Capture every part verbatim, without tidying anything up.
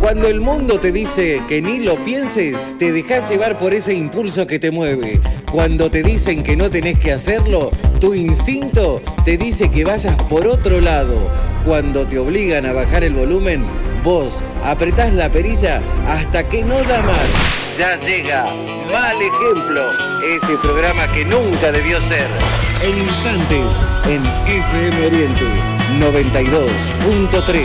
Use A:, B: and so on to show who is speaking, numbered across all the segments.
A: Cuando el mundo te dice que ni lo pienses, te dejas llevar por ese impulso que te mueve. Cuando te dicen que no tenés que hacerlo, tu instinto te dice que vayas por otro lado. Cuando te obligan a bajar el volumen, vos apretás la perilla hasta que no da más. Ya llega Mal Ejemplo, ese programa que nunca debió ser. En instantes, en F M Oriente noventa y dos punto tres.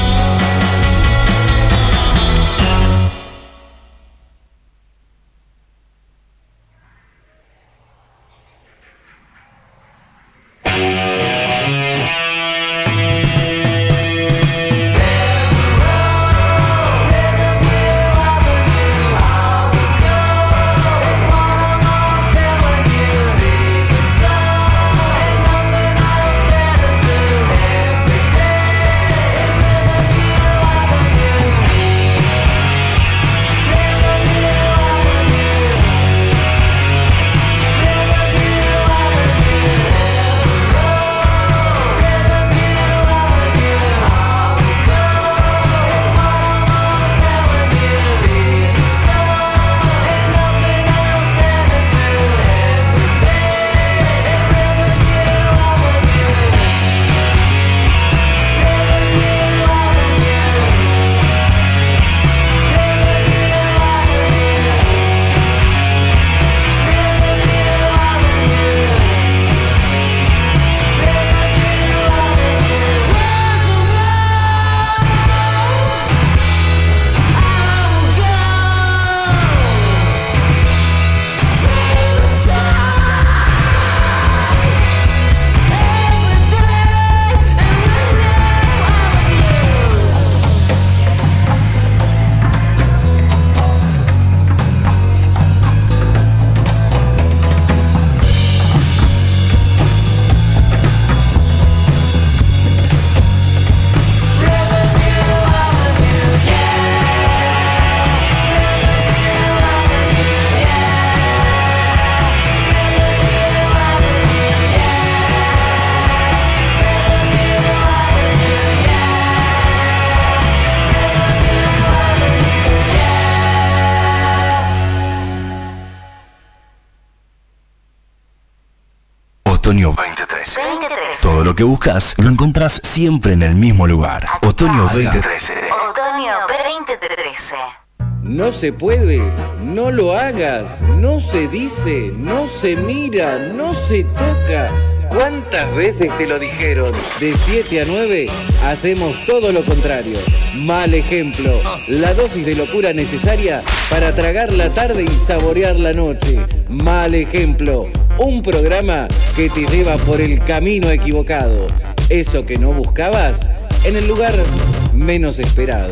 B: Otoño veinte trece. Todo lo que buscas lo encontrás siempre en el mismo lugar. Otoño veinte trece.
C: Otoño veinte trece.
A: No se puede, no lo hagas, no se dice, no se mira, no se toca. ¿Cuántas veces te lo dijeron? De siete a nueve hacemos todo lo contrario. Mal Ejemplo, la dosis de locura necesaria para tragar la tarde y saborear la noche. Mal Ejemplo, un programa que te lleva por el camino equivocado. Eso que no buscabas, en el lugar menos esperado.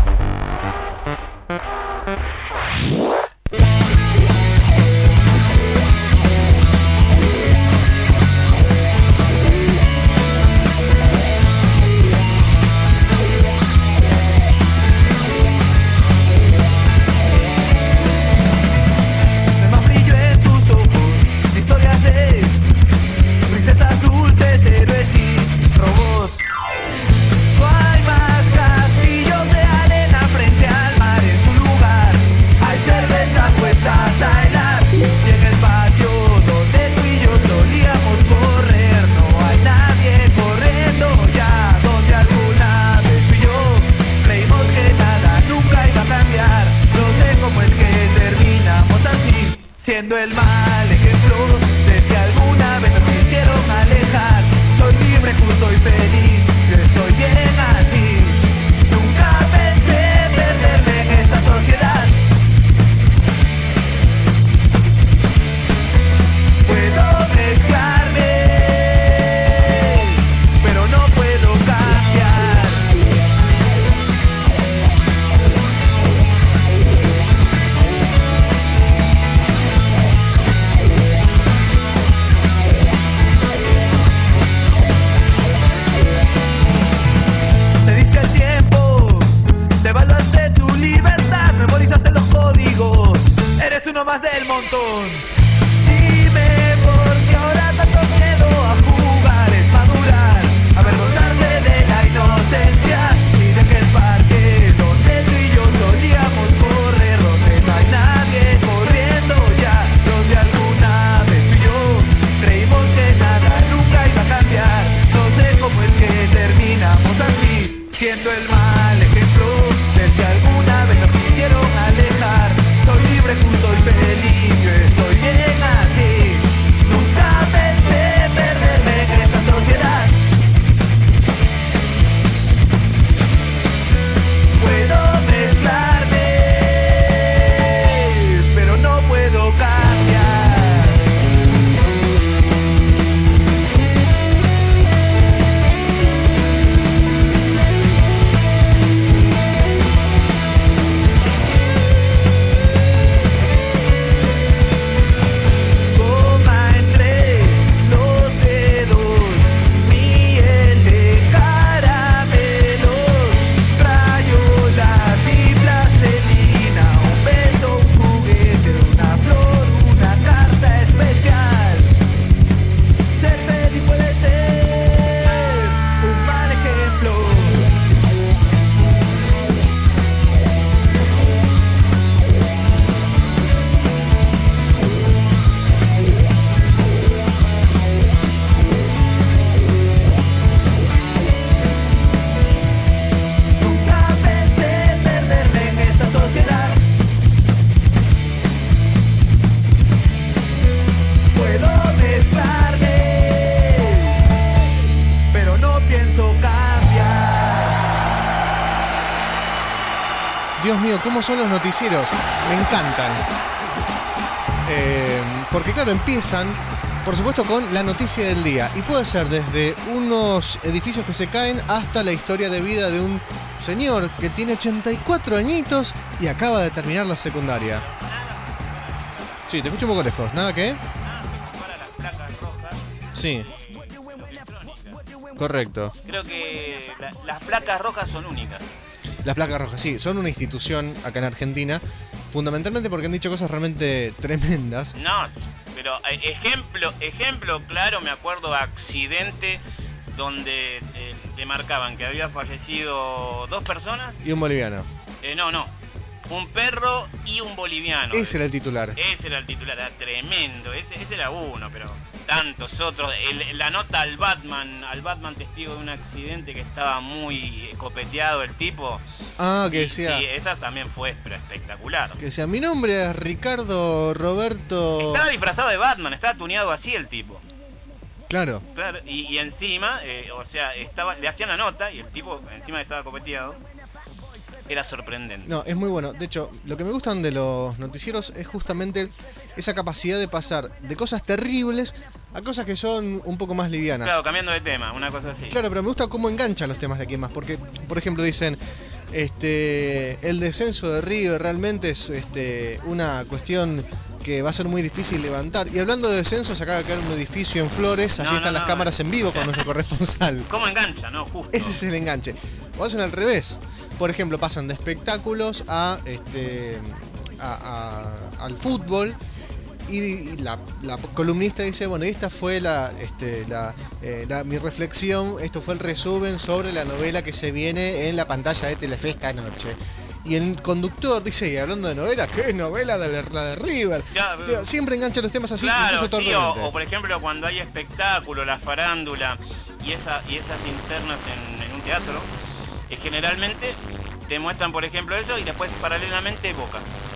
D: Siendo el mal ejemplo de que alguna vez me hicieron alejar. Soy libre, justo y feliz, yo estoy bien así. Nunca pensé perderme en esta sociedad. Puedo mezclarme, pero no puedo cambiar. Uno más del montón. Dime por qué ahora tanto miedo a jugar es madurar, avergonzarse de la inocencia y de que el parque donde tú y yo
E: Dios mío, ¿cómo son los noticieros? Me encantan. Eh, porque claro, empiezan, por supuesto, con la noticia del día. Y puede ser desde unos edificios que se caen hasta la historia de vida de un señor que tiene ochenta y cuatro añitos y acaba de terminar la secundaria. Sí, te escucho un poco lejos. ¿Nada qué?
F: Para las placas rojas.
E: Sí.
F: Electrónica.
E: Correcto.
F: Creo que la- las placas rojas son únicas.
E: Las placas rojas, sí, son una institución acá en Argentina, fundamentalmente porque han dicho cosas realmente tremendas.
F: No, pero eh, ejemplo, ejemplo claro, me acuerdo accidente donde eh, te marcaban que había fallecido dos personas.
E: Y un boliviano.
F: Eh, no, no. Un perro y un boliviano.
E: Ese era el titular.
F: Ese era el titular, era tremendo. Ese, ese era uno, pero tantos otros. El- la nota al Batman, al Batman testigo de un accidente que estaba muy copeteado el tipo.
E: Ah, que
F: Y
E: decía,
F: sí, esa también fue pero espectacular.
E: que decía, mi nombre es Ricardo Roberto...
F: Estaba disfrazado de Batman, estaba tuneado así el tipo.
E: Claro,
F: Claro, y, y encima, eh, o sea, estaba, le hacían la nota y el tipo encima estaba copeteado. Era sorprendente.
E: no, es muy bueno. De hecho, lo que me gustan de los noticieros es justamente esa capacidad de pasar de cosas terribles a cosas que son un poco más livianas.
F: Claro, cambiando de tema, una cosa así.
E: Claro, pero me gusta cómo enganchan los temas de aquí en más, porque, por ejemplo, dicen, este, el descenso de River realmente es este, una cuestión que va a ser muy difícil levantar. Y hablando de descenso, se acaba de caer un edificio en Flores, allí
F: No, no,
E: están las
F: no,
E: cámaras
F: eh.
E: en vivo con nuestro corresponsal.
F: ¿Cómo engancha, no? Justo.
E: Ese es el enganche. O hacen al revés. Por ejemplo, pasan de espectáculos a este a- a- al fútbol. Y la, la columnista dice, bueno, esta fue la, este, la, eh, la- mi reflexión, esto fue el resumen sobre la novela que se viene en la pantalla de Telefe esta noche. Y el conductor dice, y hablando de novela, ¿qué novela de la, la de River?
F: Ya,
E: Tío, siempre engancha los temas así,
F: Claro,
E: incluso
F: sí, o,
E: torpemente.
F: o por ejemplo cuando hay espectáculo, la farándula y, esa, y esas internas en, en un teatro, eh, generalmente te muestran por ejemplo eso y después paralelamente Boca.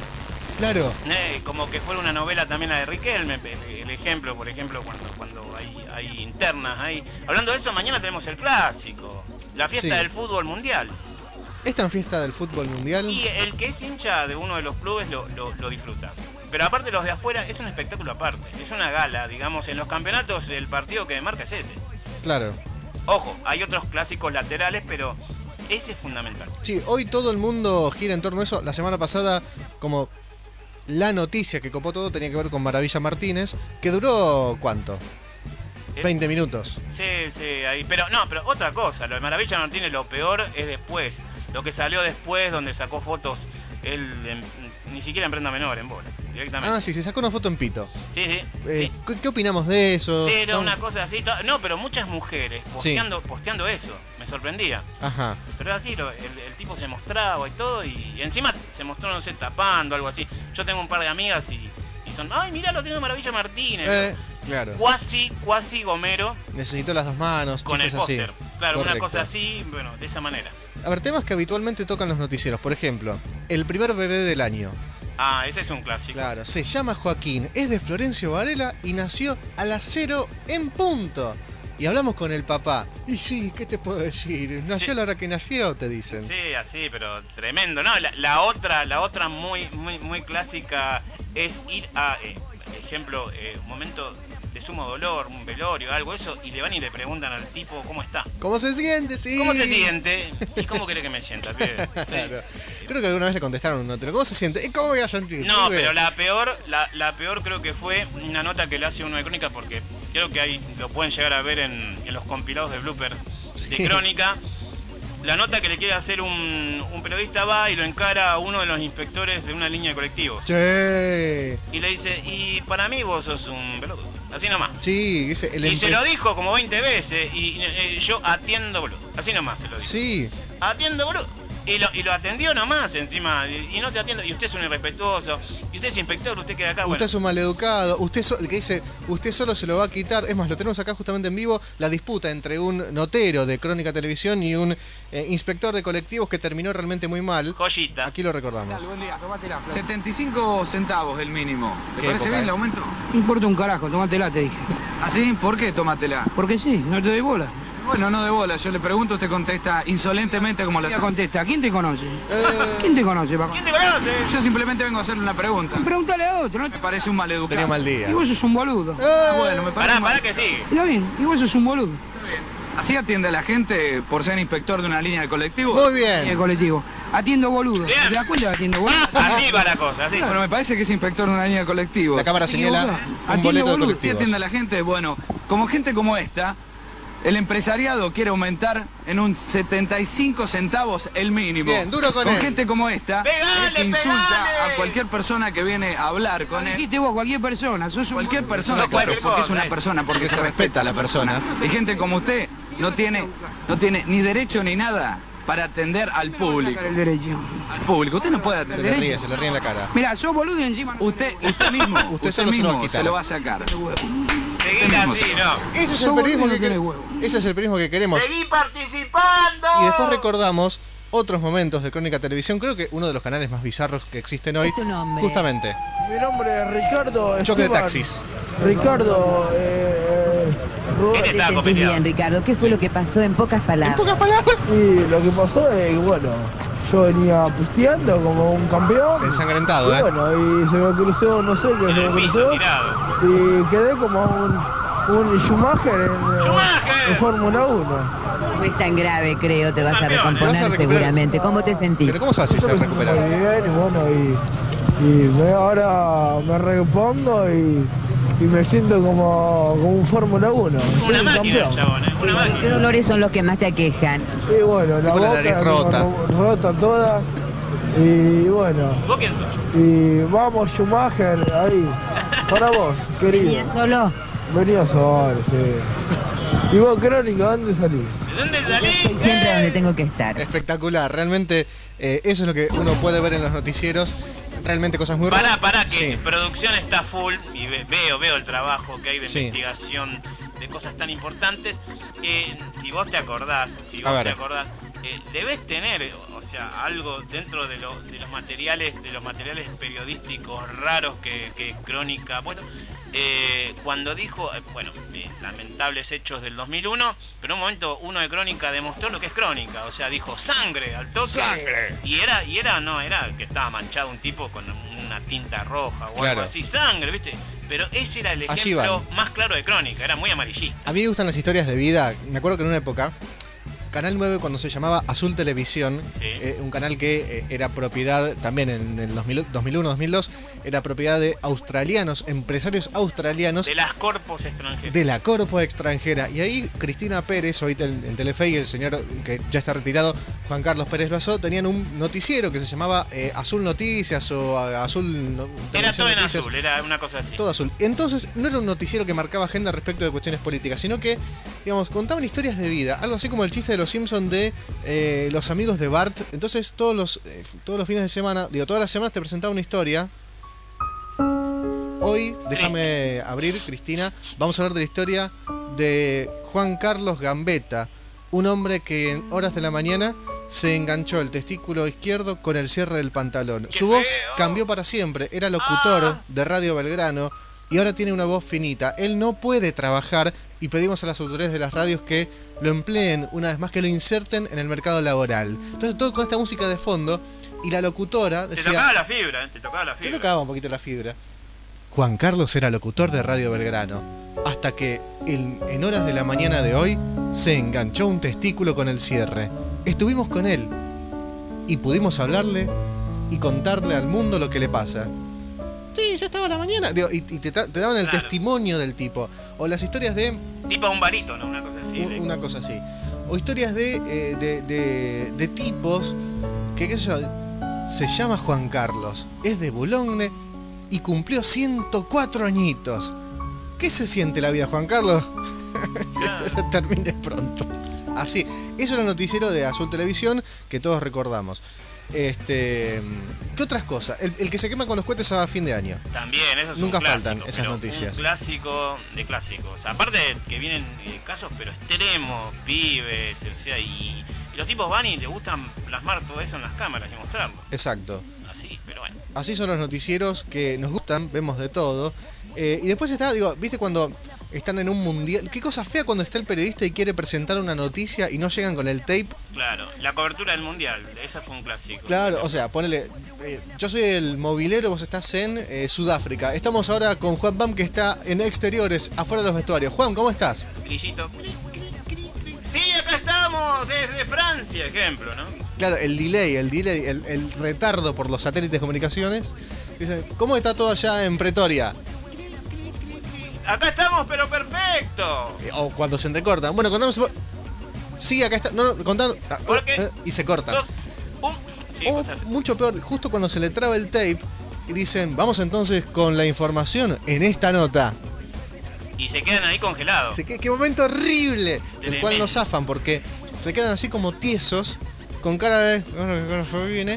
E: Claro,
F: Eh, como que fuera una novela también la de Riquelme, el, el ejemplo, por ejemplo, cuando, cuando hay, hay internas ahí. Hablando de eso, mañana tenemos el clásico, la fiesta
E: Sí.
F: del fútbol mundial.
E: esta en fiesta del fútbol mundial.
F: Y el que es hincha de uno de los clubes lo, lo, lo disfruta. Pero aparte los de afuera es un espectáculo aparte, es una gala, digamos, en los campeonatos el partido que marca es ese.
E: Claro.
F: Ojo, hay otros clásicos laterales, pero ese es fundamental.
E: Sí, hoy todo el mundo gira en torno a eso. La semana pasada, como la noticia que copó todo tenía que ver con Maravilla Martínez, que duró, ¿cuánto?
F: Es-
E: veinte minutos.
F: Sí, sí, ahí. Pero no, pero otra cosa, lo de Maravilla Martínez, lo peor es después. Lo que salió después, donde sacó fotos, él en- ni siquiera en prenda menor, en bola, directamente.
E: Ah, sí, se sacó una foto en pito.
F: Sí, sí.
E: Eh,
F: sí.
E: ¿qué, qué opinamos de eso?
F: Sí, era
E: Son-
F: una cosa así. to- No, pero muchas mujeres posteando, posteando eso. Me sorprendía.
E: Ajá.
F: Pero era así, lo- el, el tipo se mostraba y todo, y, y encima se mostró, no sé, tapando, algo así. Yo tengo un par de amigas y, y son, ay, mirá, lo tengo Maravilla Martínez.
E: Eh, claro.
F: Cuasi, cuasi Gomero
E: Necesito las dos manos,
F: con el
E: chistes así.
F: póster. Claro, una
E: Correcto.
F: cosa así, bueno, de esa manera.
E: A ver, temas que habitualmente tocan los noticieros. Por ejemplo, el primer bebé del año.
F: Ah, ese es un clásico.
E: Claro, se llama Joaquín, es de Florencio Varela y nació a las cero en punto. Y hablamos con el papá. Y sí, ¿qué te puedo decir? Nació
F: Sí.
E: a la hora que nació, te dicen.
F: Sí, así, pero tremendo. No, la, la otra, la otra muy, muy, muy clásica es ir a, eh, ejemplo, eh, un momento de sumo dolor, un velorio, algo eso, y le van y le preguntan al tipo cómo está.
E: ¿Cómo se siente? Sí.
F: ¿Cómo se siente? ¿Y cómo quiere que me sienta, pibe? Sí.
E: Claro. Creo que alguna vez le contestaron un notero. ¿Cómo se siente? ¿Y cómo voy a sentir?
F: No,
E: pibe?
F: pero la peor, la, la peor creo que fue una nota que le hace uno de Crónica, porque creo que ahí lo pueden llegar a ver en, en los compilados de blooper
E: Sí.
F: de Crónica. La nota que le quiere hacer un, un periodista va y lo encara a uno de los inspectores de una línea de colectivos.
E: Che.
F: Y le dice, y para mí vos sos un pelotudo. Así nomás.
E: Sí, ese, el
F: Y se
E: empe-
F: lo dijo como veinte veces y eh, yo atiendo boludo. Así nomás se lo dijo.
E: Sí.
F: Atiendo boludo. Y lo, y lo atendió nomás encima. Y, y no te atiendo. Y usted es un irrespetuoso. Y usted es inspector, usted queda acá.
E: Usted
F: Bueno,
E: es un maleducado, usted so- el que dice, usted solo se lo va a quitar. Es más, lo tenemos acá justamente en vivo, la disputa entre un notero de Crónica Televisión y un eh, inspector de colectivos que terminó realmente muy mal.
F: joyita.
E: Aquí lo recordamos.
G: Buen día. setenta y cinco centavos el mínimo. ¿Le
E: Qué
G: parece
E: época,
G: bien
E: eh.
G: el aumento?
H: No importa un carajo, tómatela, te dije.
G: ¿Así? ¿Por qué? Tómatela.
H: Porque sí, no te doy bola.
G: Bueno, no de bola, yo le pregunto, usted contesta insolentemente como la...
H: Ella contesta, ¿quién te conoce?
E: Eh,
H: ¿Quién te conoce, Paco?
F: ¿Quién te conoce?
G: Yo simplemente vengo a hacerle una pregunta.
H: Pregúntale a otro, ¿no?
G: Me parece un maleducado.
E: tenía mal día.
H: Y vos sos un boludo.
G: Ah, bueno, me parece
F: Pará,
G: un mal-
F: pará que sigue.
H: Está bien, y vos sos un boludo.
G: ¿Así atiende a la gente por ser inspector de una línea de colectivo?
E: Muy
H: En el
E: bien.
H: colectivo. Atiendo boludo.
F: Bien.
H: ¿Te das cuenta que atiendo boludo?
F: Así va la cosa, así.
G: Bueno, me parece que es inspector de una línea de colectivo.
E: La cámara
H: Te
E: señala
H: equivocás.
E: un
H: Atiende
E: boleto de
H: boludo.
G: ¿Sí
E: colectivos.
G: atiende a la gente? Bueno, como gente como esta, el empresariado quiere aumentar en un setenta y cinco centavos el mínimo.
E: Bien, duro con él.
G: gente como esta,
F: Pegale,
G: es que insulta
F: pegale.
G: a cualquier persona que viene a hablar con él.
H: Dijiste vos, cualquier persona, sos un
G: Cualquier
H: boludo.
G: persona,
F: No,
G: claro,
F: cualquier
G: porque es
F: cosa,
G: una
F: es.
G: persona, porque
E: Porque
G: se
E: se
G: respeta a la persona. Y gente como usted no tiene, no tiene ni derecho ni nada para atender al público.
H: Sacar el derecho.
G: Al público, usted no puede
E: Se
G: atender.
E: le ríe, se le ríe en la cara.
H: Mirá, sos boludo y encima no...
G: Usted, usted mismo,
E: Usted
G: usted,
E: solo se lo va a
G: mismo
E: quitar.
G: se lo va a sacar.
F: Seguir así, no.
E: Ese es el
H: Sos
E: periodismo
H: boludo y
E: que
H: no tenés
E: quere-
H: huevo.
E: ese es el periodismo que queremos.
F: Seguí participando.
E: Y después recordamos otros momentos de Crónica Televisión. Creo que uno de los canales más bizarros que existen hoy.
C: tu nombre?
E: Justamente,
I: Mi nombre es Ricardo.
E: choque de
I: Esteban.
E: taxis.
I: Ricardo. Eh, Rubén.
F: Este
C: Te
F: estaba
C: sentís
F: copeteado.
C: bien, Ricardo. ¿Qué fue lo que pasó en pocas palabras?
I: Y lo que pasó es que, bueno, yo venía pisteando como un campeón.
E: Ensangrentado,
I: Y
E: ¿eh?
I: bueno, y se me cruzó, no sé qué
F: En
I: se
F: el
I: me
F: piso,
I: cruzó.
F: tirado.
I: Y quedé como un, un Schumacher en,
F: ¡Schumacher!
I: en Fórmula uno.
C: No es tan grave, creo. Te vas a
F: Campeón, ¿eh?
C: recomponer
E: Vas a recuperar.
C: seguramente. ¿Cómo te sentís?
E: Pero ¿cómo sabes si se
I: Yo me siento
E: recupera?
I: muy bien, y bueno, y, y me- ahora me repongo y, y me siento como, como un Fórmula uno.
F: Como
I: soy
F: una
I: un
F: máquina, el
I: campeón.
F: chabón, ¿eh? Una
C: ¿Qué
F: máquina.
C: dolores son los que más te aquejan?
I: Y bueno, la
E: Tengo la
I: boca
E: nariz
I: tengo
E: rota.
I: ro- rota toda. Y bueno,
F: ¿Vos quién sos?
I: y vamos Schumacher ahí. Para vos, querido.
C: ¿Venías solo?
I: Venía solo, sí. Y vos, Crónica, ¿dónde salís?
F: ¿De dónde
C: Estoy
F: salís?
C: siempre
F: Eh.
C: donde tengo que estar.
E: Espectacular, realmente eh, eso es lo que uno puede ver en los noticieros. Realmente cosas muy
F: Pará,
E: raras.
F: pará, que
E: Sí.
F: producción está full y ve- veo, veo el trabajo que hay de
E: Sí.
F: investigación de cosas tan importantes. Eh, si vos te acordás, si
E: A
F: vos
E: ver.
F: te acordás, eh, debes tener, o sea, algo dentro de, lo- de los materiales, de los materiales periodísticos raros que, que Crónica, bueno, eh, cuando dijo, eh, bueno, eh, lamentables hechos del dos mil uno, pero en un momento uno de Crónica demostró lo que es Crónica, o sea, dijo sangre al toque.
E: ¡Sangre!
F: Y era, y era, no, era que estaba manchado un tipo con una tinta roja o
E: Claro.
F: algo así, sangre, ¿viste? Pero ese era el
E: Allí
F: ejemplo
E: van.
F: más claro de Crónica, era muy amarillista.
E: A mí me gustan las historias de vida. Me acuerdo que en una época, Canal nueve, cuando se llamaba Azul Televisión,
F: Sí.
E: eh, un canal que eh, era propiedad, también en el dos mil, dos mil uno dos mil dos, era propiedad de australianos, empresarios australianos
F: De las corpos extranjeras.
E: de la corpo extranjera. Y ahí Cristina Pérez, hoy tel- en Telefe, y el señor que ya está retirado, Juan Carlos Pérez Loazó, tenían un noticiero que se llamaba eh, Azul Noticias o eh, Azul no-
F: Era
E: Televisión
F: todo en
E: Noticias.
F: azul, era una cosa así.
E: Todo azul. Entonces, no era un noticiero que marcaba agenda respecto de cuestiones políticas, sino que, digamos, contaban historias de vida. Algo así como el chiste de los Simpsons de eh, los amigos de Bart. Entonces, todos los, eh, todos los fines de semana, digo, todas las semanas te presentaba una historia. Hoy, déjame abrir, Cristina, vamos a hablar de la historia de Juan Carlos Gambetta, un hombre que en horas de la mañana se enganchó el testículo izquierdo con el cierre del pantalón.
F: ¡Qué
E: Su voz
F: feo!
E: cambió para siempre, era locutor
F: Ah.
E: de Radio Belgrano y ahora tiene una voz finita. Él no puede trabajar y pedimos a las autoridades de las radios que lo empleen una vez más, que lo inserten en el mercado laboral. Entonces todo con esta música de fondo y la locutora
F: Te
E: decía...
F: tocaba la fibra, ¿eh? Te tocaba la
E: Te
F: fibra.
E: tocaba un poquito la fibra. Juan Carlos era locutor de Radio Belgrano, hasta que en, en horas de la mañana de hoy se enganchó un testículo con el cierre. Estuvimos con él y pudimos hablarle y contarle al mundo lo que le pasa. Sí, ya estaba a la mañana. Digo, y, y te, ta- te daban el
F: Claro.
E: testimonio del tipo. O las historias de...
F: Tipo un barítono, una cosa así.
E: un-
F: de-
E: una cosa así. O historias de, eh, de, de, de tipos que, qué sé yo, se llama Juan Carlos, es de Boulogne y cumplió ciento cuatro añitos. ¿Qué se siente la vida, Juan Carlos?
F: Ya.
E: Ya termine pronto. Así, eso era el noticiero de Azul Televisión que todos recordamos. Este, ¿qué otras cosas? El, el que se quema con los cohetes a fin de año.
F: También, eso es
E: Nunca
F: un clásico,
E: faltan esas
F: pero
E: noticias.
F: Un clásico de clásicos. Aparte de que vienen eh, casos, pero extremos, pibes, o sea, y, y los tipos van y les gustan plasmar todo eso en las cámaras y mostrarlo.
E: Exacto.
F: Así, pero bueno.
E: Así son los noticieros que nos gustan, vemos de todo. Eh, y después está, digo, viste cuando están en un mundial. Qué cosa fea cuando está el periodista y quiere presentar una noticia y no llegan con el tape.
F: Claro, la cobertura del mundial, esa fue un clásico.
E: Claro, o sea, ponele, eh, yo soy el movilero, vos estás en eh, Sudáfrica. Estamos ahora con Juan Bam, que está en exteriores, afuera de los vestuarios. Juan, ¿cómo estás?
F: Grillito. Sí, acá estamos, desde Francia, ejemplo, ¿no?
E: Claro, el delay, el delay, el, el retardo por los satélites de comunicaciones. Dicen, ¿cómo está todo allá en Pretoria?
F: Acá estamos, pero perfecto.
E: Eh, O cuando se entrecortan. Bueno, contanos. Sí, acá está. No, no, contanos. ah,
F: ¿Por qué?
E: eh, Y se cortan.
F: Dos, un, sí,
E: O
F: cosas así.
E: mucho peor, justo cuando se le traba el tape y dicen, vamos entonces con la información en esta nota.
F: Y se quedan ahí congelados.
E: Se, qué, qué momento horrible.
F: Tremendo.
E: El cual no zafan porque se quedan así como tiesos, con cara de. "Bueno, que viene".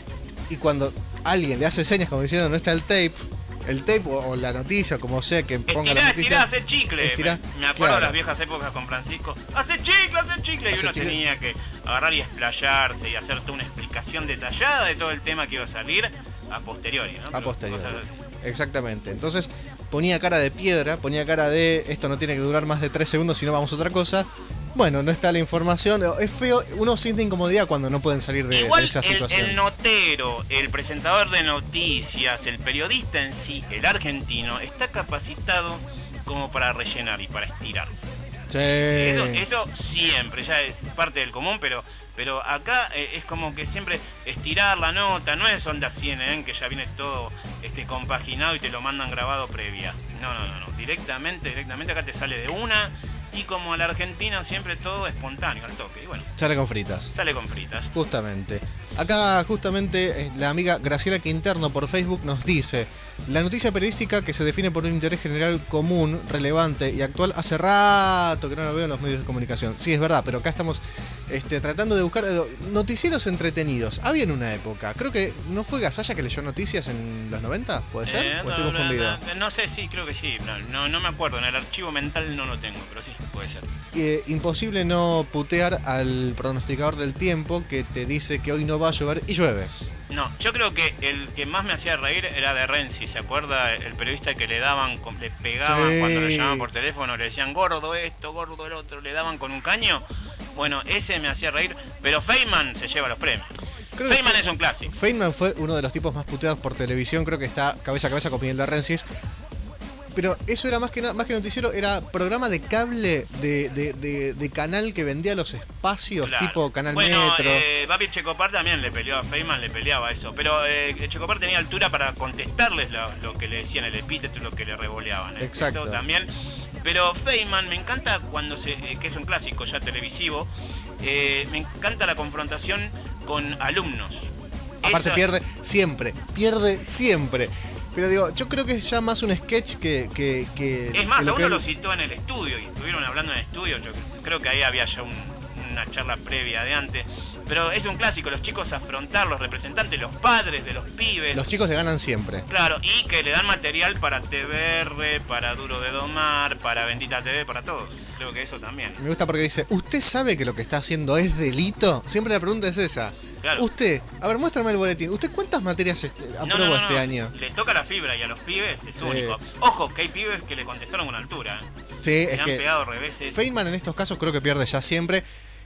E: Y cuando alguien le hace señas como diciendo no está el tape, el tape o, o la noticia, como sea que ponga
F: Estirá,
E: la
F: estirá,
E: noticia.
F: hace chicle.
E: Estirá,
F: me, me acuerdo
E: claro.
F: de las viejas épocas con Francisco. Hace chicle, hace chicle. Y
E: Hace
F: uno
E: chicle.
F: tenía que agarrar y explayarse y hacer toda una explicación detallada de todo el tema que iba a salir a posteriori, ¿no?
E: A
F: Pero
E: posteriori.
F: cosas así.
E: Exactamente. Entonces ponía cara de piedra, ponía cara de esto no tiene que durar más de tres segundos, si no vamos a otra cosa. Bueno, no está la información. Es feo, uno siente incomodidad cuando no pueden salir de,
F: Igual
E: de esa
F: el,
E: situación.
F: el notero, el presentador de noticias, el periodista en sí, el argentino, está capacitado como para rellenar y para estirar.
E: Sí.
F: Eso, eso siempre, ya es parte del común, pero pero acá eh, es como que siempre estirar la nota, no es onda C N N que ya viene todo este compaginado y te lo mandan grabado previa. No, no, no, no. Directamente, directamente acá te sale de una y como a la Argentina siempre todo espontáneo, al toque. Y bueno,
E: Sale con fritas.
F: sale con fritas.
E: Justamente. Acá justamente eh, la amiga Graciela Quinterno por Facebook nos dice: la noticia periodística que se define por un interés general común, relevante y actual hace rato que no lo veo en los medios de comunicación. Sí, es verdad, pero acá estamos este, tratando de buscar eh, noticieros entretenidos. Había en una época, creo que no fue Gasalla que leyó noticias en los noventa, ¿puede ser?
F: Eh,
E: ¿O estoy
F: no,
E: confundido?
F: No, no, no sé, sí, creo que sí. No, no, no me acuerdo, en el archivo mental no lo tengo, pero sí, puede ser.
E: Eh, imposible no putear al pronosticador del tiempo que te dice que hoy no va a llover y llueve.
F: No, yo creo que el que más me hacía reír era de Renzi, ¿se acuerda? El periodista que le daban, con- le pegaban
E: Sí.
F: cuando le llamaban por teléfono, le decían gordo esto, gordo el otro, le daban con un caño. Bueno, ese me hacía reír, pero Feynman se lleva los premios.
E: Creo que
F: Feynman
E: Fe-
F: es un clásico.
E: Feynman fue uno de los tipos más puteados por televisión, creo que está cabeza a cabeza con Miguel de Rensis. Pero eso era más que nada, más que noticiero, era programa de cable de, de, de, de canal que vendía los espacios,
F: Claro.
E: tipo Canal
F: bueno,
E: Metro.
F: eh, Babi Checopar también le peleó a Feynman, le peleaba eso. Pero eh, Checopar tenía altura para contestarles lo, lo que le decían, el epíteto, lo que le revoleaban. ¿eh?
E: Exacto.
F: Eso también. Pero Feynman me encanta cuando se, eh, que es un clásico ya televisivo, eh, me encanta la confrontación con alumnos.
E: Aparte
F: Eso-
E: pierde siempre, pierde siempre. Pero digo, yo creo que es ya más un sketch que... que, que
F: Es más,
E: que
F: a
E: que
F: uno
E: él-
F: lo citó en el estudio y estuvieron hablando en el estudio. Yo creo que ahí había ya un- una charla previa de antes. Pero es un clásico, los chicos afrontar, los representantes, los padres de los pibes.
E: Los chicos le ganan siempre.
F: Claro, y que le dan material para T V R, para Duro de Domar, para Bendita T V, para todos. Creo que eso también.
E: Me gusta porque dice, ¿usted sabe que lo que está haciendo es delito? Siempre la pregunta es esa.
F: Claro.
E: Usted, a ver, muéstrame el boletín. ¿Usted cuántas materias este,
F: No,
E: aprobó
F: no, no,
E: este
F: no.
E: año?
F: Le toca la fibra y a los pibes es
E: Sí.
F: único. Ojo, que hay pibes que le contestaron con altura. ¿eh?
E: Sí,
F: Le
E: es
F: han
E: que
F: pegado reveses.
E: Feynman en estos casos creo que pierde ya siempre.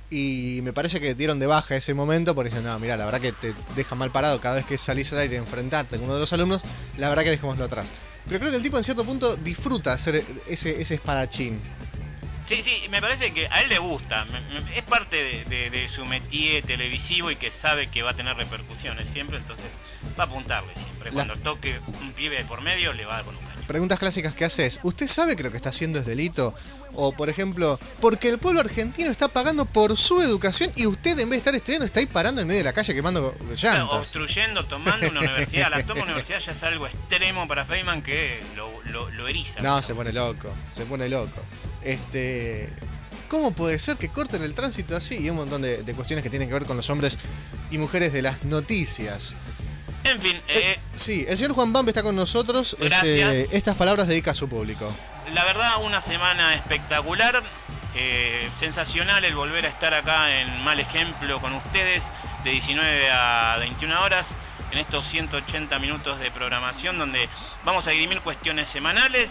E: Y me parece que dieron de baja ese momento porque dicen, no, mira, la verdad que te deja mal parado cada vez que salís al aire a enfrentarte con uno de los alumnos, la verdad que dejémoslo atrás. Pero creo que el tipo en cierto punto disfruta hacer ese, ese espadachín.
F: Sí, sí, me parece que a él le gusta. Me- me- Es parte de, de- de su métier televisivo y que sabe que va a tener repercusiones siempre, entonces va a apuntarle siempre.
E: La-
F: Cuando toque un pibe por medio, le va a dar con un caño.
E: Preguntas clásicas que haces. ¿Usted sabe que lo que está haciendo es delito? O, por ejemplo, porque el pueblo argentino está pagando por su educación y usted, en vez de estar estudiando, está ahí parando en medio de la calle quemando
F: Claro,
E: llantas.
F: obstruyendo, tomando una universidad. La toma universidad ya es algo extremo para Feynman que lo, lo, lo eriza.
E: No, se pone loco, se pone loco. Este, ¿cómo puede ser que corten el tránsito así? Y un montón de, de cuestiones que tienen que ver con los hombres y mujeres de las noticias.
F: En fin,
E: Eh,
F: eh,
E: sí, el señor Juan Bambe está con nosotros.
F: Gracias.
E: Este, estas palabras dedica a su público.
F: la verdad, una semana espectacular. Eh, sensacional el volver a estar acá en Mal Ejemplo con ustedes de diecinueve a veintiuna horas en estos ciento ochenta minutos de programación donde vamos a dirimir cuestiones semanales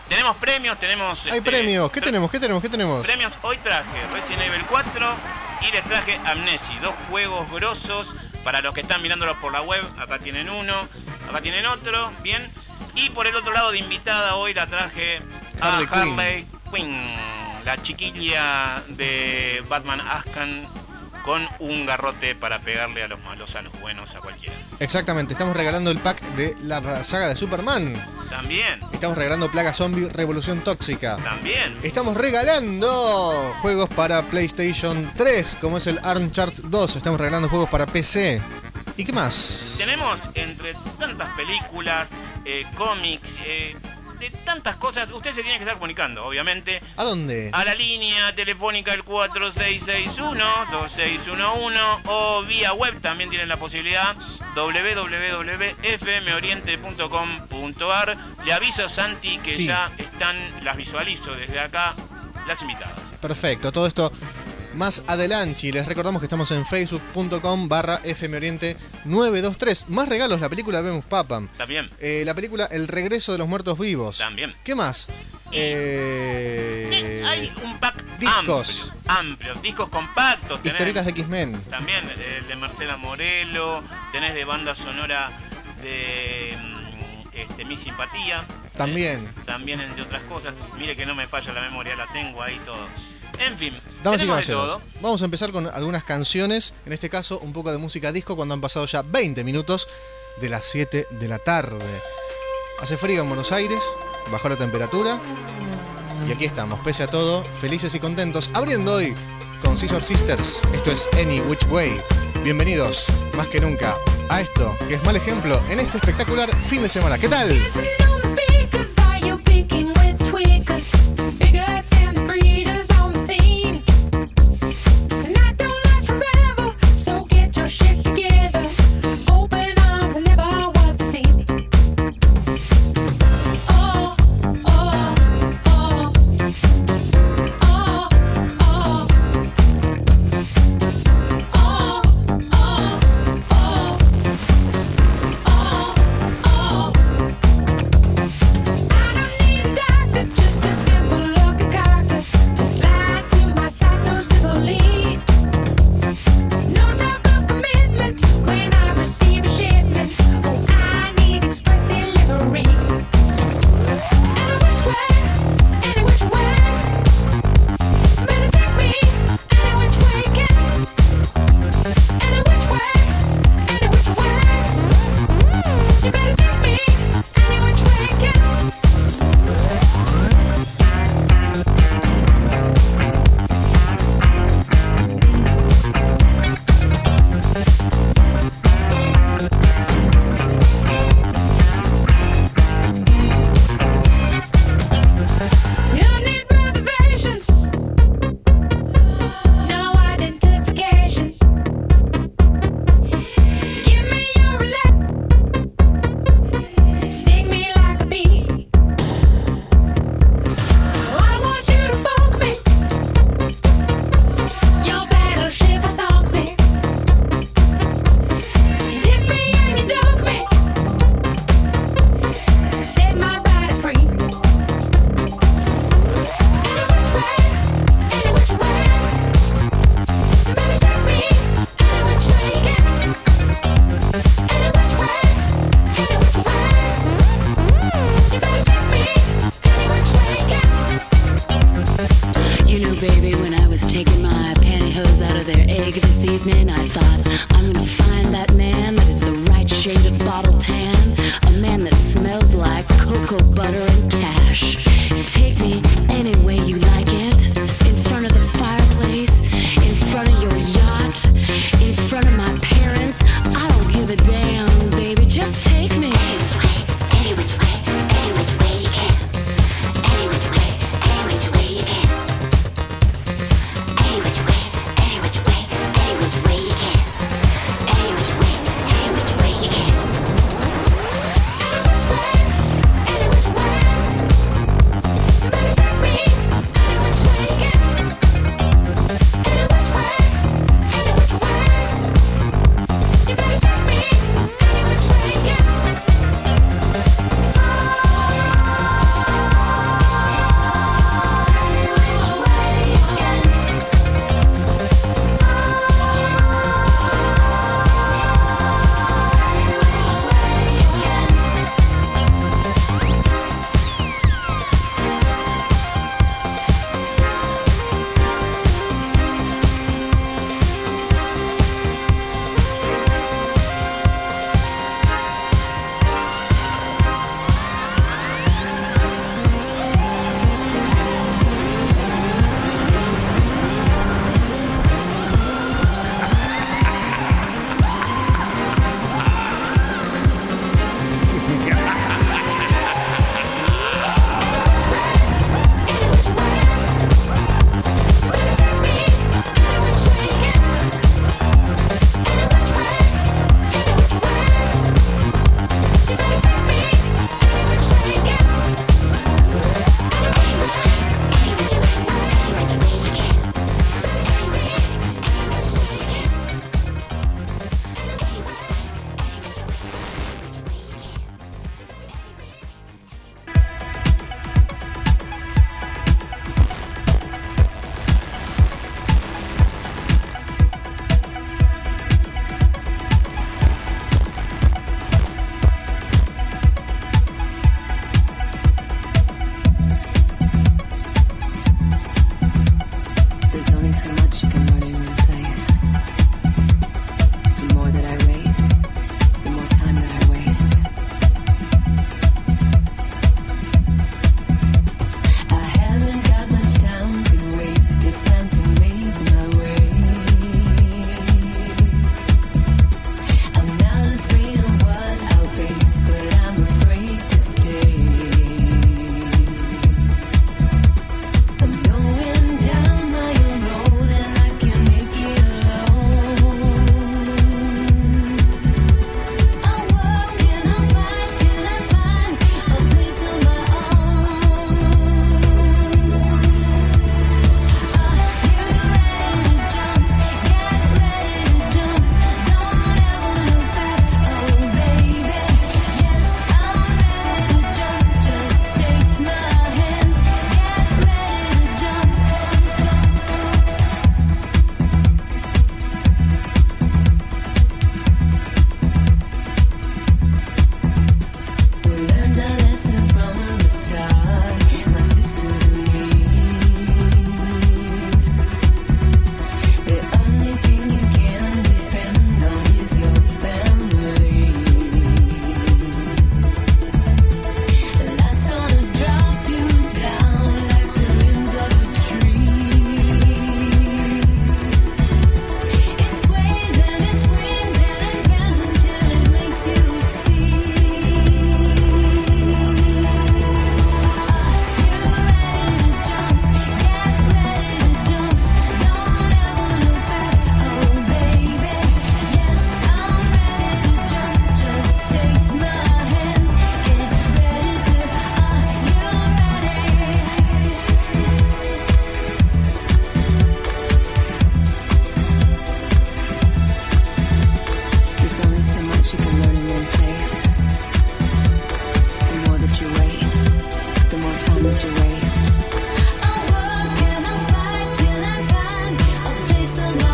F: Tenemos premios, tenemos...
E: Hay
F: este,
E: premios. ¿Qué tenemos? ¿Qué tenemos? ¿Qué tenemos?
F: Premios. Hoy traje Resident Evil cuatro y les traje Amnesia. Dos juegos grosos para los que están mirándolos por la web. Acá tienen uno, acá tienen otro. Bien. Y por el otro lado de invitada hoy la traje a
E: Harley Quinn.
F: Harley Quinn, la chiquilla de Batman Arkham, con un garrote para pegarle a los malos, a los buenos, a cualquiera.
E: Exactamente, estamos regalando el pack de la saga de Superman.
F: También.
E: Estamos regalando Plaga Zombie Revolución Tóxica.
F: También.
E: Estamos regalando juegos para PlayStation tres, como es el Uncharted dos. Estamos regalando juegos para P C. ¿Y qué más?
F: Tenemos entre tantas películas, eh, cómics, eh, de tantas cosas, usted se tiene que estar comunicando, obviamente.
E: ¿A dónde?
F: A la línea telefónica el cuatro seis seis uno, dos seis uno uno o vía web también tienen la posibilidad doble u doble u doble u punto f m oriente punto com punto a r. Le aviso a Santi que
E: Sí.
F: ya están, las visualizo desde acá, las invitadas.
E: Perfecto, todo esto más adelante. Y les recordamos que estamos en facebook punto com barra fmoriente nueve dos tres. Más regalos, la película Vemos Papam.
F: También.
E: Eh, la película El Regreso de los Muertos Vivos.
F: También.
E: ¿Qué más? Eh,
F: Eh, hay un pack
E: discos.
F: amplio, amplio, discos compactos. tenés
E: Historietas de X-Men.
F: También el de Marcela Morelo, tenés de banda sonora de mm, este, Mi Simpatía.
E: También.
F: Eh, también entre otras cosas. Mire que no me falla la memoria, la tengo ahí todo. En fin,
E: Damas y
F: tenemos de
E: caballeros,
F: todo.
E: vamos a empezar con algunas canciones. En este caso, un poco de música disco cuando han pasado ya veinte minutos de las siete de la tarde. Hace frío en Buenos Aires, bajó la temperatura. Y aquí estamos, pese a todo, felices y contentos, abriendo hoy con Scissor Sisters. Esto es Any Which Way. Bienvenidos, más que nunca, a esto, que es mal ejemplo en este espectacular fin de semana. ¿Qué tal?
J: much you can learn in one place. The more that I wait, the more time that I waste. I haven't got much time to waste. It's time to make my way. I'm not afraid of what I'll face, but I'm afraid to stay. I'm going down my own road and I can't make it alone. I'll walk and I'll fight till I find a place of my own. Are you ready to jump? Get ready to jump. Don't ever look back, oh baby. Yes, I'm ready to jump. Just take my hands. Get ready to jump. We learned a lesson from the start, my sisters and me. The only thing you can depend on is your family. Life's gonna drop you down like the limbs of a tree. It sways and it swings and it bends until it makes you see. Are you ready to jump? Get ready to jump. Don't ever look back, oh baby. Yes, I'm ready to jump. Just take my hands. Get ready to. Are you ready? There's only so much you can learn in one place. The more that you wait, the more time that you waste. I'll work and I'll fight till I find a place of my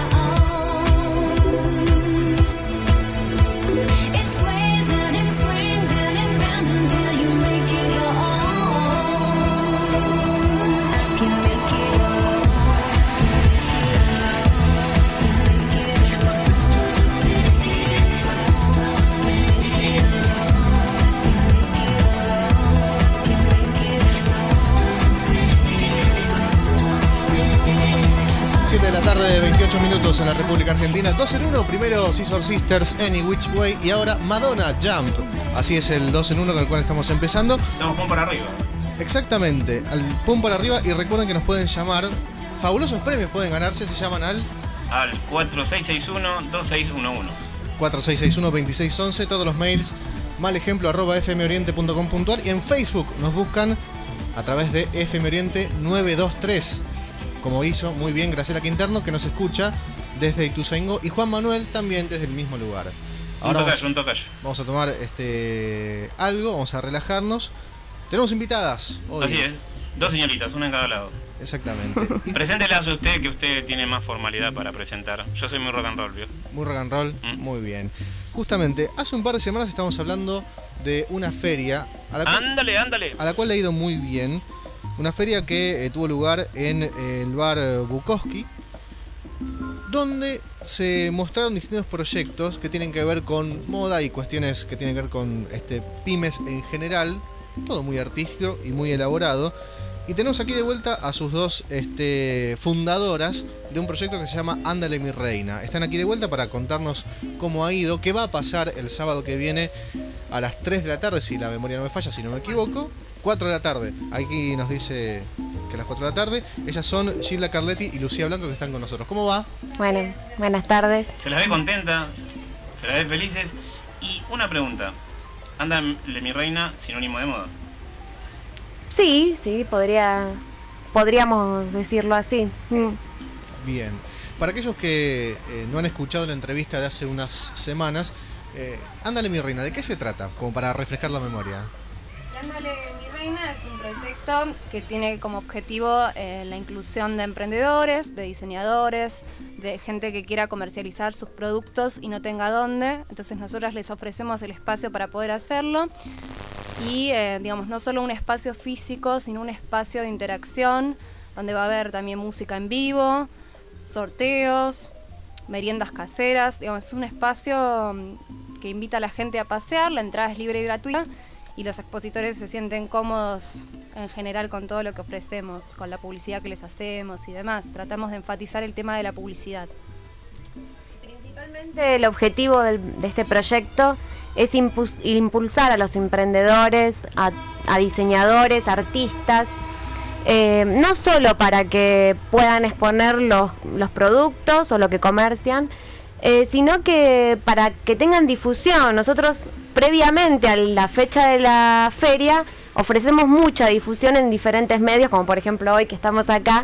J: own. It sways and it swings and it bends until you make it your own. Can make it your own.
E: siete de la tarde, veintiocho minutos en la República Argentina. dos en uno, primero Scissor Sisters, Any Which Way, y ahora Madonna, Jump. Así es el dos en uno con el cual estamos empezando.
F: Estamos pum para arriba.
E: Exactamente, al pum para arriba, y recuerden que nos pueden llamar, fabulosos premios pueden ganarse, se llaman al
F: Al cuatro seis seis uno, dos seis uno uno.
E: cuatro seis seis uno, dos seis uno uno, todos los mails malejemplo arroba fmoriente punto com punto ar, y en Facebook nos buscan a través de fmoriente nueve dos tres, como hizo muy bien Graciela Quinterno, que nos escucha desde Ituzaingó, y Juan Manuel también desde el mismo lugar.
F: Un
E: Ahora
F: tocayo,
E: vamos,
F: un tocayo.
E: vamos a tomar este algo, vamos a relajarnos. Tenemos invitadas hoy.
F: Así es. Dos señoritas, una en cada lado.
E: Exactamente. Y
F: Preséntelas a usted, que usted tiene más formalidad para presentar. Yo soy muy rock and roll, ¿vio?
E: muy rock and roll,
F: Mm.
E: muy bien. Justamente, hace un par de semanas estábamos hablando de una feria a la cual,
F: Ándale, ándale.
E: a la cual le ha ido muy bien. Una feria que eh, tuvo lugar en eh, el bar eh, Bukowski, donde se mostraron distintos proyectos que tienen que ver con moda y cuestiones que tienen que ver con este, pymes en general. Todo muy artístico y muy elaborado. Y tenemos aquí de vuelta a sus dos este, fundadoras de un proyecto que se llama Ándale mi reina. Están aquí de vuelta para contarnos cómo ha ido, qué va a pasar el sábado que viene a las tres de la tarde, si la memoria no me falla, si no me equivoco. cuatro de la tarde. Aquí nos dice que a las cuatro de la tarde. Ellas son Gilda Carletti y Lucía Blanco, que están con nosotros. ¿Cómo va?
K: Bueno, buenas tardes.
F: Se las ve contentas, se las ve felices. Y una pregunta. ¿Ándale mi reina sinónimo de moda?
K: Sí, sí, podría, podríamos decirlo así. Mm.
E: Bien. Para aquellos que eh, no han escuchado la entrevista de hace unas semanas, eh, Ándale mi reina, ¿de qué se trata? Como para refrescar la memoria.
L: Ándale mi reina es un proyecto que tiene como objetivo eh, la inclusión de emprendedores, de diseñadores, de gente que quiera comercializar sus productos y no tenga dónde. Entonces nosotras les ofrecemos el espacio para poder hacerlo. Y eh, digamos, no solo un espacio físico, sino un espacio de interacción, donde va a haber también música en vivo, sorteos, meriendas caseras. Digamos, es un espacio mm, que invita a la gente a pasear, la entrada es libre y gratuita y los expositores se sienten cómodos en general con todo lo que ofrecemos, con la publicidad que les hacemos y demás. Tratamos de enfatizar el tema de la publicidad.
K: Principalmente el objetivo del- de este proyecto es impus- impulsar a los emprendedores, a, a diseñadores, artistas, eh, no solo para que puedan exponer los, los productos o lo que comercian, eh, sino que para que tengan difusión. Nosotros previamente a la fecha de la feria ofrecemos mucha difusión en diferentes medios, como por ejemplo hoy que estamos acá,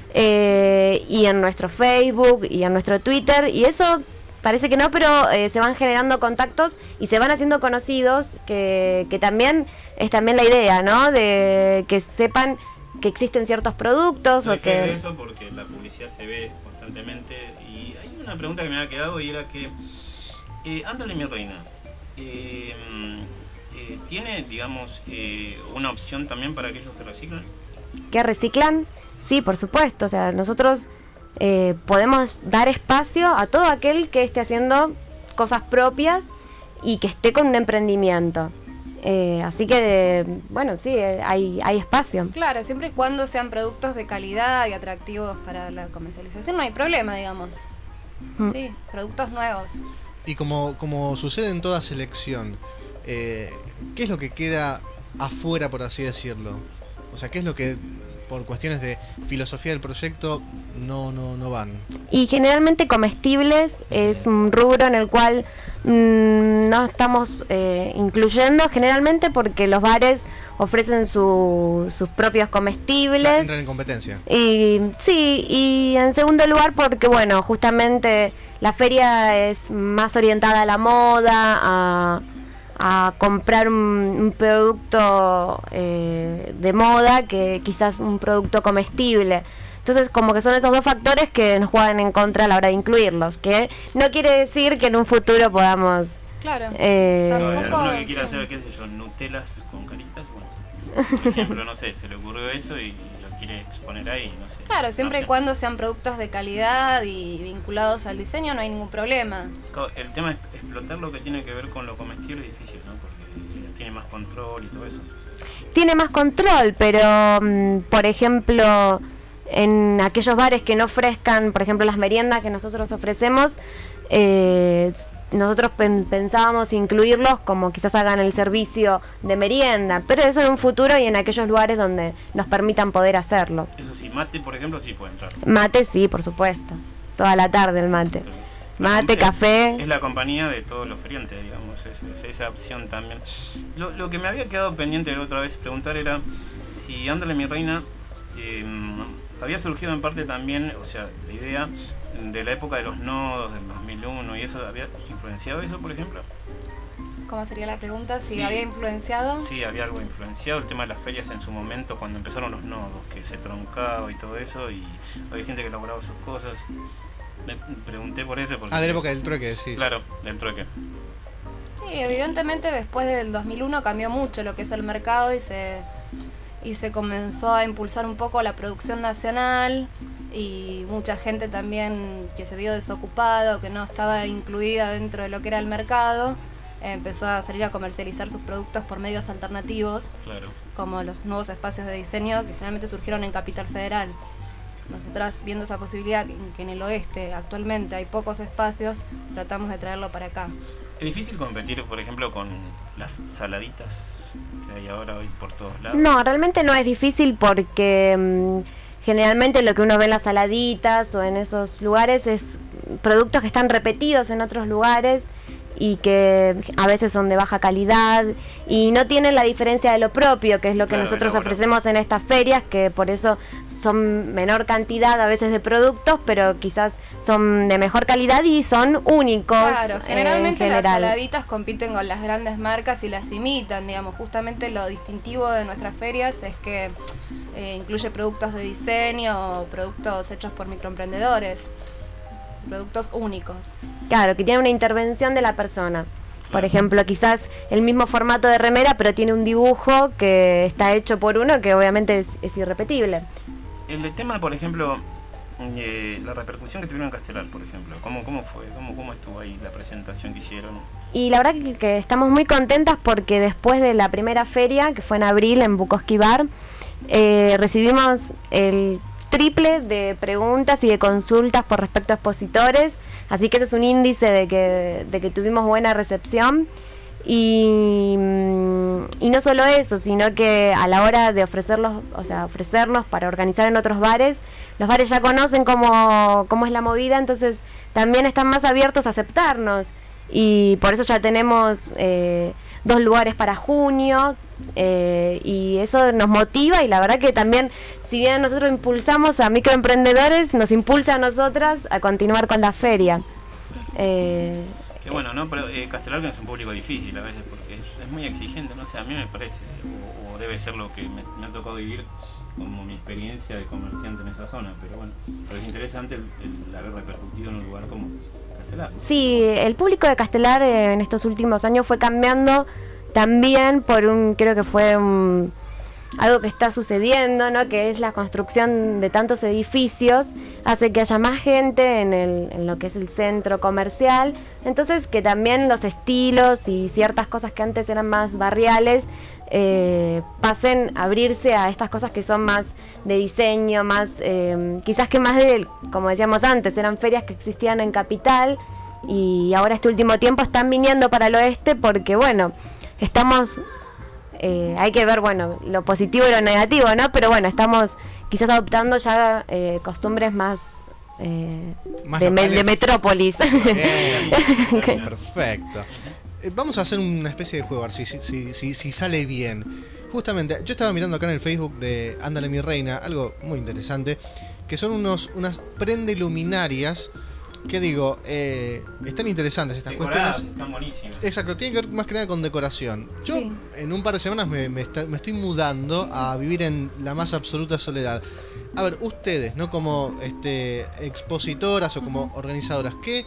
K: eh, y en nuestro Facebook y en nuestro Twitter, y eso parece que no, pero eh, se van generando contactos y se van haciendo conocidos, que, que también es también la idea, ¿no? De que sepan que existen ciertos productos
F: No
K: o
F: hay fe de
K: que...
F: eso porque la publicidad se ve constantemente. Y hay una pregunta que me había quedado y era que eh, Ándale mi reina eh, eh, tiene, digamos, eh, una opción también para aquellos que reciclan.
K: que reciclan, sí, por supuesto. O sea, nosotros eh, podemos dar espacio a todo aquel que esté haciendo cosas propias y que esté con un emprendimiento. Eh, así que, bueno, sí, eh, hay, hay espacio.
L: Claro, siempre y cuando sean productos de calidad y atractivos para la comercialización, no hay problema, digamos.
K: Mm.
L: Sí, productos nuevos.
E: Y como, como sucede en toda selección, eh, ¿qué es lo que queda afuera, por así decirlo? O sea, ¿qué es lo que, por cuestiones de filosofía del proyecto, no, no, no van?
K: Y generalmente comestibles es un rubro en el cual mm, no estamos eh, incluyendo, generalmente porque los bares ofrecen su- sus propios comestibles.
E: Entran en competencia.
K: Y sí, y en segundo lugar porque, bueno, justamente la feria es más orientada a la moda, a, a comprar un, un producto eh, de moda que quizás un producto comestible. Entonces, como que son esos dos factores que nos juegan en contra a la hora de incluirlos, que no quiere decir que en un futuro podamos...
L: Claro.
K: Eh,
F: No, hay
L: Tampoco,
F: alguno que quiera
L: sí.
F: hacer, qué sé yo, Nutelas con caritas, bueno, por ejemplo, no sé, se le ocurrió eso y lo quiere exponer ahí, no sé.
L: Claro, siempre
F: No
L: y
F: sé.
L: cuando sean productos de calidad y vinculados al diseño no hay ningún problema.
F: Co- El tema es explotar lo que tiene que ver con lo comestible es difícil, ¿no? Porque tiene más control y todo eso.
K: tiene más control, pero mm, por ejemplo, en aquellos bares que no ofrezcan, por ejemplo, las meriendas que nosotros ofrecemos, eh, nosotros pen- pensábamos incluirlos como quizás hagan el servicio de merienda, pero eso en un futuro y en aquellos lugares donde nos permitan poder hacerlo.
F: Eso sí, mate, por ejemplo, sí puede entrar.
K: Mate sí, por supuesto, toda la tarde el mate.
F: La
K: Mate,
F: comp-
K: café.
F: Es la compañía de todos los feriantes, digamos, es, es esa opción también. Lo, lo que me había quedado pendiente la otra vez preguntar era si Ándale mi reina eh, había surgido en parte también, o sea, la idea de la época de los nodos, del dos mil uno y eso, ¿había influenciado eso, por ejemplo?
L: ¿Cómo sería la pregunta? Si
F: Sí.
L: había influenciado.
F: Sí, había algo influenciado, el tema de las ferias en su momento, cuando empezaron los nodos, que se troncaba y todo eso, y había gente que elaboraba sus cosas. Me pregunté por eso. Porque,
E: Ah, de la época del trueque, decís.
F: Claro, del trueque.
L: Sí, evidentemente después del dos mil uno cambió mucho lo que es el mercado y se y se comenzó a impulsar un poco la producción nacional y mucha gente también que se vio desocupado, que no estaba incluida dentro de lo que era el mercado, eh, empezó a salir a comercializar sus productos por medios alternativos,
F: Claro.
L: como los nuevos espacios de diseño que generalmente surgieron en Capital Federal. Nosotras, viendo esa posibilidad, que que en el oeste actualmente hay pocos espacios, tratamos de traerlo para acá.
F: Es difícil competir, por ejemplo, con las saladitas que hay ahora hoy por todos lados.
K: No, realmente no es difícil porque mm, generalmente lo que uno ve en las saladitas o en esos lugares es productos que están repetidos en otros lugares y que a veces son de baja calidad y no tienen la diferencia de lo propio, que es lo que
F: Claro,
K: nosotros
F: elaborado.
K: ofrecemos en estas ferias, que por eso son menor cantidad a veces de productos, pero quizás son de mejor calidad y son únicos.
L: Claro,
K: eh,
L: generalmente
K: en
L: las
K: general.
L: saladitas compiten con las grandes marcas y las imitan, digamos. Justamente lo distintivo de nuestras ferias es que eh, incluye productos de diseño o productos hechos por microemprendedores, productos únicos.
K: Claro, que tiene una intervención de la persona. Por ejemplo, quizás el mismo formato de remera, pero tiene un dibujo que está hecho por uno que obviamente es, es irrepetible.
F: El tema, por ejemplo, eh, la repercusión que tuvieron en Castelar, por ejemplo. ¿Cómo, cómo fue? ¿Cómo, ¿Cómo estuvo ahí la presentación que hicieron?
K: Y la verdad que, que estamos muy contentas porque después de la primera feria, que fue en abril en Bukowski Bar, eh, recibimos el triple de preguntas y de consultas por respecto a expositores, así que eso es un índice de que, de que tuvimos buena recepción. Y, y no solo eso, sino que a la hora de ofrecerlos, o sea, ofrecernos para organizar en otros bares, los bares ya conocen cómo, cómo es la movida, entonces también están más abiertos a aceptarnos. Y por eso ya tenemos eh, dos lugares para junio, eh, y eso nos motiva, y la verdad que también, si bien nosotros impulsamos a microemprendedores, nos impulsa a nosotras a continuar con la feria. Eh,
F: Qué bueno, ¿no? Pero eh, Castelar es un público difícil a veces porque es, es muy exigente, no sé, a mí me parece, o, o debe ser lo que me, me ha tocado vivir como mi experiencia de comerciante en esa zona, pero bueno, pero es interesante el, el haber repercutido en un lugar como Castelar.
K: Sí, el público de Castelar eh, en estos últimos años fue cambiando también por un, creo que fue un, algo que está sucediendo, ¿no? Que es la construcción de tantos edificios, hace que haya más gente en, el, en lo que es el centro comercial, entonces que también los estilos y ciertas cosas que antes eran más barriales eh, pasen a abrirse a estas cosas que son más de diseño, más eh, quizás que más de, como decíamos antes, eran ferias que existían en Capital y ahora este último tiempo están viniendo para el oeste porque bueno, estamos... Eh, hay que ver, bueno, lo positivo y lo negativo, ¿no? Pero bueno, estamos quizás adoptando ya eh, costumbres más, eh,
E: Más
K: de, me-
E: locales.
K: de metrópolis.
E: Bien, perfecto. Eh, vamos a hacer una especie de juego, a ver si, si, si, si, si sale bien. Justamente, yo estaba mirando acá en el Facebook de Ándale mi reina, algo muy interesante, que son unos unas prendeluminarias que digo, eh, están interesantes estas
F: Decoradas,
E: cuestiones.
F: están buenísimas.
E: Exacto, tiene que ver más que nada con decoración. Yo
L: Sí.
E: en un par de semanas me, me, está- me estoy mudando a vivir en la más absoluta soledad. A ver, ustedes, ¿no? Como este, expositoras o como organizadoras, ¿qué,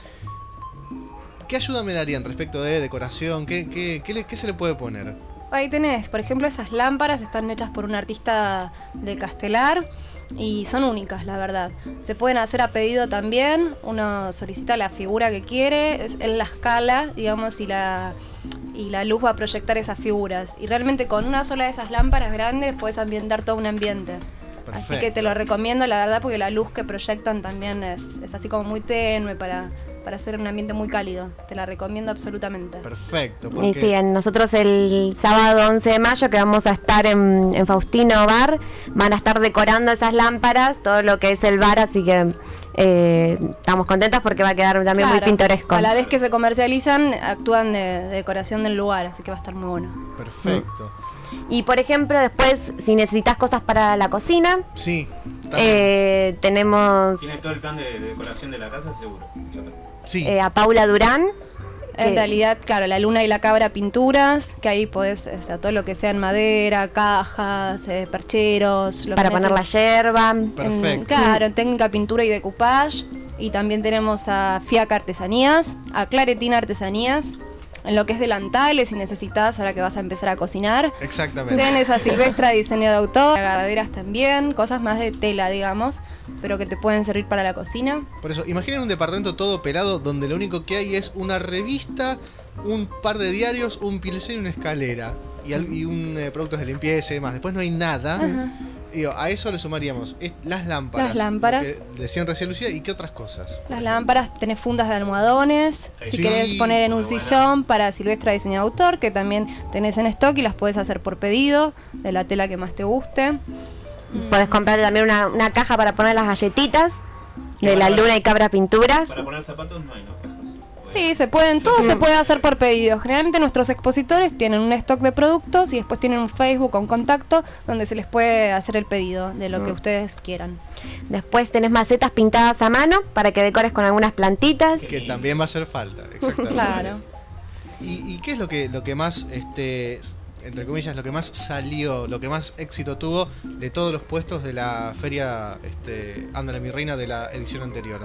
E: ¿qué ayuda me darían respecto de decoración? ¿Qué, qué, qué, le- qué se le puede poner?
L: Ahí tenés, por ejemplo, esas lámparas están hechas por un artista de Castelar y son únicas, la verdad. Se pueden hacer a pedido también, uno solicita la figura que quiere, es- él la escala, digamos, y la, y la luz va a proyectar esas figuras. Y realmente con una sola de esas lámparas grandes puedes ambientar todo un ambiente. Así
E: Perfecto.
L: que te lo recomiendo, la verdad, porque la luz que proyectan también es, es así como muy tenue para, para hacer un ambiente muy cálido. Te la recomiendo absolutamente.
E: Perfecto.
K: Y
E: Porque
K: sí, en nosotros el sábado once de mayo que vamos a estar en, en Faustino Bar, van a estar decorando esas lámparas, todo lo que es el bar, así que eh, estamos contentas porque va a quedar también muy
L: Claro,
K: pintoresco.
L: A la vez que se comercializan, actúan de, de decoración del lugar, así que va a estar muy bueno.
E: perfecto.
K: Y por ejemplo, después, si necesitas cosas para la cocina,
E: Sí. también.
K: eh, tenemos
F: Tiene todo el plan de, de decoración de la casa, seguro.
E: Sí.
K: eh, a Paula Durán.
L: En
K: que-
L: realidad, claro, la luna y la cabra pinturas, que ahí podés, o sea, todo lo que sea en madera, cajas, eh, percheros, lo
K: para
L: que
K: poner la
L: neces-
K: yerba.
L: en-
E: Perfecto.
L: claro, en técnica pintura y decoupage. Y también tenemos a Fiaca Artesanías, a Claretina Artesanías, en lo que es delantales, si necesitas, ahora que vas a empezar a cocinar.
E: Exactamente.
L: Tenés a Silvestra Diseño de Autor, agarraderas también, cosas más de tela, digamos, pero que te pueden servir para la cocina.
E: Por eso, imaginen un departamento todo pelado donde lo único que hay es una revista, un par de diarios, un pincel y una escalera. Y, al- y un eh, productos de limpieza y demás. Después no hay nada.
L: Ajá.
E: Digo, a eso le sumaríamos es- las lámparas.
L: Las lámparas.
E: lo que decían recién Lucía, ¿y qué otras cosas?
L: Las lámparas, tenés fundas de almohadones, si
E: Sí,
L: querés poner en un
F: muy buena.
L: sillón para Silvestra Diseño de Autor, que también tenés en stock y las podés hacer por pedido, de la tela que más te guste.
K: Puedes comprar también una, una caja para poner las galletitas de
F: Qué
K: la
F: bárbaro.
K: luna y cabra pinturas.
F: Para poner zapatos no hay, ¿no? Cosas.
L: Sí, se pueden, todo se puede hacer por pedido. Generalmente nuestros expositores tienen un stock de productos y después tienen un Facebook o un contacto donde se les puede hacer el pedido de lo que ustedes quieran.
K: Después tenés macetas pintadas a mano para que decores con algunas plantitas.
E: Que también va a hacer falta, exactamente.
L: Claro.
E: ¿Y, y qué es lo que, lo que más, este, entre comillas, lo que más salió, lo que más éxito tuvo de todos los puestos de la feria este, Ándale mi reina de la edición anterior?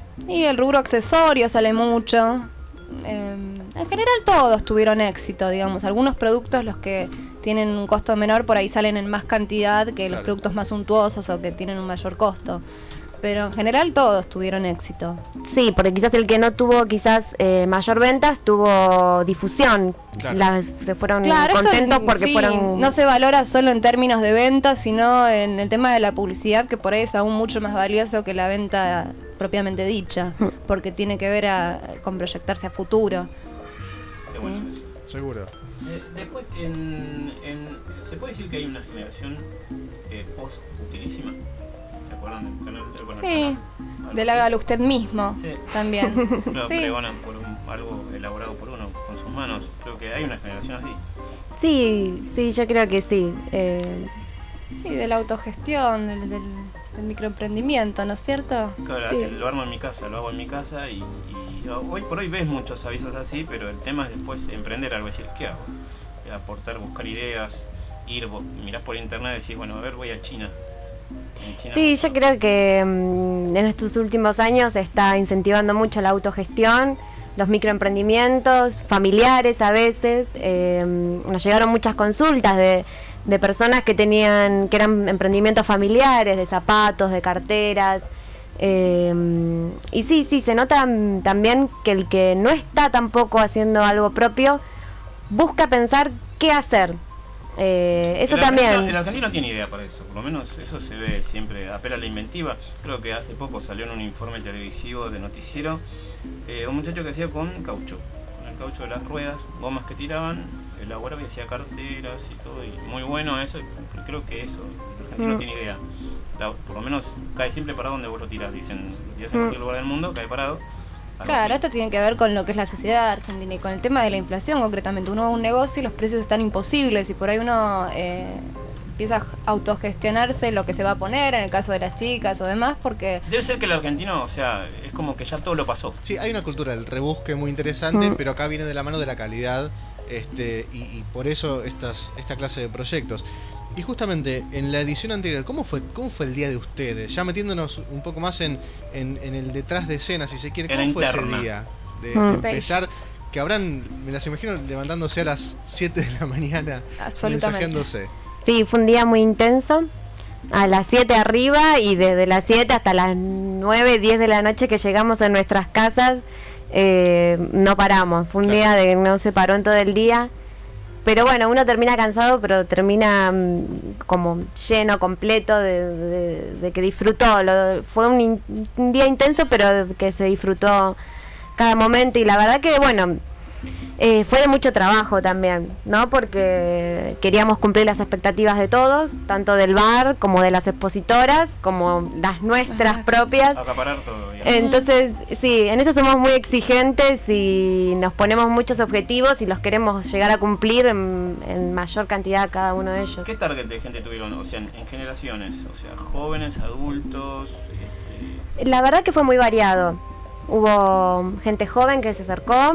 L: Y el rubro accesorio sale mucho. Eh, en general todos tuvieron éxito, digamos. Algunos productos, los que tienen un costo menor, por ahí salen en más cantidad que los
E: Claro.
L: productos más suntuosos o que tienen un mayor costo. pero en general todos tuvieron éxito.
K: Sí, porque quizás el que no tuvo quizás eh, mayor ventas tuvo difusión.
E: Claro.
K: Las- se fueron
L: Claro, esto,
K: contentos porque
L: sí,
K: fueron...
L: no se valora solo en términos de venta, sino en el tema de la publicidad, que por ahí es aún mucho más valioso que la venta propiamente dicha, porque tiene que ver a- con proyectarse a futuro.
F: Qué
L: Sí.
F: bueno eso.
E: Seguro.
F: Eh, después, en, en- ¿se puede decir que hay una generación eh, post-utilísima? ¿Se acuerdan del canal? Eh, bueno, el
L: Sí,
F: canal,
L: del
F: algo así.
L: hágalo usted mismo
F: Sí.
L: también.
F: Claro,
L: Sí.
F: pregonan por un- algo elaborado por uno, con sus manos. Creo que hay una generación así.
K: Sí, sí, yo creo que sí. Eh,
L: Sí, de la autogestión, del, del, del microemprendimiento, ¿no es cierto?
F: Claro,
K: Sí.
F: lo armo en mi casa, lo hago en mi casa y, y hoy por hoy ves muchos avisos así, pero el tema es después emprender algo, decir, ¿qué hago? Eh, Aportar, buscar ideas, ir, vos mirás por internet y decís, bueno, a ver, voy a China. En China
K: Sí, yo creo que mm, en estos últimos años se está incentivando mucho la autogestión, los microemprendimientos, familiares a veces. Eh, nos llegaron muchas consultas de, de personas que tenían, que eran emprendimientos familiares, de zapatos, de carteras. Eh, y sí, sí, se nota mm, también que el que no está tampoco haciendo algo propio busca pensar qué hacer. Eh, eso
F: el argentino-
K: también.
F: El argentino tiene idea para eso, por lo menos eso se ve siempre, apela a la inventiva. Creo que hace poco salió en un informe televisivo de noticiero eh, un muchacho que hacía con caucho, con el caucho de las ruedas, gomas que tiraban, elaboraba y hacía carteras y todo, y muy bueno eso, y creo que eso, el argentino
K: Mm.
F: tiene idea. La- por lo menos cae siempre para donde vos lo tirás, dicen, lo tirás en
K: Mm.
F: cualquier lugar del mundo, cae parado. Algo
L: Claro,
F: así.
L: esto tiene que ver con lo que es la sociedad argentina y con el tema de la inflación concretamente. Uno va a un negocio y los precios están imposibles y por ahí uno eh, empieza a autogestionarse lo que se va a poner en el caso de las chicas o demás porque...
F: Debe ser que el argentino, o sea, es como que ya todo lo pasó.
E: Sí, hay una cultura del rebusque muy interesante,
K: Mm.
E: pero acá viene de la mano de la calidad, este, y, y por eso estas, esta clase de proyectos. Y justamente en la edición anterior, ¿cómo fue, cómo fue el día de ustedes? Ya metiéndonos un poco más en, en, en el detrás de escena, si se quiere,
F: En
E: ¿cómo
F: la
E: fue
F: interna.
E: ese día? De,
K: Mm.
E: de empezar, que habrán, me las imagino levantándose a las siete de la mañana,
L: Absolutamente.
E: mensajeándose.
K: Sí, fue un día muy intenso. A las siete arriba y desde las siete hasta las nueve, diez de la noche que llegamos a nuestras casas, eh, no paramos. Fue un
E: Claro.
K: día de que no se paró en todo el día. Pero bueno, uno termina cansado, pero termina mm, como lleno, completo, de, de- de que disfrutó. Lo- fue un, in- un día intenso, pero que se disfrutó cada momento. Y la verdad que, bueno, eh, fue de mucho trabajo también, ¿no? Porque queríamos cumplir las expectativas de todos, tanto del bar como de las expositoras, como las nuestras
L: Ajá.
K: propias.
F: Acaparar todo, digamos.
K: Entonces, sí, en eso somos muy exigentes y nos ponemos muchos objetivos y los queremos llegar a cumplir en, en mayor cantidad cada uno de ellos.
F: ¿Qué target de gente tuvieron? O sea, en, en generaciones, o sea, jóvenes, adultos, este,
K: La verdad que fue muy variado. Hubo gente joven que se acercó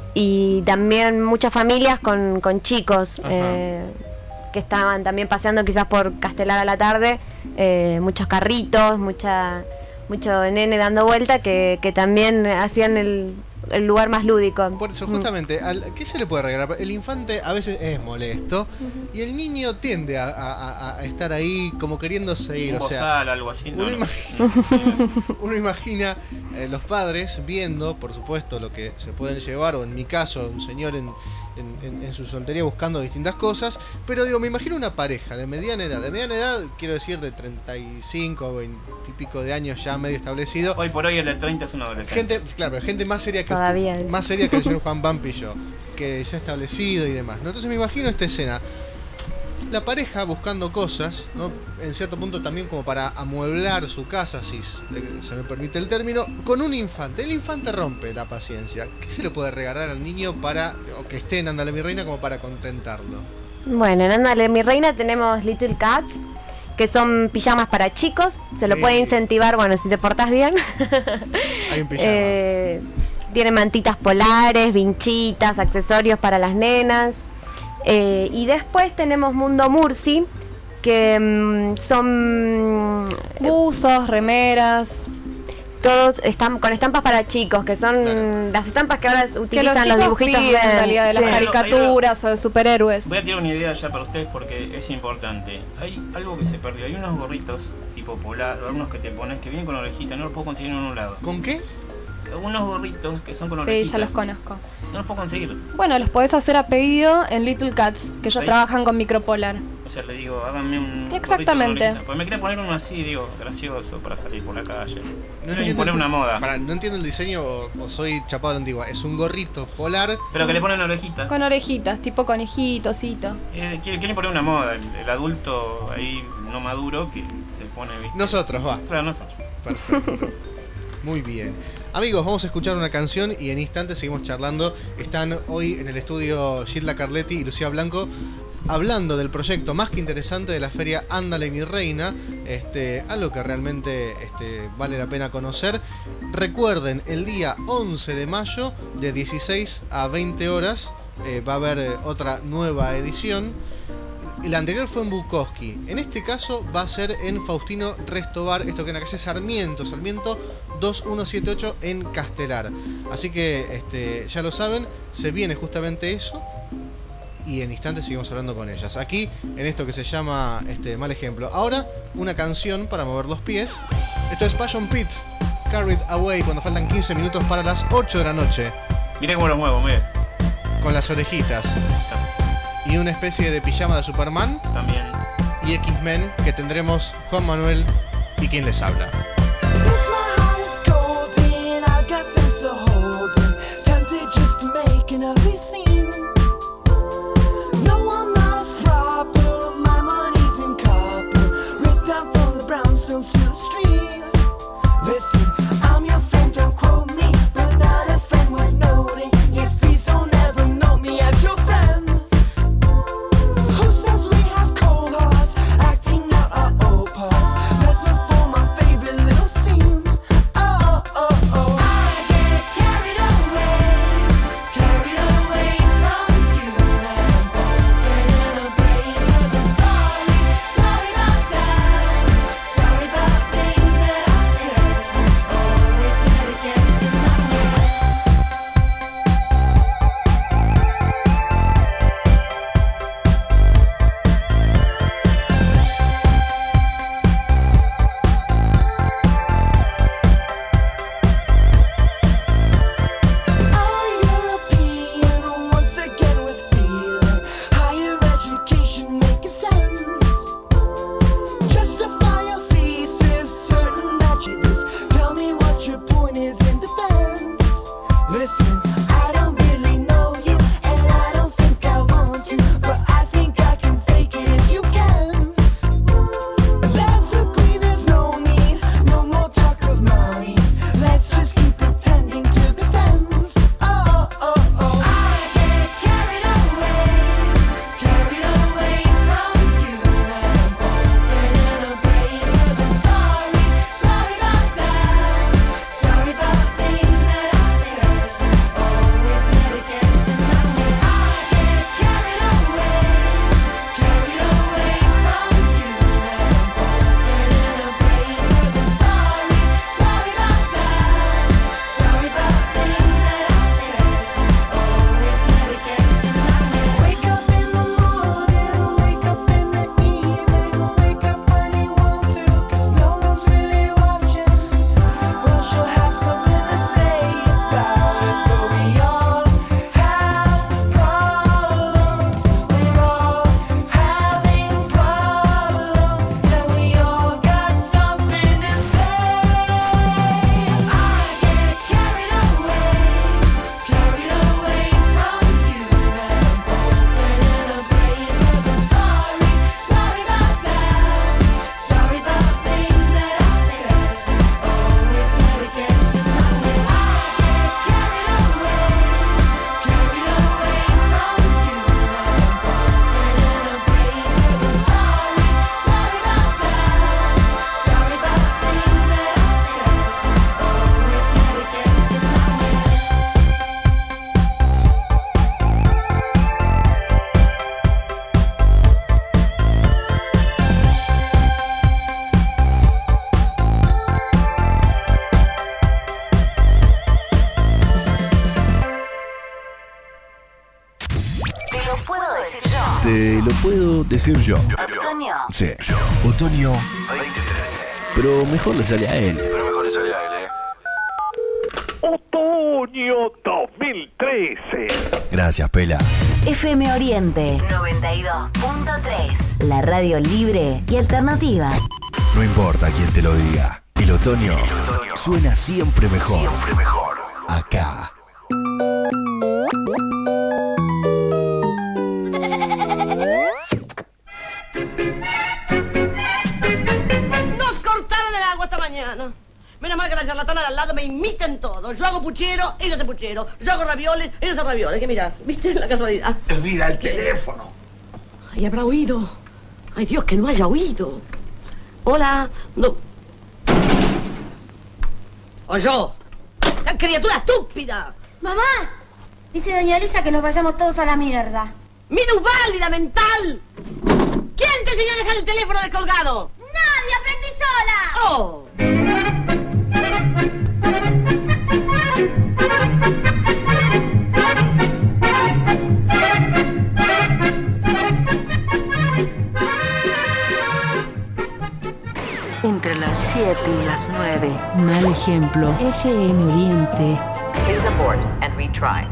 K: y también muchas familias con, con chicos
E: Ajá.
K: eh, que estaban también paseando quizás por Castelar a la tarde, eh, muchos carritos, mucha mucho nene dando vuelta que, que también hacían el, el lugar más lúdico.
E: Por eso,
K: Mm.
E: justamente, al, ¿qué se le puede regalar? El infante a veces es molesto y el niño tiende a, a- a- a estar ahí como queriéndose ir.
F: un
E: O sea,
F: bozal, algo así. No,
E: uno,
F: no.
E: imagina, uno imagina eh, los padres viendo, por supuesto, lo que se pueden llevar, o en mi caso, un señor en, en- en- en su soltería buscando distintas cosas, pero digo, me imagino una pareja de mediana edad, de mediana edad, quiero decir, de treinta y cinco, veinte y pico de años ya medio establecido.
F: Hoy por hoy el de treinta es un adolescente.
E: Gente, claro, gente más seria que
K: Todavía
E: usted,
K: es.
E: más seria que el señor Juan Bampi y yo, que se ha establecido y demás, ¿no? Entonces me imagino esta escena. La pareja buscando cosas, ¿no? En cierto punto también como para amueblar su casa, si s- eh, se me permite el término, con un infante. El infante rompe la paciencia. ¿Qué se le puede regalar al niño para, o que esté en Ándale mi reina, como para contentarlo?
K: Bueno, en Ándale mi reina tenemos Little Cats, que son pijamas para chicos. Se lo
E: Sí.
K: puede incentivar, bueno, si te portás bien.
E: Hay un pijama.
K: Eh, tiene mantitas polares, vinchitas, accesorios para las nenas. Eh, y después tenemos Mundo Murci, que mm, son
L: Buzos, remeras.
K: todos están con estampas para chicos, que son
E: Claro.
K: las estampas que ahora
L: Que los
K: utilizan los,
L: chicos
K: dibujitos
L: piden, en
K: de,
L: realidad, de las
K: sí.
L: caricaturas o de superhéroes.
F: Voy a tirar una idea ya para ustedes porque es importante. Hay algo que se perdió. Hay unos gorritos tipo polar, o algunos que te pones que vienen con orejita, no los puedo conseguir en ningún lado.
E: ¿Con qué?
F: Unos gorritos que son con
L: Sí,
F: orejitas.
L: ya los conozco.
F: No los puedo conseguir.
L: Bueno, los podés hacer a pedido en Little Cats, que ellos
F: Ahí.
L: trabajan con micropolar.
F: O sea, le digo, háganme un.
L: Exactamente.
F: gorrito con orejita. Pues me quería poner uno así, digo, gracioso para salir por la calle.
E: No
F: Quiero
E: entiendo
F: imponer
E: el-
F: una moda.
E: Pará, no entiendo el diseño o, o soy chapado a la antigua. Es un gorrito polar.
F: Pero que le ponen orejitas.
L: Con orejitas, tipo conejito, osito.
F: Eh, quiere, quiere poner una moda. El, el adulto ahí no maduro que se pone, ¿viste?
E: Nosotros, va.
F: Claro, nosotros.
E: Perfecto. Muy bien. Amigos, vamos a escuchar una canción y en instantes seguimos charlando. Están hoy en el estudio Gilda Carletti y Lucía Blanco hablando del proyecto más que interesante de la feria Ándale mi reina, este, algo que realmente este, vale la pena conocer. Recuerden, el día once de mayo de dieciséis a veinte horas eh, va a haber eh, otra nueva edición. La anterior fue en Bukowski. En este caso va a ser en Faustino Restobar, esto que en la calle Sarmiento, Sarmiento dos mil ciento setenta y ocho en Castelar. Así que este, ya lo saben, se viene justamente eso. Y en instantes seguimos hablando con ellas. Aquí, en esto que se llama este, Mal Ejemplo. Ahora, una canción para mover los pies. Esto es Passion Pit, Carried Away, cuando faltan quince minutos para las ocho de la noche.
F: Miré cómo los muevo, mire.
E: Con las orejitas. Y una especie de pijama de Superman.
F: También.
E: Y X-Men, que tendremos Juan Manuel y quien les habla.
M: Since my heart is golden, I've got sense to hold it. Tempted just to make an ugly scene. No, I'm not as proper. My money's in copper. Ripped down from the brownstones to the street. Listen, I'm your friend, don't quote me, but not a friend worth noting. Yes, please don't ever note me as your friend. Who says we have cold hearts, acting out our old parts? That's before my favorite
B: decir yo. Te lo puedo decir yo.
N: Otoño.
B: Sí. Otoño veintitrés. Pero mejor le sale a él.
N: Pero mejor le sale a él, ¿eh?
O: Otoño dos mil trece.
B: Gracias, Pela.
N: F M Oriente noventa y dos punto tres. La radio libre y alternativa.
B: No importa quién te lo diga. El otoño, El otoño suena siempre mejor. Siempre mejor. Acá.
P: Nos cortaron el agua esta mañana. Menos mal que la charlatana de al lado me imiten todo. Yo hago puchero, ella hace puchero. Yo hago ravioles, ella hace ravioles. ¿Qué miras? ¿Viste la casualidad?
O: Mira el teléfono.
P: Ay, habrá oído. Ay, Dios, que no haya oído. Hola. No. O yo. ¡La criatura estúpida!
Q: Mamá, dice doña Elisa que nos vayamos todos a la mierda.
P: ¡Minusválida mental! ¿Quién te enseñó a dejar el teléfono descolgado?
Q: ¡Nadie! ¡Aprendí sola!
P: ¡Oh!
N: Entre las siete y las nueve. Mal ejemplo. F M Oriente.
R: Please abort and retry.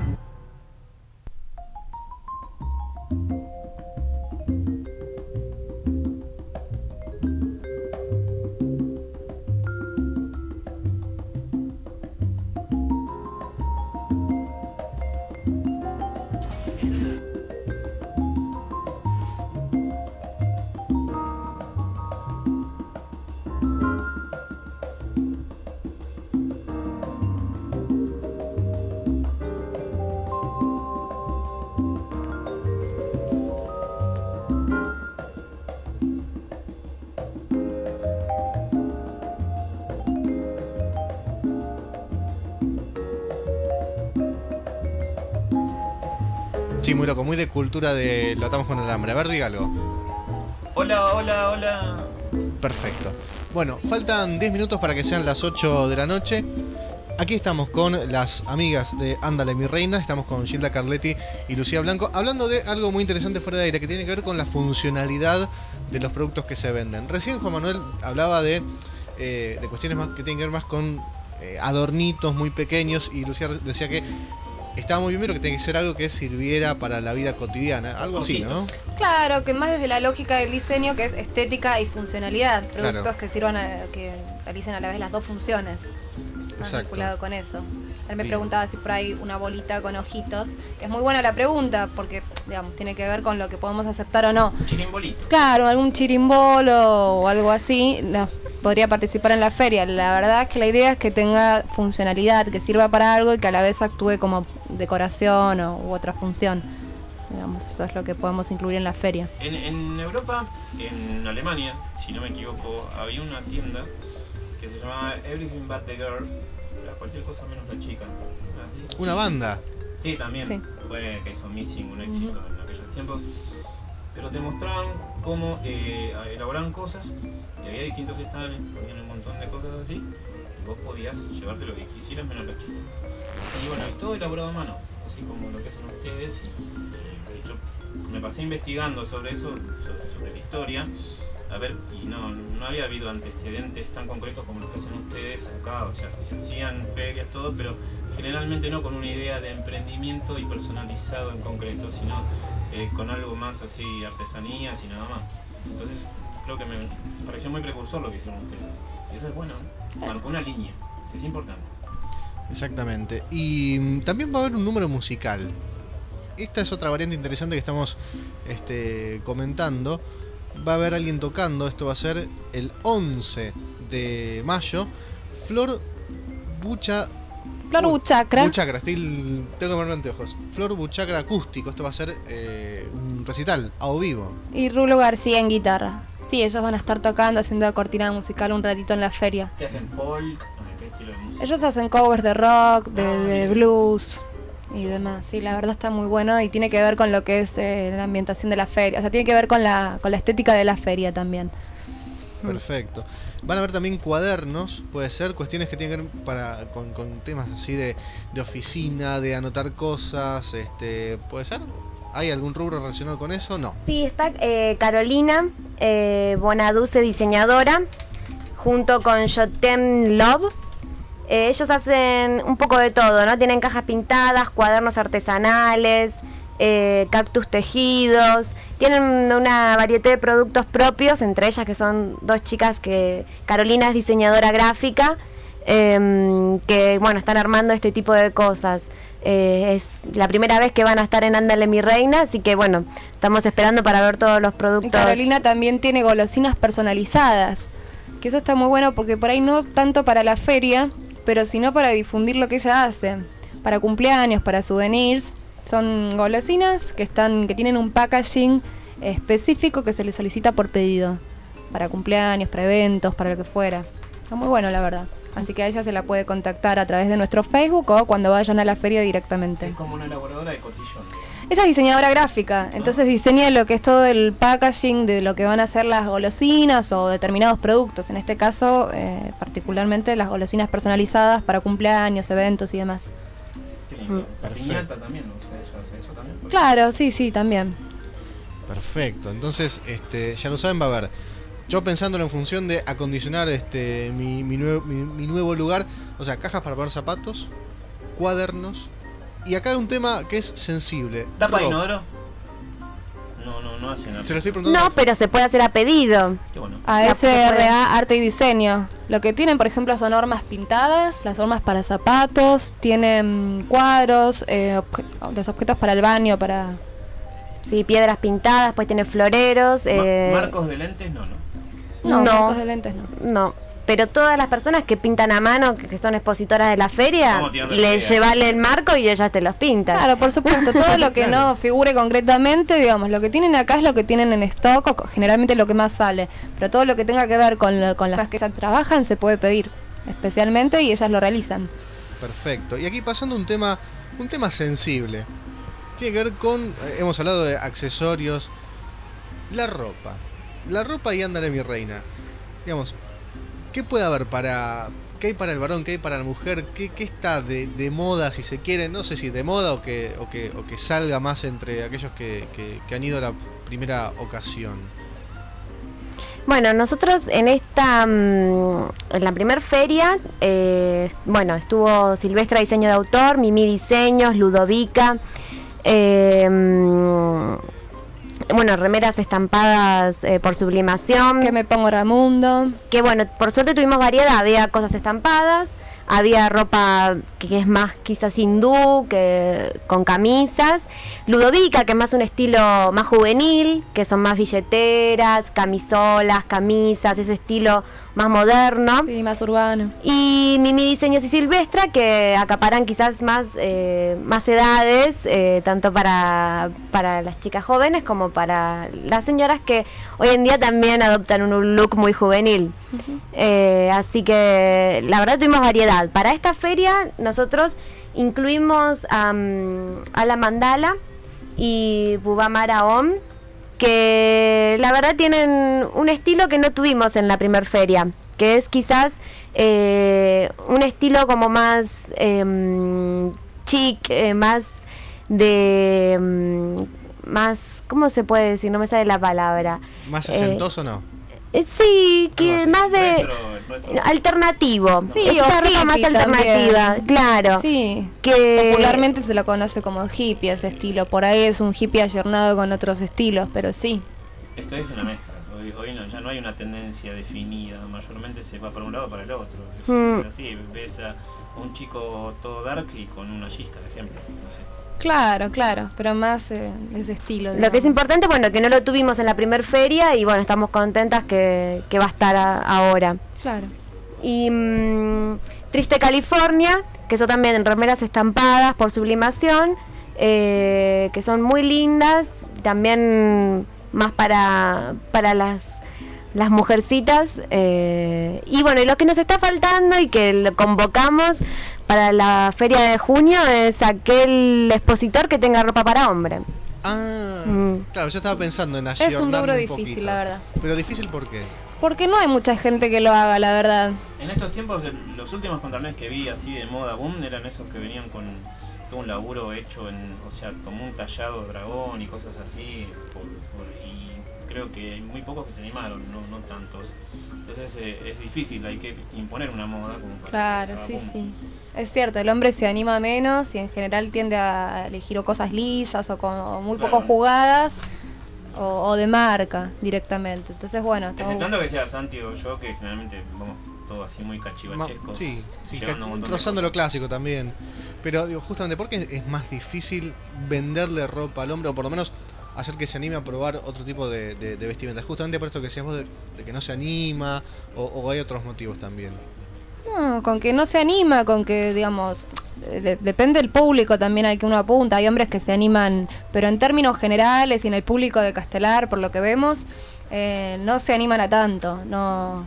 E: Sí, muy loco, muy de cultura de lo atamos con alambre. A ver, diga algo.
F: Hola, hola, hola.
E: Perfecto. Bueno, faltan diez minutos para que sean las ocho de la noche. Aquí estamos con las amigas de Ándale mi reina. Estamos con Gilda Carletti y Lucía Blanco, hablando de algo muy interesante fuera de aire, que tiene que ver con la funcionalidad de los productos que se venden. Recién Juan Manuel hablaba de, eh, de cuestiones más que tienen que ver más con eh, adornitos muy pequeños, y Lucía decía que estaba muy bien, pero que tiene que ser algo que sirviera para la vida cotidiana. Algo así, ¿no?
L: Claro, que más desde la lógica del diseño, que es estética y funcionalidad. Productos
E: Claro.
L: que sirvan, a, que realicen a la vez las dos funciones. Más
E: Exacto.
L: vinculado con eso. Él me
E: Bien.
L: preguntaba si por ahí una bolita con ojitos. Es muy buena la pregunta, porque, digamos, tiene que ver con lo que podemos aceptar o no.
F: Chirimbolito.
L: Claro, algún chirimbolo o algo así, no, podría participar en la feria. La verdad es que la idea es que tenga funcionalidad, que sirva para algo y que a la vez actúe como decoración o, u otra función. Digamos, eso es lo que podemos incluir en la feria.
F: En, en Europa, en Alemania, si no me equivoco, había una tienda que se llamaba Everything But the Girl, era cualquier cosa menos la chica. ¿Así?
E: Una banda.
F: Sí, también.
L: Sí.
F: Fue que hizo Missing un éxito en aquellos tiempos. Pero te mostraban cómo eh, elaboraban cosas, y había distintos stands, ponían un montón de cosas así, y vos podías llevarte lo que quisieras menos la chica. Y bueno, y todo elaborado a mano, así como lo que hacen ustedes. Y, de hecho, me pasé investigando sobre eso, sobre, sobre la historia, a ver, y no, no había habido antecedentes tan concretos como los que hacen ustedes acá. O sea, se hacían ferias, todo, pero generalmente no con una idea de emprendimiento y personalizado en concreto, sino eh, con algo más así, artesanías y nada más. Entonces, creo que me pareció muy precursor lo que hicieron ustedes. Y eso es bueno, ¿no? Marcó una línea, que es importante.
E: Exactamente. Y mm, también va a haber un número musical. Esta es otra variante interesante que estamos este, comentando. Va a haber alguien tocando. Esto va a ser el once de mayo. Flor Bucha...
L: Flor Buchacra.
E: Buchacra, estoy, tengo que ponerme anteojos. Flor Buchacra acústico. Esto va a ser eh, un recital a o vivo.
L: Y Rulo García en guitarra. Sí, ellos van a estar tocando, haciendo la cortina musical un ratito en la feria.
F: ¿Qué hacen? ¿Folk? ¿Qué estilo de música?
L: Ellos hacen covers de rock, de, de blues y demás. Sí, la verdad está muy bueno y tiene que ver con lo que es eh, la ambientación de la feria. O sea, tiene que ver con la, con la estética de la feria también.
E: Perfecto. Van a haber también cuadernos, puede ser, cuestiones que tienen que ver para, con, con temas así de, de oficina, de anotar cosas, este, ¿puede ser? ¿Hay algún rubro relacionado con eso? No.
K: Sí, está eh, Carolina eh, Bonaduce, diseñadora, junto con Jotem Love. Eh, ellos hacen un poco de todo, ¿no? Tienen cajas pintadas, cuadernos artesanales, eh, cactus tejidos. Tienen una variedad de productos propios, entre ellas que son dos chicas que... Carolina es diseñadora gráfica, eh, que, bueno, están armando este tipo de cosas. Eh, es la primera vez que van a estar en Ándale mi reina, así que bueno, estamos esperando para ver todos los productos.
L: Y Carolina también tiene golosinas personalizadas, que eso está muy bueno porque por ahí no tanto para la feria, pero sino para difundir lo que ella hace, para cumpleaños, para souvenirs. Son golosinas que están que tienen un packaging específico que se les solicita por pedido, para cumpleaños, para eventos, para lo que fuera. Está muy bueno, la verdad. Así que a ella se la puede contactar a través de nuestro Facebook o cuando vayan a la feria directamente.
F: Es como una elaboradora de cotillón.
L: Ella es diseñadora gráfica, entonces diseña lo que es todo el packaging de lo que van a ser las golosinas o determinados productos. En este caso, eh, particularmente las golosinas personalizadas para cumpleaños, eventos y demás.
F: Piñata también, ¿no? O sea, ella hace eso también.
L: Claro, sí, sí, también.
E: Perfecto. Entonces, este, ya lo saben, va a haber. Yo pensándolo en función de acondicionar este mi, mi, nuevo, mi, mi nuevo lugar, o sea, cajas para poner zapatos, cuadernos, y acá hay un tema que es sensible.
F: ¿Tapa de
E: Rob,
F: inodoro? No, no, no hacen nada.
E: Se lo estoy preguntando.
K: No, pero se puede hacer a pedido.
F: Qué bueno.
L: A S R A Arte y Diseño. Lo que tienen, por ejemplo, son hormas pintadas, las hormas para zapatos, tienen cuadros, eh, obje- los objetos para el baño, para...
K: Sí, piedras pintadas, pues tiene floreros.
F: Ma-
K: eh,
F: Marcos de lentes, no, no.
L: No,
K: No.
L: marcos de lentes no.
K: No, pero todas las personas que pintan a mano, que que son expositoras de la feria,
F: Vamos tirando
K: le
F: ideas.
K: llevale el marco y ellas te los pintan.
L: Claro, por supuesto, todo lo que no figure concretamente, digamos, lo que tienen acá es lo que tienen en stock, o co- generalmente lo que más sale, pero todo lo que tenga que ver con, lo- con las que ya trabajan se puede pedir, especialmente, y ellas lo realizan.
E: Perfecto. Y aquí pasando un tema, un tema sensible. Tiene que ver con, eh, hemos hablado de accesorios, la ropa. La ropa y Ándale mi reina. Digamos, ¿qué puede haber para... ¿Qué hay para el varón? ¿Qué hay para la mujer? ¿Qué, qué está de, de moda, si se quiere? No sé si de moda o que, o que, o que salga más entre aquellos que, que, que han ido a la primera ocasión.
K: Bueno, nosotros en esta, mm, en la primer feria, eh, bueno, estuvo Silvestra Diseño de Autor, Mimi Diseños, Ludovica, eh, mm, bueno, remeras estampadas eh, por sublimación.
L: Que me pongo Ramundo.
K: Que bueno, por suerte tuvimos variedad, había cosas estampadas, había ropa que, que es más quizás hindú, que con camisas. Ludovica, que es más un estilo más juvenil, que son más billeteras, camisolas, camisas, ese estilo más moderno.
L: Sí, más urbano.
K: Y Mimi Diseños y Silvestra, que acaparan quizás más eh, más edades, eh, tanto para, para las chicas jóvenes como para las señoras que hoy en día también adoptan un look muy juvenil.
L: Ujú.
K: Eh, así que la verdad tuvimos variedad. Para esta feria nosotros incluimos um, a la Mandala y Bubamara Om, que la verdad tienen un estilo que no tuvimos en la primer feria, que es quizás eh, un estilo como más eh, chic, eh, más de... mm, más, ¿cómo se puede decir? No me sale la palabra.
E: ¿Más
K: Eh,
E: sesentoso no?
K: Eh, Sí, que más de
F: Retro, retro.
K: alternativo.
L: Sí,
K: es
L: o
K: una ropa más
L: hippie
K: alternativa,
L: también.
K: claro.
L: Sí,
K: Que
L: popularmente se lo conoce como hippie ese estilo. Por ahí es un hippie ayornado con otros estilos, pero sí.
F: Esto es una mezcla. Hoy, hoy no, ya no hay una tendencia definida. Mayormente se va para un lado o para el otro. Es
K: Mm.
F: así, ves a un chico todo dark y con una chisca, de ejemplo. No sé.
L: Claro, claro, pero más eh, de ese estilo.
K: lo que es
L: digamos.
K: importante, bueno, que no lo tuvimos en la primer feria y bueno, estamos contentas que, que va a estar a- ahora.
L: Claro.
K: Y mm, Triste California, que son también remeras estampadas por sublimación, eh, que son muy lindas, también más para, para las, las mujercitas. eh, y bueno, y lo que nos está faltando y que lo convocamos para la feria de junio es aquel expositor que tenga ropa para hombre.
E: Ah,
K: Mm.
E: claro, yo estaba pensando en
L: Es un
E: ayornarme
L: rubro
E: un
L: difícil,
E: poquito.
L: la verdad.
E: Pero difícil ¿por qué?
L: Porque no hay mucha gente que lo haga, la verdad.
F: En estos tiempos, el- los últimos pantalones que vi así de moda boom eran esos que venían con todo un laburo hecho en, o sea, como un tallado dragón y cosas así, por, por, y creo que hay muy pocos que se animaron, no, no tantos. Entonces eh, es difícil, hay que imponer una moda como para
L: Claro,
F: para
L: sí,
F: pum.
L: sí. Es cierto, el hombre se anima menos y en general tiende a elegir o cosas lisas o con o muy
F: Claro.
L: poco jugadas o, o de marca directamente. Entonces, bueno, estamos...
F: Exceptando que sea Santi o yo, que generalmente vamos todo así muy
E: Ma-
F: cachivaches.
E: sí, sí,
F: llevando un montón de
E: rozando lo
F: cosas.
E: clásico también. Pero digo, justamente, ¿por qué es más difícil venderle ropa al hombre o por lo menos hacer que se anime a probar otro tipo de, de, de vestimenta? Justamente por esto que decías vos de, de que no se anima o, o hay otros motivos también.
L: No, con que no se anima, con que, digamos, eh, de- depende del público también al que uno apunta. Hay hombres que se animan, pero en términos generales y en el público de Castelar, por lo que vemos, eh, no se animan a tanto. No.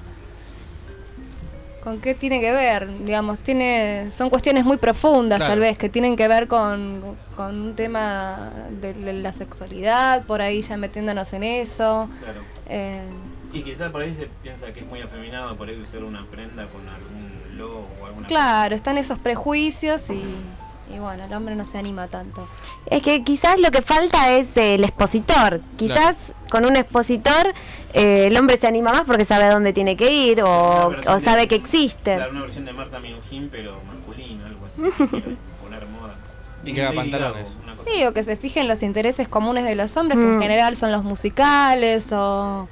L: ¿Con qué tiene que ver? Digamos, tiene, son cuestiones muy profundas,
E: Claro.
L: tal vez, que tienen que ver con, con un tema de, de la sexualidad, por ahí ya metiéndonos en eso.
F: Claro.
L: Eh,
F: Y quizás por ahí se piensa que es muy afeminado por ahí usar una prenda con algún logo o alguna
L: claro, están esos prejuicios y, y bueno, el hombre no se anima tanto.
K: Es que quizás lo que falta es el expositor. Quizás con un expositor eh, el hombre se anima más porque sabe a dónde tiene que ir o,
F: Una versión
K: o sabe
F: de-
K: que existe.
F: Claro, una versión de Marta Minujín, pero masculina, algo así. que quiere poner moda.
E: Y que haga
F: Lady Gaga,
E: pantalones.
F: una cosa.
L: Sí, o que se fijen los intereses comunes de los hombres, que
K: Mm.
L: en general son los musicales o...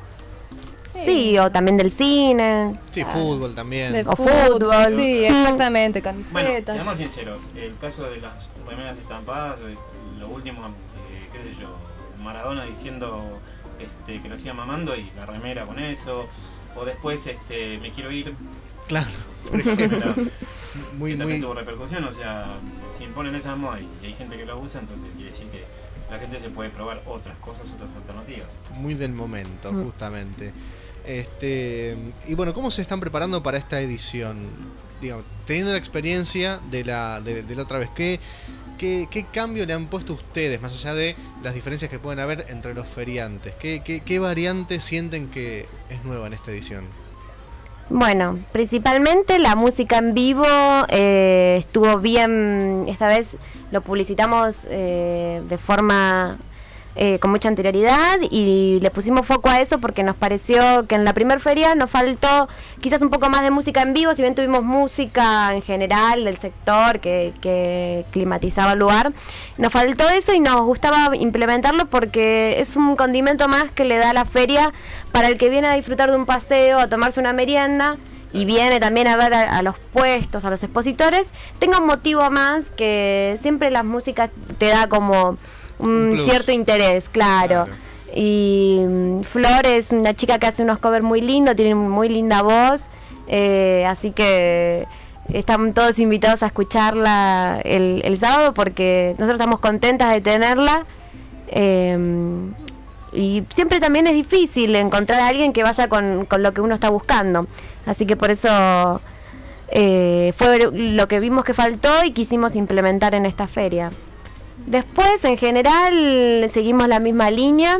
K: Sí, o también del cine.
E: Sí, fútbol también.
L: De
K: O
L: fútbol,
K: fútbol.
L: sí, exactamente,
F: Bueno,
L: camisetas.
F: seamos sinceros, el caso de las remeras estampadas, eh, lo último, eh, qué sé yo, Maradona diciendo este, que lo hacía mamando y la remera con eso, o después este, me quiero ir.
E: Claro, por ejemplo. Muy,
F: que también
E: muy-
F: tuvo repercusión, o sea, si imponen esas modas y hay gente que lo usa, entonces quiere decir que la gente se puede probar otras cosas, otras alternativas.
E: Muy del momento,
F: Mm.
E: justamente. Este, y bueno, ¿cómo se están preparando para esta edición? Digo, teniendo la experiencia de la, de, de la otra vez, ¿qué, qué, qué cambio le han puesto ustedes, más allá de las diferencias que pueden haber entre los feriantes? ¿Qué, qué, qué variante sienten que es nueva en esta edición?
K: Bueno, principalmente la música en vivo eh, estuvo bien, esta vez lo publicitamos eh, de forma eh, con mucha anterioridad y le pusimos foco a eso porque nos pareció que en la primer feria nos faltó quizás un poco más de música en vivo, si bien tuvimos música en general del sector que, que climatizaba el lugar, nos faltó eso y nos gustaba implementarlo porque es un condimento más que le da a la feria para el que viene a disfrutar de un paseo, a tomarse una merienda y viene también a ver a, a los puestos, a los expositores, tenga un motivo más que siempre la música te da como un,
S: Un plus.
K: cierto interés, claro. Y mm, Flor es una chica que hace unos covers muy lindos, tiene muy linda voz, eh, así que están todos invitados a escucharla el, el sábado porque nosotros estamos contentas de tenerla. eh, y siempre también es difícil encontrar a alguien que vaya con, con lo que uno está buscando. Así que por eso eh, fue lo que vimos que faltó y quisimos implementar en esta feria. Después, en general, seguimos la misma línea.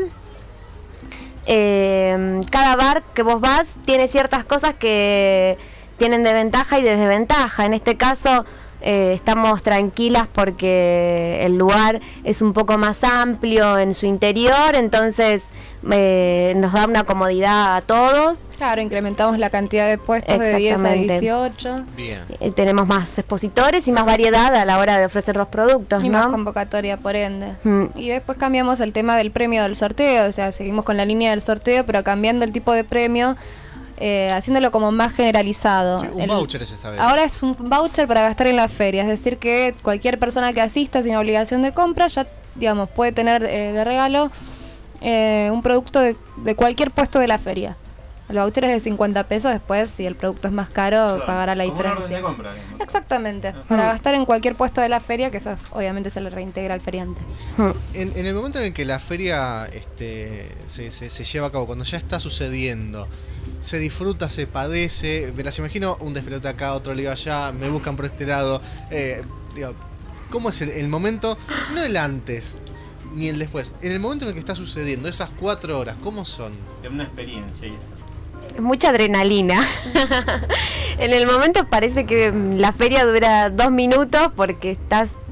K: Eh, cada bar que vos vas tiene ciertas cosas que tienen de ventaja y de desventaja. En este caso eh, estamos tranquilas porque el lugar es un poco más amplio en su interior, entonces eh, nos da una comodidad a todos.
L: Claro, incrementamos la cantidad de puestos de diez a
K: Exactamente.
L: dieciocho.
E: Bien.
K: Eh, tenemos más expositores y más variedad a la hora de ofrecer los productos,
L: Y
K: ¿no?
L: más convocatoria, por ende.
K: Mm.
L: Y después cambiamos el tema del premio del sorteo, o sea, seguimos con la línea del sorteo, pero cambiando el tipo de premio, eh, haciéndolo como más generalizado.
E: Sí, un
L: El-
E: voucher es esta vez.
L: Ahora es un voucher para gastar en la feria, es decir, que cualquier persona que asista sin obligación de compra ya, digamos, puede tener eh, de regalo eh, un producto de, de cualquier puesto de la feria. El voucher es de cincuenta pesos, después si el producto es más caro
F: Claro,
L: pagará la
F: como un orden
L: diferencia.
F: de compra, digamos.
L: Exactamente, para gastar en cualquier puesto de la feria, que eso obviamente se le reintegra al feriante.
E: En, en el momento en el que la feria este, se, se, se lleva a cabo, cuando ya está sucediendo, se disfruta, se padece, me las imagino un despelote acá, otro lío allá, me buscan por este lado. Eh, digo, ¿cómo es el, el momento? No el antes, ni el después. En el momento en el que está sucediendo, esas cuatro horas, ¿cómo son?
F: Es una experiencia. y-
K: Mucha adrenalina. En el momento parece que mm, la feria dura dos minutos porque estás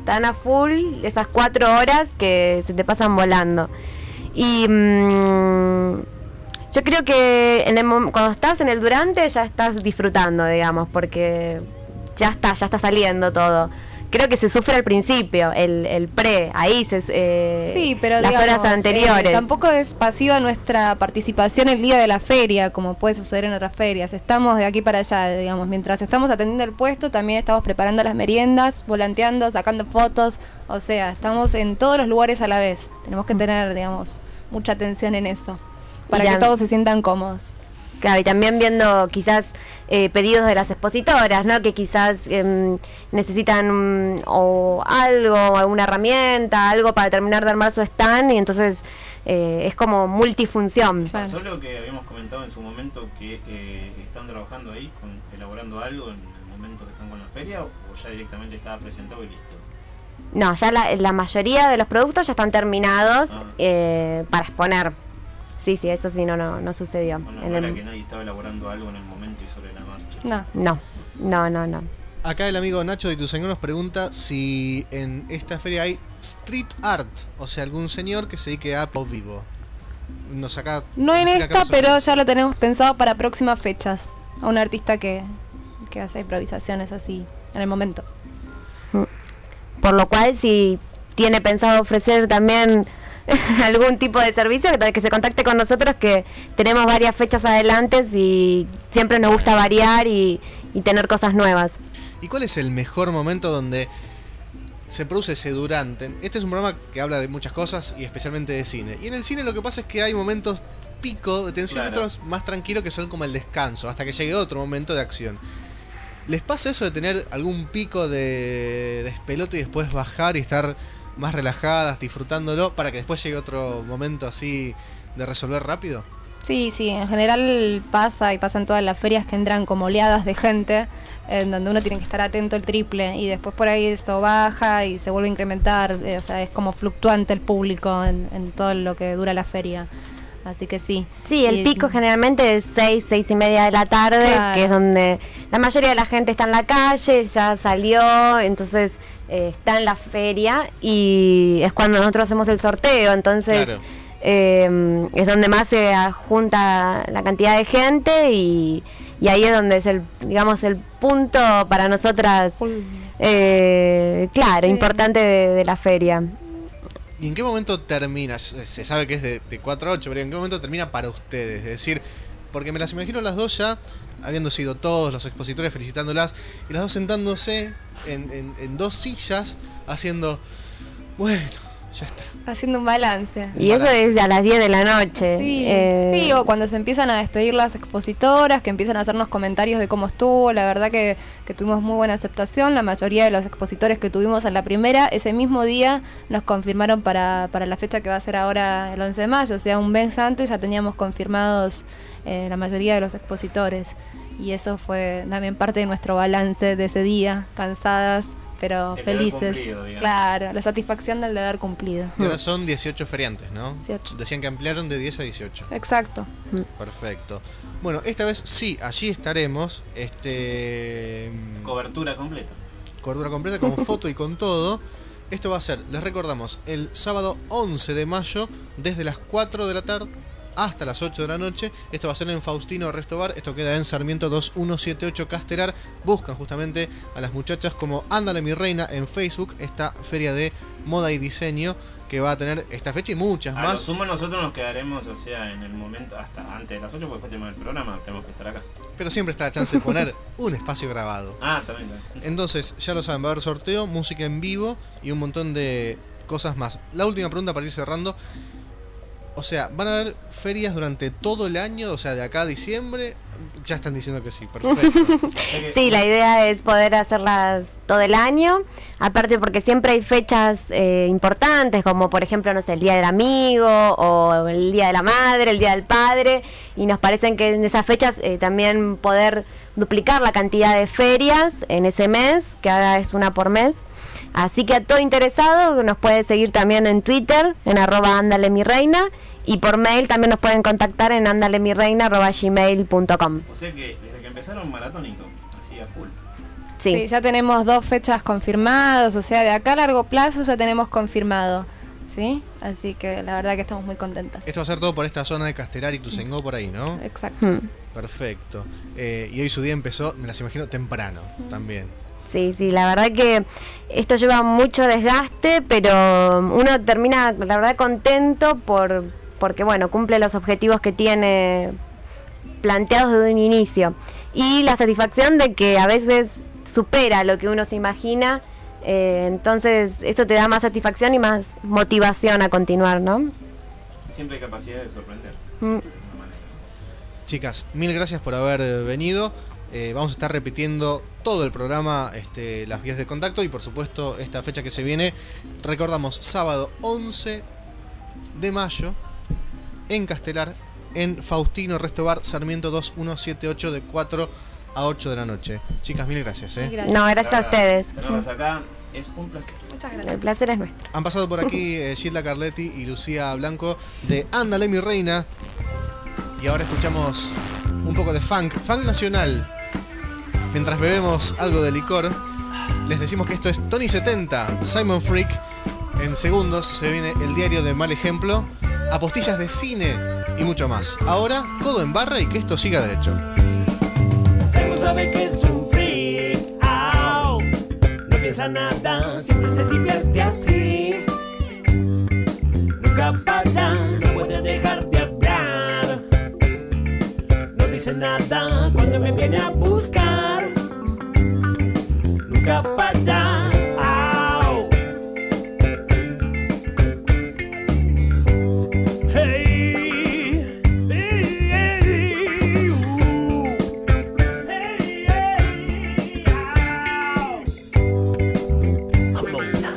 K: tan a full esas cuatro horas que se te pasan volando. Y mmm, yo creo que en el, mom- cuando estás en el durante ya estás disfrutando, digamos, porque ya está, ya está saliendo todo. Creo que se sufre al principio, el, el pre, ahí se, eh,
L: Sí, pero
K: las
L: digamos,
K: horas anteriores.
L: eh, tampoco es pasiva nuestra participación el día de la feria, como puede suceder en otras ferias. Estamos de aquí para allá, digamos. Mientras estamos atendiendo el puesto, también estamos preparando las meriendas, volanteando, sacando fotos. O sea, estamos en todos los lugares a la vez. Tenemos que tener, digamos, mucha atención en eso, para
K: Y
L: que
K: la-
L: todos se sientan cómodos.
K: Claro, y también viendo quizás eh, pedidos de las expositoras, ¿no? Que quizás em, necesitan mm, o algo, alguna herramienta, algo para terminar de armar su stand, y entonces eh, es como multifunción.
F: Solo que habíamos comentado en su momento que eh, están trabajando ahí, con, elaborando algo en el momento que están con la feria, o ya directamente estaba presentado y listo.
K: No, ya la, la mayoría de los productos ya están terminados
F: Ah.
K: eh, para exponer. Sí, sí, eso sí, no, no, no sucedió.
F: Bueno,
K: En
F: no era
K: el-
F: que nadie estaba elaborando algo en el momento y sobre la marcha.
L: No.
K: No, no, no, no.
E: Acá el amigo Nacho de Ituzaingó nos pregunta si en esta feria hay street art, o sea, algún señor que se dedique a pop vivo. Nos acá
L: No en
E: tira acá
L: esta,
E: más o
L: pero
E: menos.
L: ya lo tenemos pensado para próximas fechas. A un artista que, que hace improvisaciones así en el momento.
K: Por lo cual, si tiene pensado ofrecer también algún tipo de servicio, que, que se contacte con nosotros, que tenemos varias fechas adelante y siempre nos gusta variar y, y tener cosas nuevas.
E: ¿Y cuál es el mejor momento donde se produce ese durante? Este es un programa que habla de muchas cosas y especialmente de cine. Y en el cine lo que pasa es que hay momentos pico de tensión y
F: Claro.
E: otros más tranquilos que son como el descanso, hasta que llegue otro momento de acción. ¿Les pasa eso de tener algún pico de despelote y después bajar y estar más relajadas, disfrutándolo, para que después llegue otro momento así de resolver rápido?
L: Sí, sí, en general pasa y pasa en todas las ferias que entran como oleadas de gente, en donde uno tiene que estar atento el triple y después por ahí eso baja y se vuelve a incrementar, eh, o sea, es como fluctuante el público en, en todo lo que dura la feria. Así que sí.
K: Sí, el
L: Y-
K: pico generalmente es seis, seis y media de la tarde,
L: Claro.
K: que es donde la mayoría de la gente está en la calle, ya salió, entonces eh, está en la feria y es cuando nosotros hacemos el sorteo, entonces
E: Claro.
K: eh, es donde más se junta la cantidad de gente y, y ahí es donde es el, digamos, el punto para nosotras, eh, claro,
L: Sí.
K: importante de, de la feria.
E: ¿Y en qué momento termina? Se se sabe que es de, de cuatro a ocho, pero ¿en qué momento termina para ustedes? Es decir, porque me las imagino las dos ya, habiendo sido todos los expositores felicitándolas, y las dos sentándose en, en- en dos sillas, haciendo, bueno, ya está.
L: Haciendo un balance.
K: Y eso es a las diez de la noche.
L: Sí,
K: eh,
L: sí, o cuando se empiezan a despedir las expositoras, que empiezan a hacernos comentarios de cómo estuvo, la verdad que, que tuvimos muy buena aceptación, la mayoría de los expositores que tuvimos en la primera, ese mismo día nos confirmaron para, para la fecha que va a ser ahora el once de mayo, o sea, un mes antes ya teníamos confirmados eh, la mayoría de los expositores, y eso fue también parte de nuestro balance de ese día, cansadas, pero
F: El deber
L: felices.
F: cumplido, digamos.
L: Claro, la satisfacción del deber cumplido.
E: Y ahora son dieciocho feriantes, ¿no?
L: dieciocho.
E: Decían que ampliaron de diez a dieciocho.
L: Exacto.
E: Perfecto. Bueno, esta vez sí, allí estaremos. Este.
F: Cobertura completa.
E: Cobertura completa con foto y con todo. Esto va a ser, les recordamos, el sábado once de mayo, desde las cuatro de la tarde hasta las ocho de la noche. Esto va a ser en Faustino Restobar. Esto queda en Sarmiento dos mil ciento setenta y ocho Castelar. Buscan justamente a las muchachas como Ándale mi reina en Facebook, esta feria de moda y diseño que va a tener esta fecha y muchas
F: A lo
E: más.
F: sumo nosotros nos quedaremos, o sea, en el momento, hasta antes de las ocho, porque después tenemos el programa, tenemos que estar acá.
E: Pero siempre está la chance de poner un espacio grabado.
F: Ah, también. también.
E: Entonces, ya lo saben, va a haber sorteo, música en vivo y un montón de cosas más. La última pregunta para ir cerrando. O sea, ¿van a haber ferias durante todo el año? O sea, de acá a diciembre. Ya están diciendo que sí, perfecto.
K: Sí, la idea es poder hacerlas todo el año, aparte porque siempre hay fechas eh, importantes, como por ejemplo, no sé, el Día del Amigo o el Día de la Madre, el Día del Padre, y nos parecen que en esas fechas eh, también poder duplicar la cantidad de ferias en ese mes, que ahora es una por mes. Así que a todo interesado nos puede seguir también en Twitter, en arroba ándale mi reina, y por mail también nos pueden contactar en andalemireina arroba gmail punto com.
F: O sea que desde que empezaron maratónico, así a full.
K: Sí.
L: Sí, ya tenemos dos fechas confirmadas, o sea, de acá a largo plazo ya tenemos confirmado, ¿sí? Así que la verdad que estamos muy contentas.
E: Esto va a ser todo por esta zona de Castelar y Ituzaingó, por ahí, ¿no?
L: Exacto.
K: Mm.
E: Perfecto. Eh, y hoy su día empezó, me las imagino, temprano también.
K: Sí, sí, la verdad que esto lleva mucho desgaste, pero uno termina, la verdad, contento por porque, bueno, cumple los objetivos que tiene planteados desde un inicio. Y la satisfacción de que a veces supera lo que uno se imagina, eh, entonces eso te da más satisfacción y más motivación a continuar, ¿no?
F: Siempre hay capacidad de sorprender.
K: Mm.
E: Chicas, mil gracias por haber venido. Eh, vamos a estar repitiendo todo el programa, este, las vías de contacto y por supuesto esta fecha que se viene. Recordamos, sábado once de mayo en Castelar, en Faustino Resto Bar, Sarmiento dos mil ciento setenta y ocho, de cuatro a ocho de la noche. Chicas, mil gracias. ¿eh?
K: Gracias. No, gracias a ustedes.
F: Tenerlos acá es un placer.
L: Muchas gracias.
K: El placer es nuestro.
E: Han pasado por aquí eh, Gilda Carletti y Lucía Blanco de Ándale mi reina. Y ahora escuchamos un poco de funk, funk nacional. Mientras bebemos algo de licor, les decimos que esto es Tony setenta, Simon Freak. En segundos se viene el diario de Mal Ejemplo, apostillas de cine y mucho más. Ahora, todo en barra y que esto siga derecho.
S: Simon sabe que es un freak, au. No piensa nada, siempre se divierte así. Nunca para, no puede dejar de hablar. No dice nada cuando me viene a buscar. Nunca para, au. Hey, hey, hey, uh. Hey, hey, au. Come on now.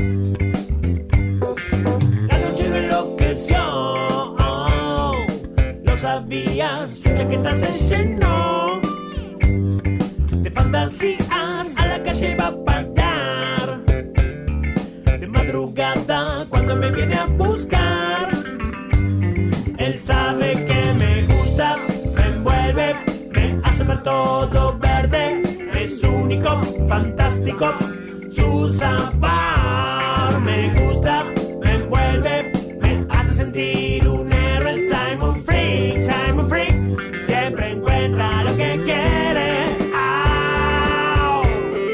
S: La noche me enloqueció, oh. Lo sabías, su chaqueta se llenó de fantasías, a la calle va a parar. De madrugada cuando me viene a buscar, él sabe que me gusta, me envuelve, me hace ver todo verde. Es único, fantástico, su sabor. Me gusta, me envuelve, me hace sentir un héroe. Simon Freak, Simon Freak, siempre encuentra lo que quiere. Au.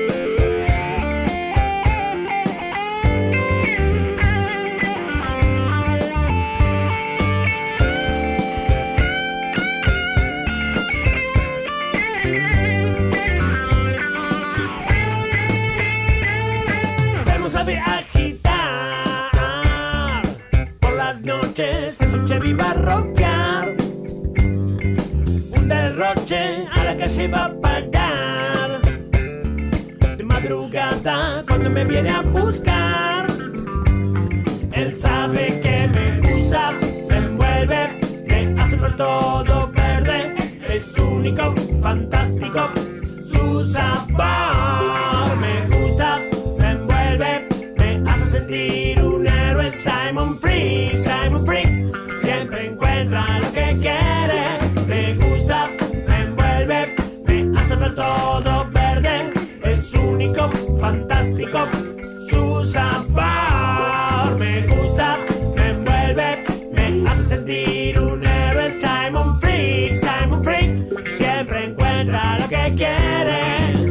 S: Simon sabe agitar por las noches, en su Chevy va a rockear. Un derroche a la calle va a parar. De madrugada cuando me viene a buscar, él sabe que me gusta, me envuelve, me hace ver todo verde. Es único, fantástico, su sabor. Me gusta, me envuelve, me hace sentir un héroe. Simon Freak, Simon Freak, siempre encuentra lo que quiere. Me gusta, me envuelve, me hace ver todo verde. Es único, fantástico, su sabor. Me gusta, me envuelve, me hace sentir un héroe. Simon Freak, Simon Freak, siempre encuentra lo que quiere.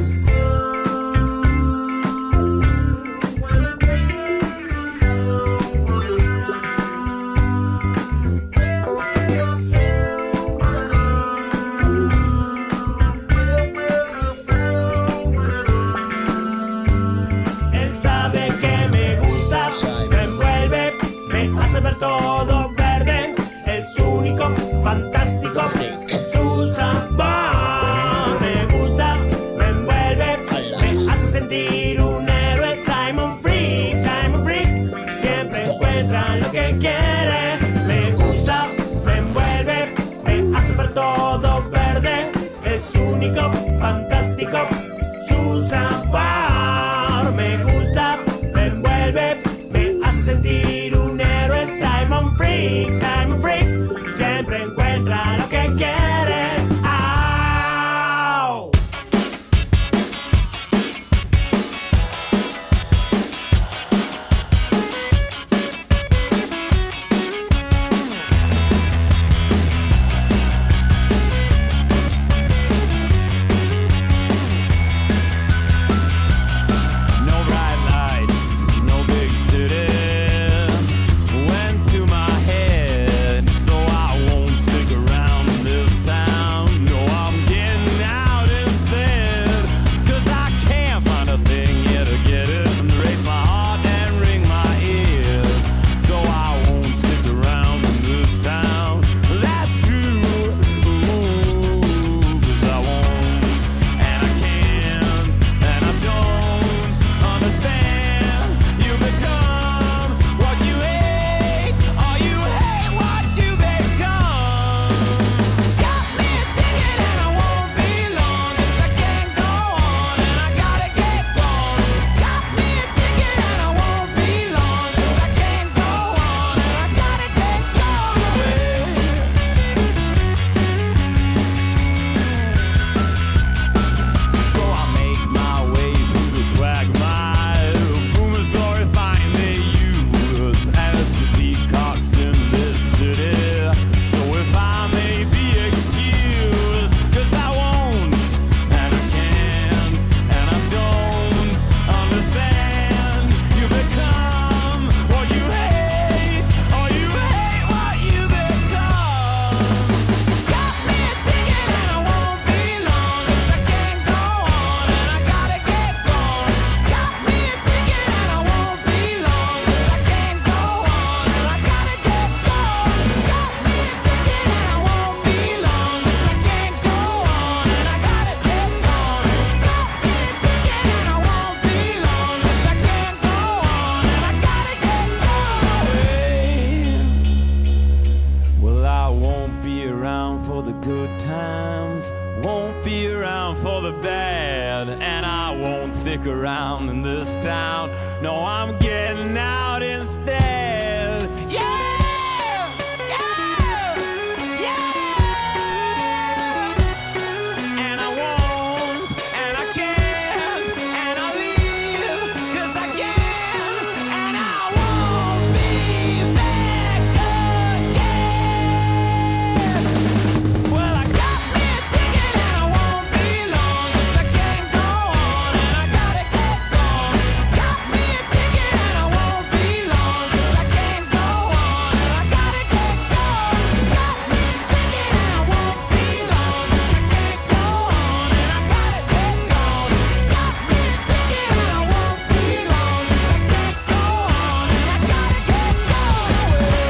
S: Él sabe que me gusta, me envuelve, me hace ver todo verde. Es único, fantástico, su sabor. Me gusta, me envuelve, me hace sentir un héroe. Simon Freak, Simon Freak, siempre encuentra lo que quiere. Me gusta, me envuelve, me hace ver todo verde. Es único, fantástico, su sabor. Me gusta, me envuelve, me hace sentir un héroe. Simon Freak, Simon Freak, siempre encuentra lo que quiere. Au.
T: stick around in this town. No, I'm getting out instead. Yeah! Yeah! Yeah! And I won't, and I can't, and I leave, 'cause I can, and I won't be back again. Well, I got me a ticket and I won't be long, 'cause I can't go on and I gotta get gone. Got me a ticket and I won't be long, 'cause I can't go on and I gotta get gone. Got me a ticket and I won't be long, 'cause I can't go on and I gotta get gone. Got me a ticket and I won't be long, 'cause I can't go on and I gotta get gone away.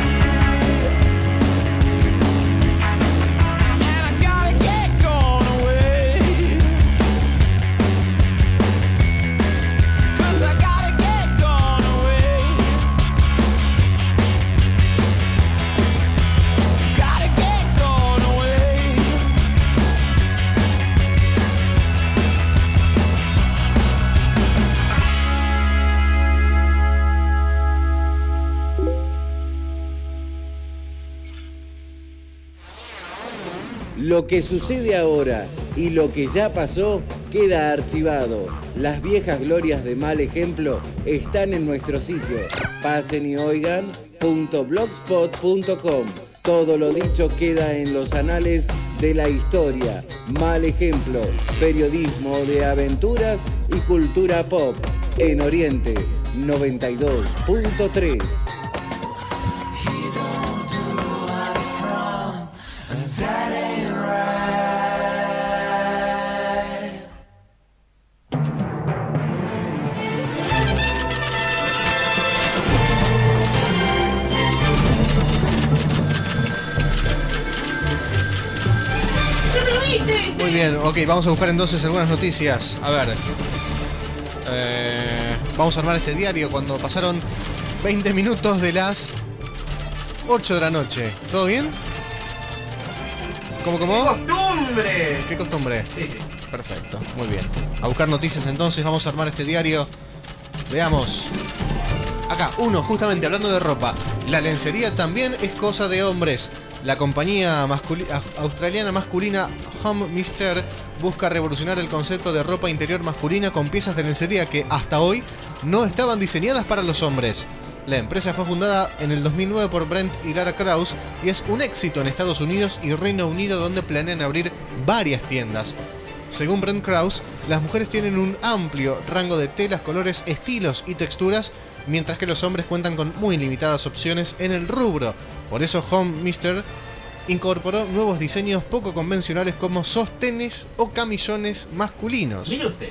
T: And I gotta get gone away. 'Cause I gotta get gone away. Gotta get gone away.
A: Lo que sucede ahora y lo que ya pasó queda archivado. Las viejas glorias de Mal Ejemplo están en nuestro sitio pasen y oigan punto blogspot punto com. Todo lo dicho queda en los anales de la historia. Mal Ejemplo, periodismo de aventuras y cultura pop. En Oriente noventa y dos punto tres.
M: That ain't right.
E: Muy bien, ok, vamos a buscar entonces algunas noticias. A ver. Eh, vamos a armar este diario cuando pasaron veinte minutos de las ocho de la noche. ¿Todo bien? ¿Cómo, cómo?
F: ¡Qué costumbre!
E: ¿Qué costumbre?
F: Sí, sí.
E: Perfecto, muy bien. A buscar noticias entonces, vamos a armar este diario. Veamos. Acá, uno, justamente hablando de ropa. La lencería también es cosa de hombres. La compañía masculi- australiana masculina Home Mister busca revolucionar el concepto de ropa interior masculina con piezas de lencería que hasta hoy no estaban diseñadas para los hombres. La empresa fue fundada en el dos mil nueve por Brent y Lara Krause y es un éxito en Estados Unidos y Reino Unido, donde planean abrir varias tiendas. Según Brent Krause, las mujeres tienen un amplio rango de telas, colores, estilos y texturas, mientras que los hombres cuentan con muy limitadas opciones en el rubro. Por eso Home Mister incorporó nuevos diseños poco convencionales como sostenes o camisones masculinos.
F: Mire usted.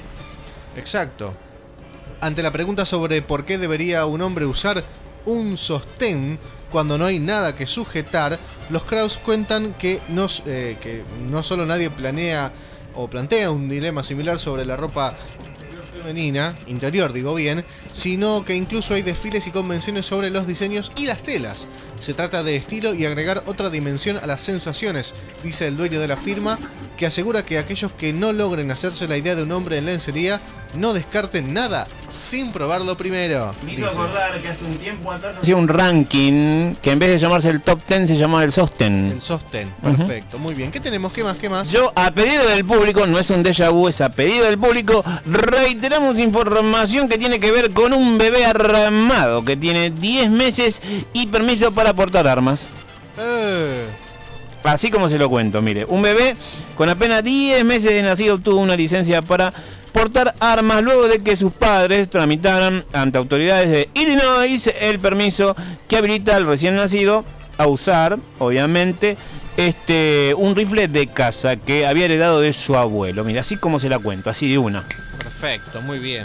E: Exacto. Ante la pregunta sobre por qué debería un hombre usar un sostén cuando no hay nada que sujetar, los Krause cuentan que no, eh, que no solo nadie planea o plantea un dilema similar sobre la ropa femenina, interior digo bien, sino que incluso hay desfiles y convenciones sobre los diseños y las telas. Se trata de estilo y agregar otra dimensión a las sensaciones, dice el dueño de la firma, que asegura que aquellos que no logren hacerse la idea de un hombre en lencería no descarten nada sin probarlo primero.
F: Me hizo
E: dice.
F: acordar que hace un tiempo atrás
U: Hacía un ranking que en vez de llamarse el top ten se llamaba el sostén.
E: El sostén, perfecto, muy bien. ¿Qué tenemos? ¿Qué más? ¿Qué más?
U: Yo, a pedido del público, no es un déjà vu, es a pedido del público, reiteramos información que tiene que ver con un bebé armado que tiene diez meses y permiso para portar armas.
E: Eh.
U: Así como se lo cuento, mire, un bebé con apenas diez meses de nacido obtuvo una licencia para portar armas luego de que sus padres tramitaran ante autoridades de Illinois el permiso que habilita al recién nacido a usar, obviamente, este un rifle de caza que había heredado de su abuelo. Mira, así como se la cuento, así de una.
E: Perfecto, muy bien.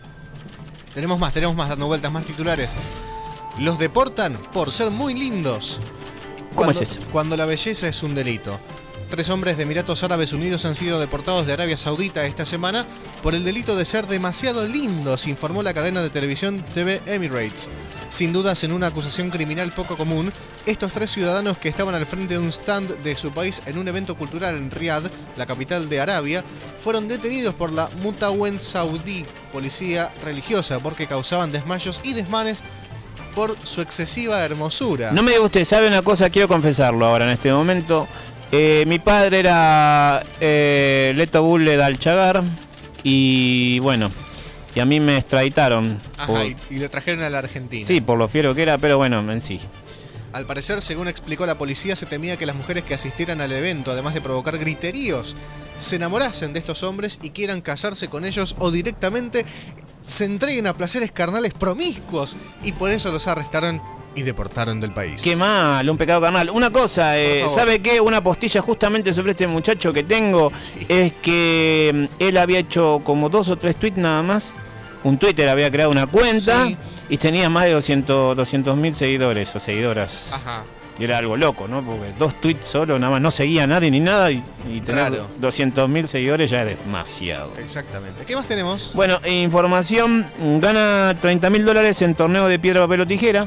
E: Tenemos más, tenemos más, dando vueltas, más titulares. Los deportan por ser muy lindos.
U: ¿Cómo
E: Cuando,
U: es eso?
E: cuando la belleza es un delito. Tres hombres de Emiratos Árabes Unidos han sido deportados de Arabia Saudita esta semana por el delito de ser demasiado lindos, informó la cadena de televisión T V Emirates. Sin dudas, en una acusación criminal poco común, estos tres ciudadanos que estaban al frente de un stand de su país en un evento cultural en Riad, la capital de Arabia, fueron detenidos por la Mutawen Saudí, policía religiosa, porque causaban desmayos y desmanes por su excesiva hermosura.
U: No me diga usted, ¿sabe una cosa? Quiero confesarlo ahora en este momento. Eh, mi padre era eh, Leto Bulle Dalchagar y bueno, y a mí me extraditaron.
E: Ajá,
U: por-
E: y, y lo trajeron a la Argentina.
U: Sí, por lo fiero que era, pero bueno, en sí.
E: Al parecer, según explicó la policía, se temía que las mujeres que asistieran al evento, además de provocar griteríos, se enamorasen de estos hombres y quieran casarse con ellos o directamente se entreguen a placeres carnales promiscuos, y por eso los arrestaron y deportaron del país.
U: Qué mal, un pecado carnal. Una cosa, eh,
E: favor.
U: ¿sabe qué? Una postilla justamente sobre este muchacho que tengo es que mm, él había hecho como dos o tres tweets nada más. Un Twitter había creado una cuenta
E: Sí.
U: y tenía más de doscientos mil seguidores o seguidoras.
E: Ajá.
U: Y era algo loco, ¿no? Porque dos tweets solo, nada más, no seguía a nadie ni nada, y, y tener
E: Raro.
U: doscientos mil seguidores ya es demasiado.
E: Exactamente. ¿Qué más tenemos?
U: Bueno, información, gana treinta mil dólares en torneo de piedra, papel o tijera.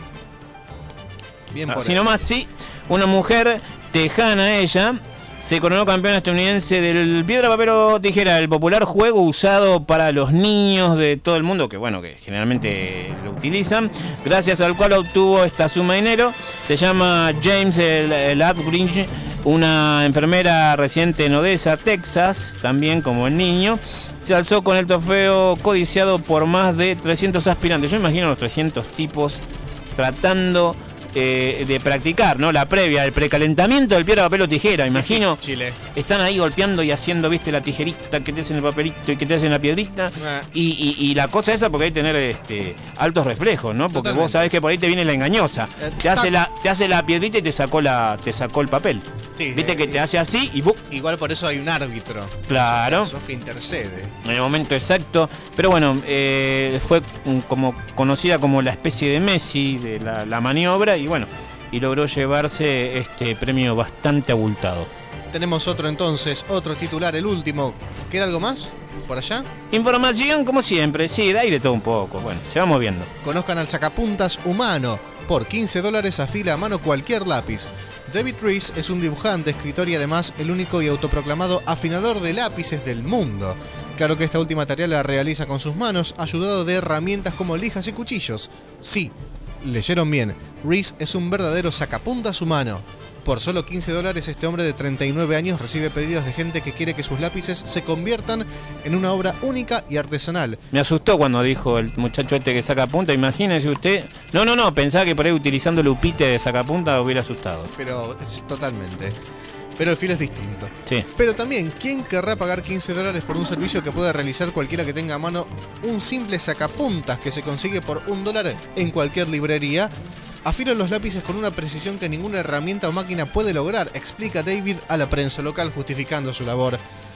E: Bien por
U: Así
E: él.
U: nomás, sí, una mujer tejana ella, se coronó campeona estadounidense del piedra, papel o tijera, el popular juego usado para los niños de todo el mundo, que bueno, que generalmente lo utilizan, gracias al cual obtuvo esta suma de dinero. Se llama James el, el Upgringe, una enfermera residente en Odessa, Texas, también como el niño. Se alzó con el trofeo codiciado por más de trescientos aspirantes. Yo imagino los trescientos tipos tratando eh, de practicar, ¿no? La previa, el precalentamiento del piedra, papel o tijera, imagino.
E: Chile.
U: Están ahí golpeando y haciendo, viste, la tijerita que te hacen el papelito y que te hacen la piedrita.
E: Ah.
U: Y, y- y la cosa esa porque hay que tener este, altos reflejos, ¿no? Porque
E: Totalmente.
U: vos sabés que por ahí te viene la engañosa.
E: Eh,
U: Te hace
E: tac.
U: la, te hace la piedrita y te sacó la, te sacó el papel.
E: Sí,
U: Viste
E: eh,
U: que te hace así y ¡bup!
E: Igual por eso hay un árbitro.
U: Claro.
E: Sos que intercede.
U: En el momento exacto. Pero bueno, eh, fue mm, como conocida como la especie de Messi de la, la maniobra y bueno, y logró llevarse este premio bastante abultado.
E: Tenemos otro entonces, otro titular, el último. ¿Queda algo más por allá?
U: Información como siempre, sí, de ahí de todo un poco. Bueno, se va moviendo.
E: Conozcan al sacapuntas humano. Por quince dólares afila a mano cualquier lápiz. David Rees es un dibujante, escritor y además el único y autoproclamado afinador de lápices del mundo. Claro que esta última tarea la realiza con sus manos, ayudado de herramientas como lijas y cuchillos. Sí, leyeron bien, Rees es un verdadero sacapuntas humano. Por solo quince dólares este hombre de treinta y nueve años recibe pedidos de gente que quiere que sus lápices se conviertan en una obra única y artesanal.
U: Me asustó cuando dijo el muchacho este que saca punta. Imagínese usted. No, no, no, pensaba que por ahí utilizando lupite de sacapunta hubiera asustado.
E: Pero es totalmente. Pero el filo es distinto.
U: Sí.
E: Pero también, ¿quién querrá pagar quince dólares por un servicio que pueda realizar cualquiera que tenga a mano un simple sacapuntas que se consigue por un dólar en cualquier librería? Afila los lápices con una precisión que ninguna herramienta o máquina puede lograr, explica David a la prensa local justificando su labor.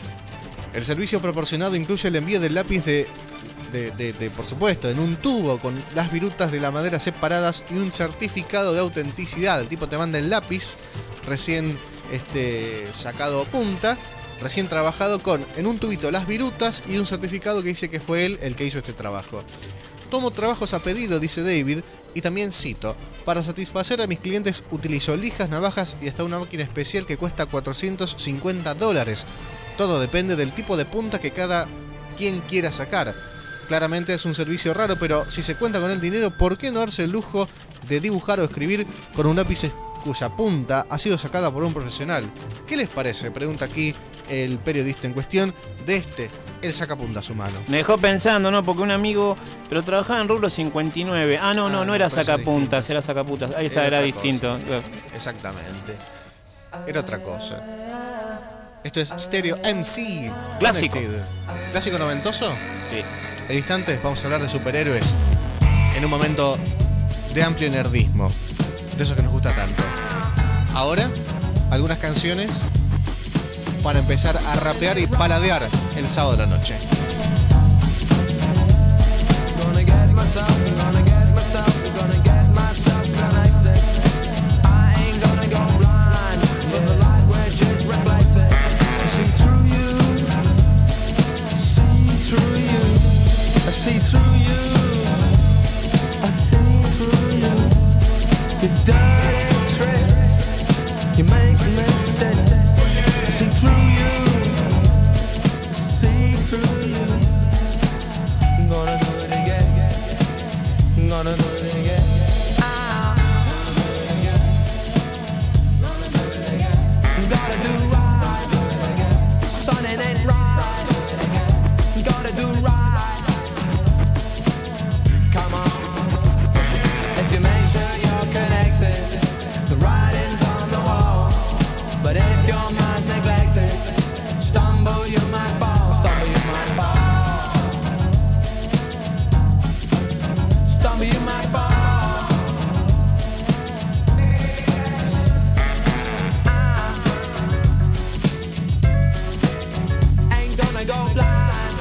E: El servicio proporcionado incluye el envío del lápiz de, de, de- de, por supuesto, en un tubo con las virutas de la madera separadas y un certificado de autenticidad. El tipo te manda el lápiz recién este, sacado a punta, recién trabajado con en un tubito las virutas y un certificado que dice que fue él el que hizo este trabajo. Tomo trabajos a pedido, dice David, y también cito, para satisfacer a mis clientes utilizo lijas, navajas y hasta una máquina especial que cuesta cuatrocientos cincuenta dólares. Todo depende del tipo de punta que cada quien quiera sacar. Claramente es un servicio raro, pero si se cuenta con el dinero, ¿por qué no darse el lujo de dibujar o escribir con un lápiz cuya punta ha sido sacada por un profesional? ¿Qué les parece? Pregunta aquí el periodista en cuestión de este, el sacapuntas humano.
U: Me dejó pensando, ¿no? Porque un amigo, pero trabajaba en rubro cincuenta y nueve. Ah, no, no,
E: Ah,
U: no era
E: me parece
U: sacapuntas, era sacaputas. Ahí está, era,
E: otra
U: distinto.
E: cosa. Exactamente. Era otra cosa. Esto es Stereo M C.
U: Clásico.
E: Connected. ¿Clásico noventoso?
U: Sí.
E: En instantes vamos a hablar de superhéroes en un momento de amplio nerdismo, de esos que nos gusta tanto. Ahora, algunas canciones para empezar a rapear y paladear el sábado de la noche.
T: Gonna get myself, gonna get myself, gonna get myself connected. I ain't gonna go blind, but the light which is reflected. I see through you, I see through you, I see through you, I see through you. gonna do it again. Ah. Gotta do right. Son, it ain't right. Gotta do right. Come on. If you make sure you're connected, the writing's on the wall. But if your mind's neglected, stumble you might fall. Stumble you might fall. Stumble you might fall. Gonna go blind.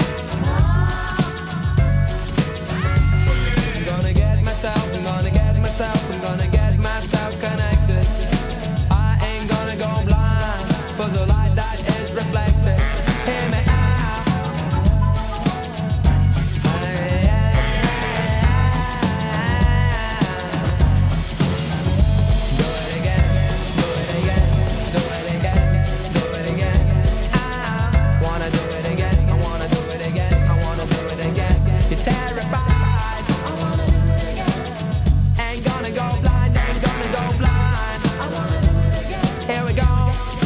T: I'm gonna get myself, I'm gonna get myself, I'm gonna get myself connected. I ain't gonna go blind for the light that is reflected. Hear me out. Do it again, do it again, do it again, do it again. I wanna do it again, I wanna do it again, I wanna do it again. You're terrified. I wanna do it again. Ain't gonna go blind, ain't gonna go blind. I wanna do it again. Here we go.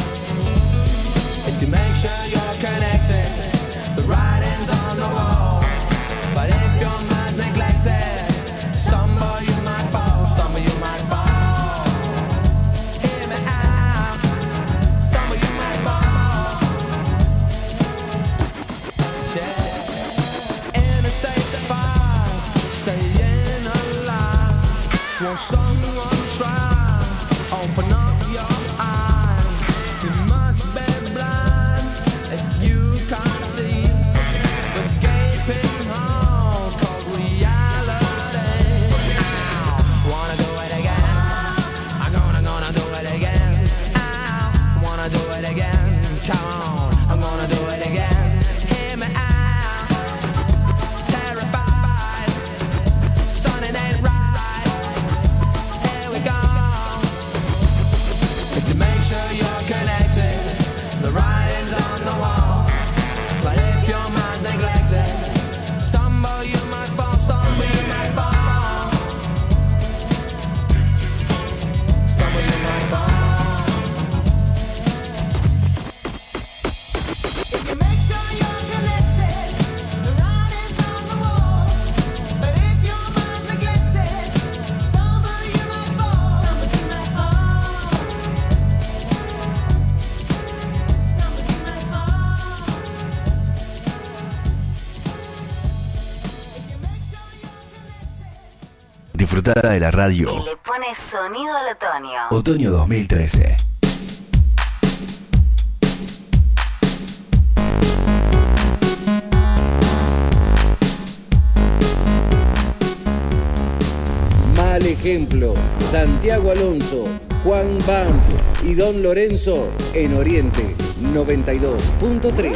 T: If you make sure you're connected, the writing's on the wall. But if your mind's neglected, stumble you might fall, stumble you might fall. Hear me out. Stumble you might fall. In a state of fire, staying alive. Won't someone try? Open up your eyes. You must be blind if you can't see the gaping hole called reality. Ow. Wanna do it again? I'm gonna, gonna do it again. Ow. Wanna do it again? Come on, I'm gonna do it again. Hear me out. Terrified. Son, it ain't right. Here we go. If you make sure you're connected, the writing's on the wall. But if your mind's neglected, stumble you might fall, stumble you might fall. Stumble you might fall. If you make sure you're connected, the writing's on the wall. But if your mind's neglected, stumble you might fall. Stumble you might fall. Stumble you might fall.
B: Disfrutar de la radio.
N: Y le pone sonido al otoño.
B: Otoño dos mil trece.
A: Mal ejemplo. Santiago Alonso, Juan Bamp y Don Lorenzo en Oriente noventa y dos punto tres.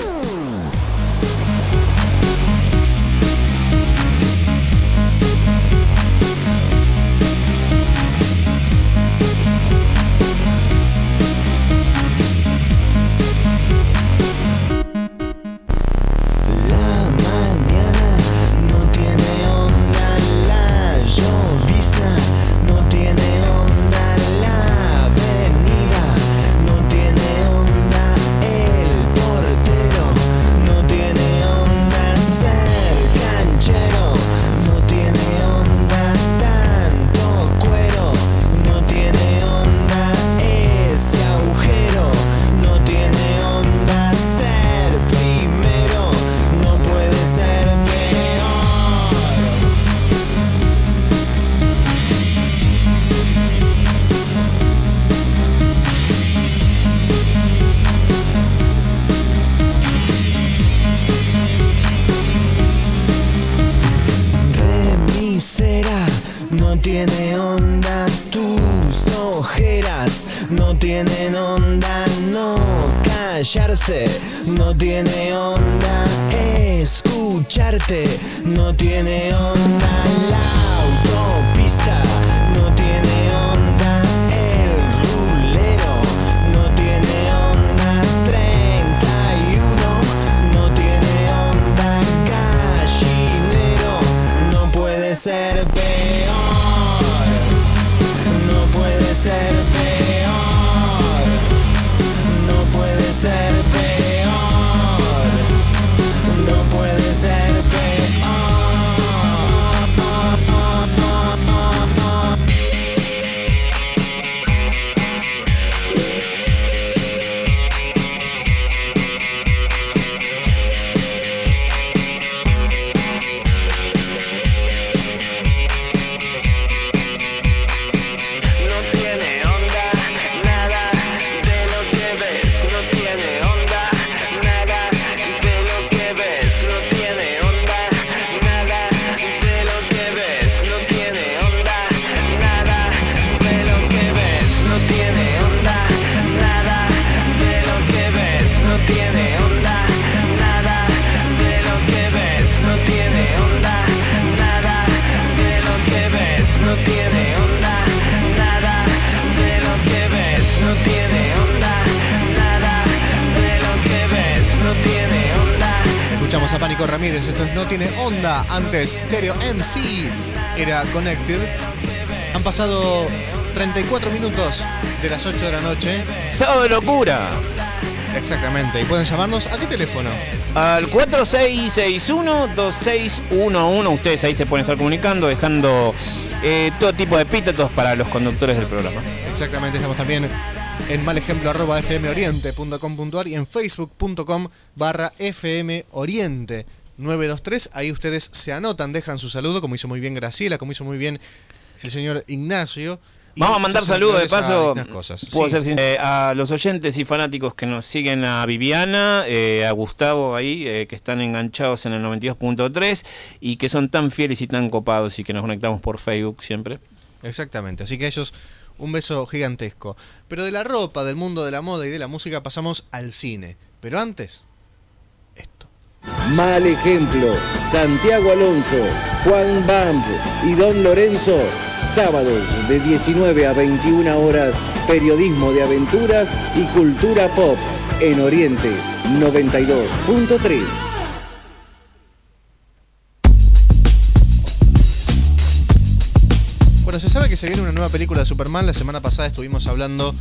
T: La mañana no tiene onda, la llovizna no tiene onda, la avenida no tiene onda, el portero no tiene onda, ser canchero no tiene onda, tanto cuero no tiene onda, ese agujero no tiene onda, ser primero no puede ser peor. Remisera no tiene onda, tus ojeras no tienen onda, no callarse no tiene onda, escucharte no tiene onda, la autopista no tiene onda, el rulero no tiene onda, treinta y uno no tiene onda, gallinero no puede ser peor.
E: Papá Nico Ramírez, esto es No Tiene Onda, antes Stereo M C era Connected. Han pasado treinta y cuatro minutos de las ocho de la noche.
U: ¡Sábado de locura!
E: Exactamente, y pueden llamarnos ¿a qué teléfono?
U: Al cuatro seis seis uno, dos seis uno uno. Ustedes ahí se pueden estar comunicando, dejando eh, todo tipo de epítetos para los conductores del programa.
E: Exactamente, estamos también en malejemplo arroba fmoriente punto com punto ar y en facebook punto com barra fmoriente nueve dos tres. Ahí ustedes se anotan, dejan su saludo, como hizo muy bien Graciela, como hizo muy bien el señor Ignacio. Y
U: vamos a mandar saludos de paso.
E: Cosas.
U: Puedo
E: Sí.
U: ser sincero, eh, a los oyentes y fanáticos que nos siguen, a Viviana, eh, a Gustavo ahí, eh, que están enganchados en el noventa y dos punto tres y que son tan fieles y tan copados y que nos conectamos por Facebook siempre.
E: Exactamente, así que a ellos un beso gigantesco. Pero de la ropa, del mundo de la moda y de la música pasamos al cine. Pero antes,
A: Mal Ejemplo, Santiago Alonso, Juan Bamp y Don Lorenzo, sábados de diecinueve a veintiuna horas, periodismo de aventuras y cultura pop en Oriente noventa y dos punto tres.
E: bueno, se sabe que se viene una nueva película de Superman. La semana pasada estuvimos hablando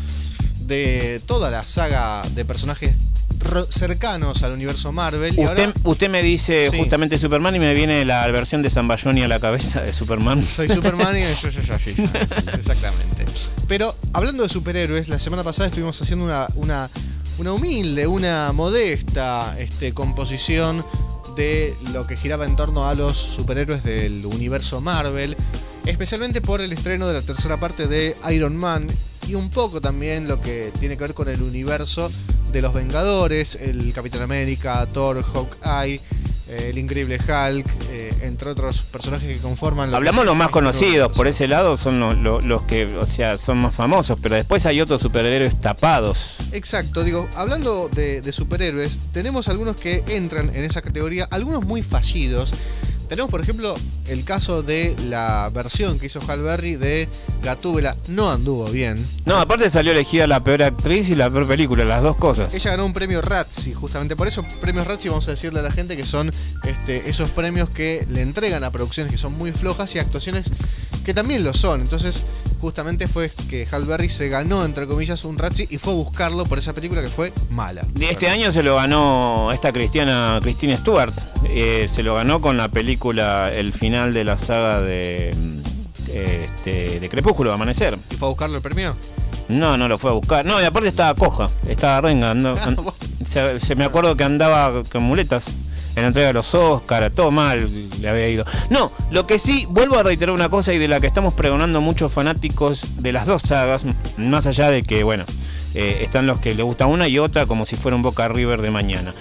E: de toda la saga de personajes ro- cercanos al universo Marvel. Y
U: Usted,
E: ahora
U: usted me dice
E: Sí.
U: justamente Superman y me viene la versión de Zambayoni a la cabeza de Superman.
E: soy Superman y yo, yo, yo, yo, yo. Exactamente. Pero hablando de superhéroes, la semana pasada estuvimos haciendo una, una, una humilde, una modesta este, composición de lo que giraba en torno a los superhéroes del universo Marvel, especialmente por el estreno de la tercera parte de Iron Man y un poco también lo que tiene que ver con el universo de los Vengadores, el Capitán América, Thor, Hawkeye, eh, el Increíble Hulk, eh, entre otros personajes que conforman lo que
U: Hablamos
E: es
U: los más
E: este
U: conocidos,
E: universo.
U: por ese lado son los, los, los que, o sea, son más famosos, pero después hay otros superhéroes tapados.
E: Exacto, digo, hablando de, de superhéroes, tenemos algunos que entran en esa categoría, algunos muy fallidos. Tenemos, por ejemplo, el caso de la versión que hizo Halle Berry de Gatúbela. No anduvo bien.
U: No, aparte salió elegida la peor actriz y la peor película, las dos cosas.
E: Ella ganó un premio Razzie, justamente por eso, premios Razzie, vamos a decirle a la gente que son este, esos premios que le entregan a producciones que son muy flojas y a actuaciones que también lo son. Entonces, justamente fue que Halle Berry se ganó, entre comillas, un Razzie y fue a buscarlo por esa película que fue mala.
U: De este año se lo ganó esta cristiana Christine Stewart. Eh, se lo ganó con la película el final de la saga de eh, este, de Crepúsculo, Amanecer.
E: ¿Y fue a buscarlo el premio?
U: No, no lo fue a buscar. No, y aparte estaba coja, estaba renga. andó- an- se, se me acuerdo que andaba con muletas en la entrega de los Oscar, todo mal le había ido. No, lo que sí, vuelvo a reiterar una cosa y de la que estamos pregonando muchos fanáticos de las dos sagas, más allá de que, bueno, eh, están los que le gusta una y otra como si fuera un Boca River de mañana.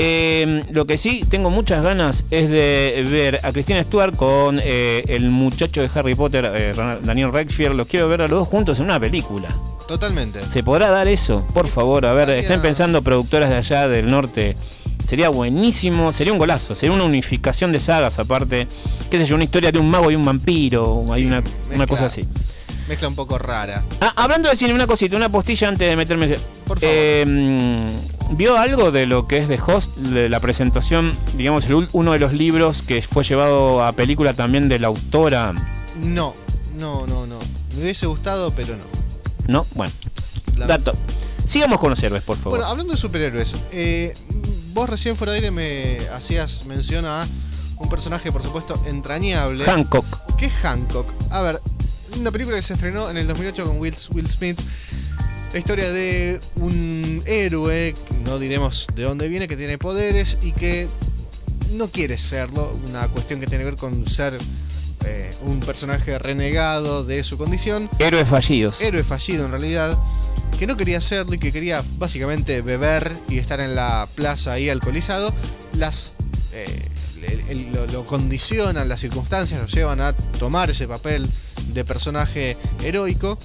U: Eh, lo que sí tengo muchas ganas es de ver a Christina Stewart con eh, el muchacho de Harry Potter, eh, Daniel Radcliffe. Los quiero ver a los dos juntos en una película.
E: Totalmente.
U: ¿Se podrá dar eso? Por favor, a ver,
E: Estaría-
U: estén pensando productoras de allá del norte. Sería buenísimo, sería un golazo, sería una unificación de sagas aparte, qué sé yo, una historia de un mago y un vampiro, hay una, una
E: mezcla.
U: cosa así.
E: Mezcla un poco rara.
U: Ah, hablando de cine, una cosita, una postilla antes de meterme.
E: Por favor.
U: Eh, ¿Vio algo de lo que es The Host, de la presentación, digamos, el ul- uno de los libros que fue llevado a película también de la autora?
E: No, no, no, no. Me hubiese gustado, pero no.
U: ¿No? Bueno,
E: La-
U: dato. Sigamos con los héroes, por favor.
E: Bueno, hablando de superhéroes, eh, vos recién fuera de aire me hacías mención a un personaje, por supuesto, entrañable.
U: Hancock.
E: ¿Qué es Hancock? A ver, una película que se estrenó en el dos mil ocho con Will, Will Smith. La historia de un héroe, no diremos de dónde viene, que tiene poderes y que no quiere serlo. Una cuestión que tiene que ver con ser eh, un personaje renegado de su condición.
U: Héroes fallidos.
E: Héroe fallido en realidad, que no quería serlo y que quería básicamente beber y estar en la plaza ahí alcoholizado. Las eh, el- el- lo, lo condicionan, las circunstancias lo llevan a tomar ese papel de personaje heroico.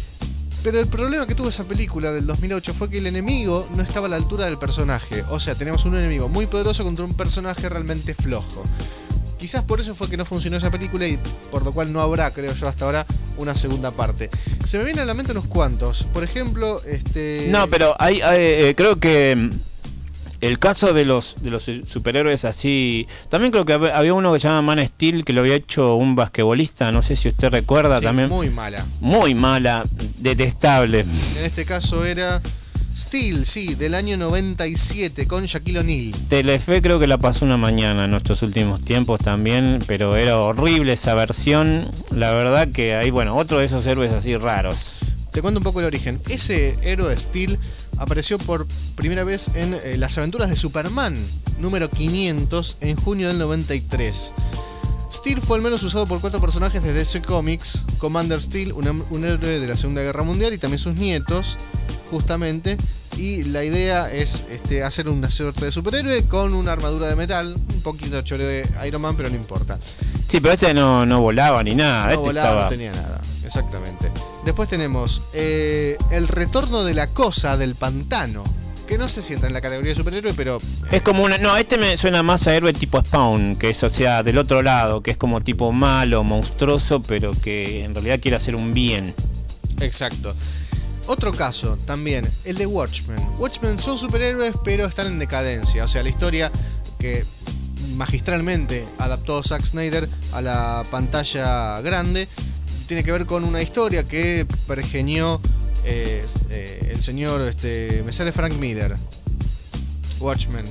E: Pero el problema que tuvo esa película del dos mil ocho fue que el enemigo no estaba a la altura del personaje. O sea, tenemos un enemigo muy poderoso contra un personaje realmente flojo. Quizás por eso fue que no funcionó esa película y por lo cual no habrá, creo yo, hasta ahora una segunda parte. Se me vienen a la mente unos cuantos. Por ejemplo, este...
U: No, pero hay, hay, eh, creo que El caso de los de los superhéroes así, también creo que hab- había uno que se llama Man Steel, que lo había hecho un basquetbolista, no sé si usted recuerda.
E: Sí,
U: también
E: muy mala.
U: muy mala, detestable.
E: En este caso era Steel, sí, del año noventa y siete, con Shaquille O'Neal.
U: Telefe creo que la pasó una mañana en nuestros últimos tiempos también, pero era horrible esa versión. La verdad que hay, bueno, otro de esos héroes así raros.
E: Te cuento un poco el origen. Ese héroe Steel apareció por primera vez en eh, Las aventuras de Superman, número quinientos, en junio del noventa y tres. Steel fue al menos usado por cuatro personajes de D C Comics: Commander Steel, un, un héroe de la Segunda Guerra Mundial, y también sus nietos, justamente. Y la idea es este, hacer una suerte de superhéroe con una armadura de metal, un poquito choreo de Iron Man, pero no importa.
U: Sí, pero este no, no volaba ni nada.
E: No
U: este
E: volaba,
U: estaba...
E: no tenía nada, exactamente. Después tenemos eh, el retorno de la cosa del pantano, que no se sienta en la categoría de superhéroe, pero...
U: Es como una... No, este me suena más a héroe tipo Spawn, que es, o sea, del otro lado, que es como tipo malo, monstruoso, pero que en realidad quiere hacer un bien.
E: Exacto. Otro caso también, el de Watchmen. Watchmen son superhéroes, pero están en decadencia. O sea, la historia que magistralmente adaptó Zack Snyder a la pantalla grande tiene que ver con una historia que pergeñó eh, eh, el señor, este, me sale Frank Miller. Watchmen.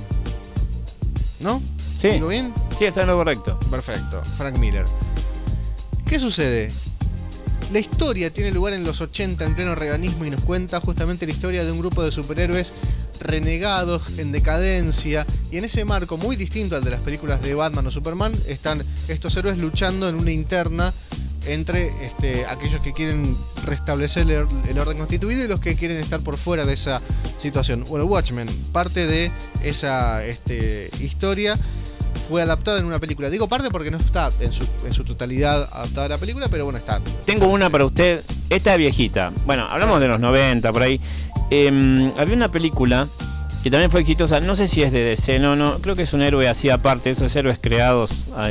E: ¿No?
U: Sí.
E: ¿Digo bien?
U: Sí, está en lo correcto.
E: Perfecto, Frank Miller. ¿Qué sucede? La historia tiene lugar en los ochenta, en pleno reganismo, y nos cuenta justamente la historia de un grupo de superhéroes renegados, en decadencia, y en ese marco muy distinto al de las películas de Batman o Superman, están estos héroes luchando en una interna entre este, aquellos que quieren restablecer el, el orden constituido y los que quieren estar por fuera de esa situación. Bueno, Watchmen, parte de esa este, historia, fue adaptada en una película. Digo parte porque no está en su, en su totalidad adaptada a la película, pero bueno, está.
U: Tengo una para usted. Esta es viejita. Bueno, hablamos de los noventa, por ahí. Eh, había una película que también fue exitosa. No sé si es de D C, no, no. Creo que es un héroe así aparte. Esos héroes creados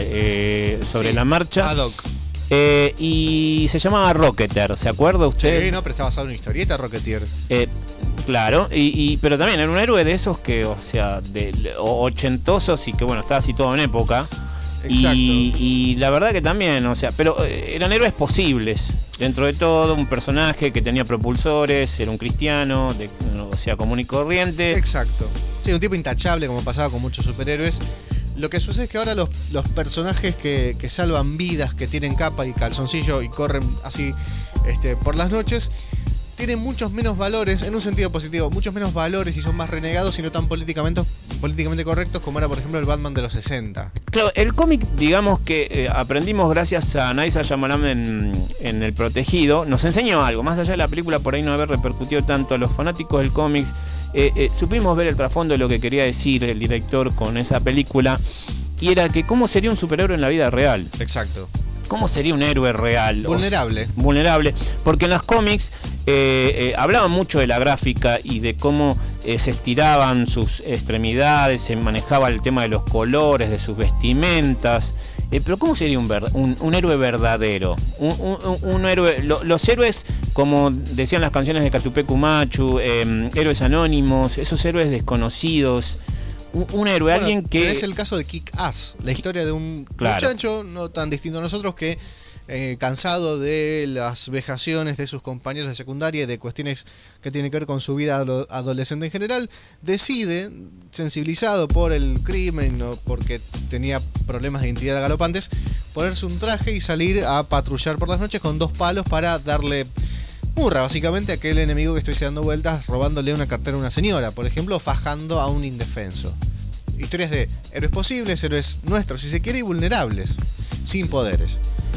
U: eh, sobre
E: Sí,
U: la marcha.
E: ad hoc.
U: Eh, y se llamaba Rocketer. ¿Se acuerda usted?
E: Sí, no, pero está basado en una historieta, Rocketeer.
U: Eh, claro, y, y, pero también era un héroe de esos que, o sea, de, o- ochentosos y que, bueno, estaba así todo en época.
E: Exacto.
U: Y, y la verdad que también, o sea, pero eh, eran héroes posibles. Dentro de todo, un personaje que tenía propulsores, era un cristiano, de, o sea, común y corriente.
E: Exacto. Sí, un tipo intachable, como pasaba con muchos superhéroes. Lo que sucede es que ahora los, los personajes que, que salvan vidas, que tienen capa y calzoncillo y corren así este, por las noches, tienen muchos menos valores, en un sentido positivo, muchos menos valores y son más renegados y no tan políticamente, políticamente correctos como era, por ejemplo, el Batman de los sesenta.
U: Claro, el cómic, digamos que eh, aprendimos gracias a Naisa Shyamalan en, en El Protegido, nos enseñó algo, más allá de la película por ahí no haber repercutido tanto a los fanáticos del cómic, eh, eh, supimos ver el trasfondo de lo que quería decir el director con esa película, y era que cómo sería un superhéroe en la vida real.
E: Exacto.
U: ¿Cómo sería un héroe real?
E: Vulnerable.
U: O, vulnerable, porque en los cómics eh, eh, hablaban mucho de la gráfica y de cómo eh, se estiraban sus extremidades, se manejaba el tema de los colores, de sus vestimentas. Eh, pero ¿cómo sería un, ver, un, un héroe verdadero? Un, un, un héroe, lo, los héroes, como decían las canciones de Catupecu Machu, eh, héroes anónimos, esos héroes desconocidos. Un, un héroe,
E: Bueno,
U: alguien que...
E: Es el caso de Kick-Ass, la historia de un
U: Claro.
E: muchacho no tan distinto a nosotros que, eh, cansado de las vejaciones de sus compañeros de secundaria y de cuestiones que tienen que ver con su vida ado- adolescente en general, decide, sensibilizado por el crimen o porque tenía problemas de identidad galopantes, ponerse un traje y salir a patrullar por las noches con dos palos para darle murra, básicamente, a aquel enemigo que estuviese dando vueltas, robándole una cartera a una señora, por ejemplo, fajando a un indefenso. Historias de héroes posibles, héroes nuestros, si se quiere, y vulnerables, sin poderes.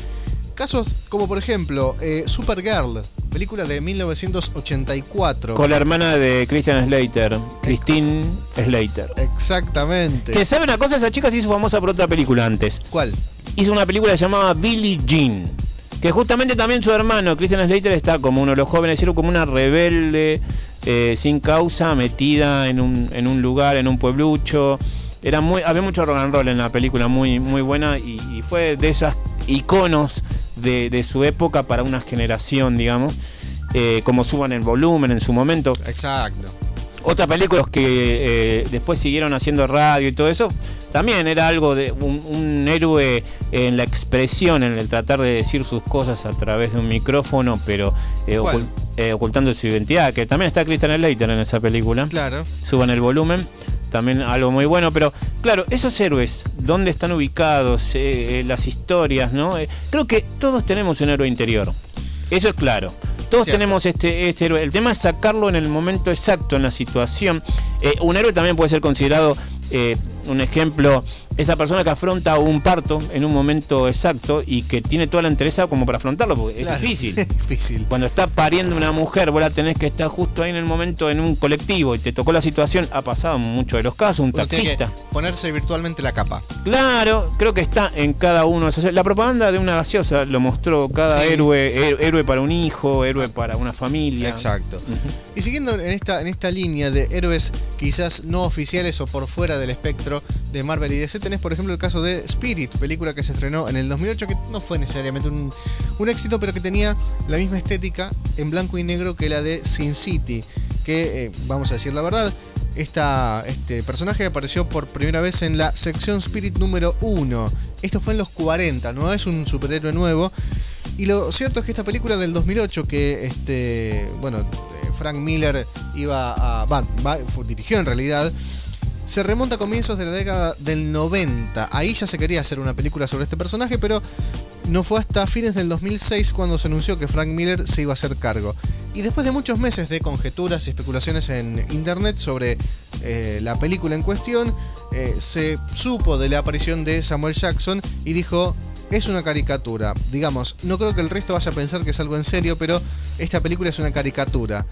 E: Casos como, por ejemplo, eh, Supergirl, película de mil novecientos ochenta y cuatro.
U: Con la hermana de Christian Slater, Christine Slater.
E: Exactamente.
U: Que sabe una cosa, esa chica se hizo famosa por otra película antes.
E: ¿Cuál?
U: Hizo una película llamada Billie Jean. Que justamente también su hermano, Christian Slater, está como uno de los jóvenes, era como una rebelde, eh, sin causa, metida en un, en un lugar, en un pueblucho. Era muy, había mucho rock and roll en la película, muy, muy buena, y, y fue de esas iconos de, de su época para una generación, digamos, eh, como Suban el Volumen en su momento.
E: Exacto.
U: Otras películas que eh, después siguieron haciendo radio y todo eso, también era algo de un, un héroe en la expresión, en el tratar de decir sus cosas a través de un micrófono, pero eh,
E: ¿Cuál?
U: ocult- eh, ocultando su identidad, que también está Christian Slater en esa película.
E: Claro.
U: Suban el volumen, también algo muy bueno, pero claro, esos héroes, ¿dónde están ubicados? Eh, eh, las historias, ¿no? Eh, creo que todos tenemos un héroe interior, eso es claro. Todos
E: Cierto.
U: tenemos este, este héroe. El tema es sacarlo en el momento exacto, en la situación. Eh, un héroe también puede ser considerado, eh, un ejemplo, esa persona que afronta un parto en un momento exacto y que tiene toda la entereza como para afrontarlo, porque
E: Claro,
U: es difícil.
E: es difícil.
U: Cuando está pariendo una mujer, vos la tenés que estar justo ahí en el momento en un colectivo y te tocó la situación. Ha pasado en muchos de los casos, un
E: Uno tiene que
U: taxista.
E: ponerse virtualmente la capa.
U: Claro, creo que está en cada uno de esos. La propaganda de una gaseosa lo mostró, cada
E: Sí.
U: héroe, héroe, héroe para un hijo, héroe para una familia.
E: Exacto. Y siguiendo en esta, en esta línea de héroes quizás no oficiales o por fuera del espectro de Marvel y D C, tenés por ejemplo el caso de Spirit, película que se estrenó en el dos mil ocho, que no fue necesariamente un, un éxito, pero que tenía la misma estética en blanco y negro que la de Sin City, que, eh, vamos a decir la verdad, esta, este personaje apareció por primera vez en la sección Spirit número uno. Esto fue en los cuarenta, no es un superhéroe nuevo. Y lo cierto es que esta película del dos mil ocho, que este, bueno, eh, Frank Miller iba a, va, va- fue- dirigió en realidad, se remonta a comienzos de la década del noventa. Ahí ya se quería hacer una película sobre este personaje, pero no fue hasta fines del dos mil seis cuando se anunció que Frank Miller se iba a hacer cargo. Y después de muchos meses de conjeturas y especulaciones en internet sobre eh, la película en cuestión, eh, se supo de la aparición de Samuel Jackson y dijo: es una caricatura. Digamos, no creo que el resto vaya a pensar que es algo en serio, pero esta película es una caricatura.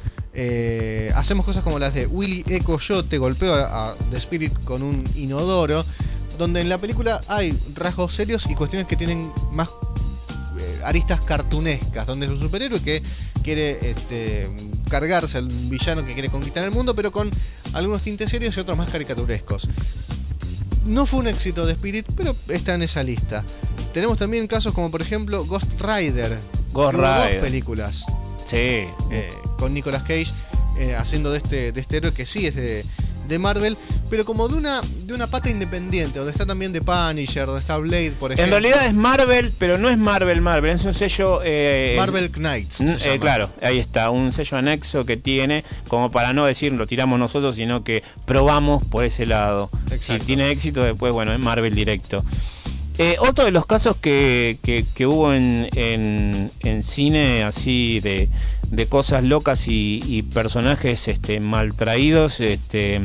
E: Eh, hacemos cosas como las de Willy E. Coyote golpeó a, a The Spirit con un inodoro, donde en la película hay rasgos serios y cuestiones que tienen más eh, aristas cartunescas, donde es un superhéroe que quiere este, cargarse al villano que quiere conquistar el mundo, pero con algunos tintes serios y otros más caricaturescos. No fue un éxito de Spirit, pero está en esa lista. Tenemos también casos como por ejemplo Ghost Rider.
U: Ghost
E: que hubo dos
U: Rider.
E: películas.
U: Sí.
E: Eh, con Nicolas Cage eh, haciendo de este, de este héroe que sí es de, de Marvel, pero como de una, de una pata independiente, donde está también The Punisher, donde está Blade, por ejemplo.
U: En realidad es Marvel, pero no es Marvel Marvel, es un sello... eh,
E: Marvel Knights. se
U: Mm, eh,
E: llama.
U: claro, ahí está, un sello anexo que tiene, como para no decir lo tiramos nosotros, sino que probamos por ese lado.
E: Exacto.
U: Si tiene éxito, después, bueno, es Marvel directo. Eh, otro de los casos que, que, que hubo en, en, en cine, así de, de cosas locas y, y personajes este, maltraídos, este,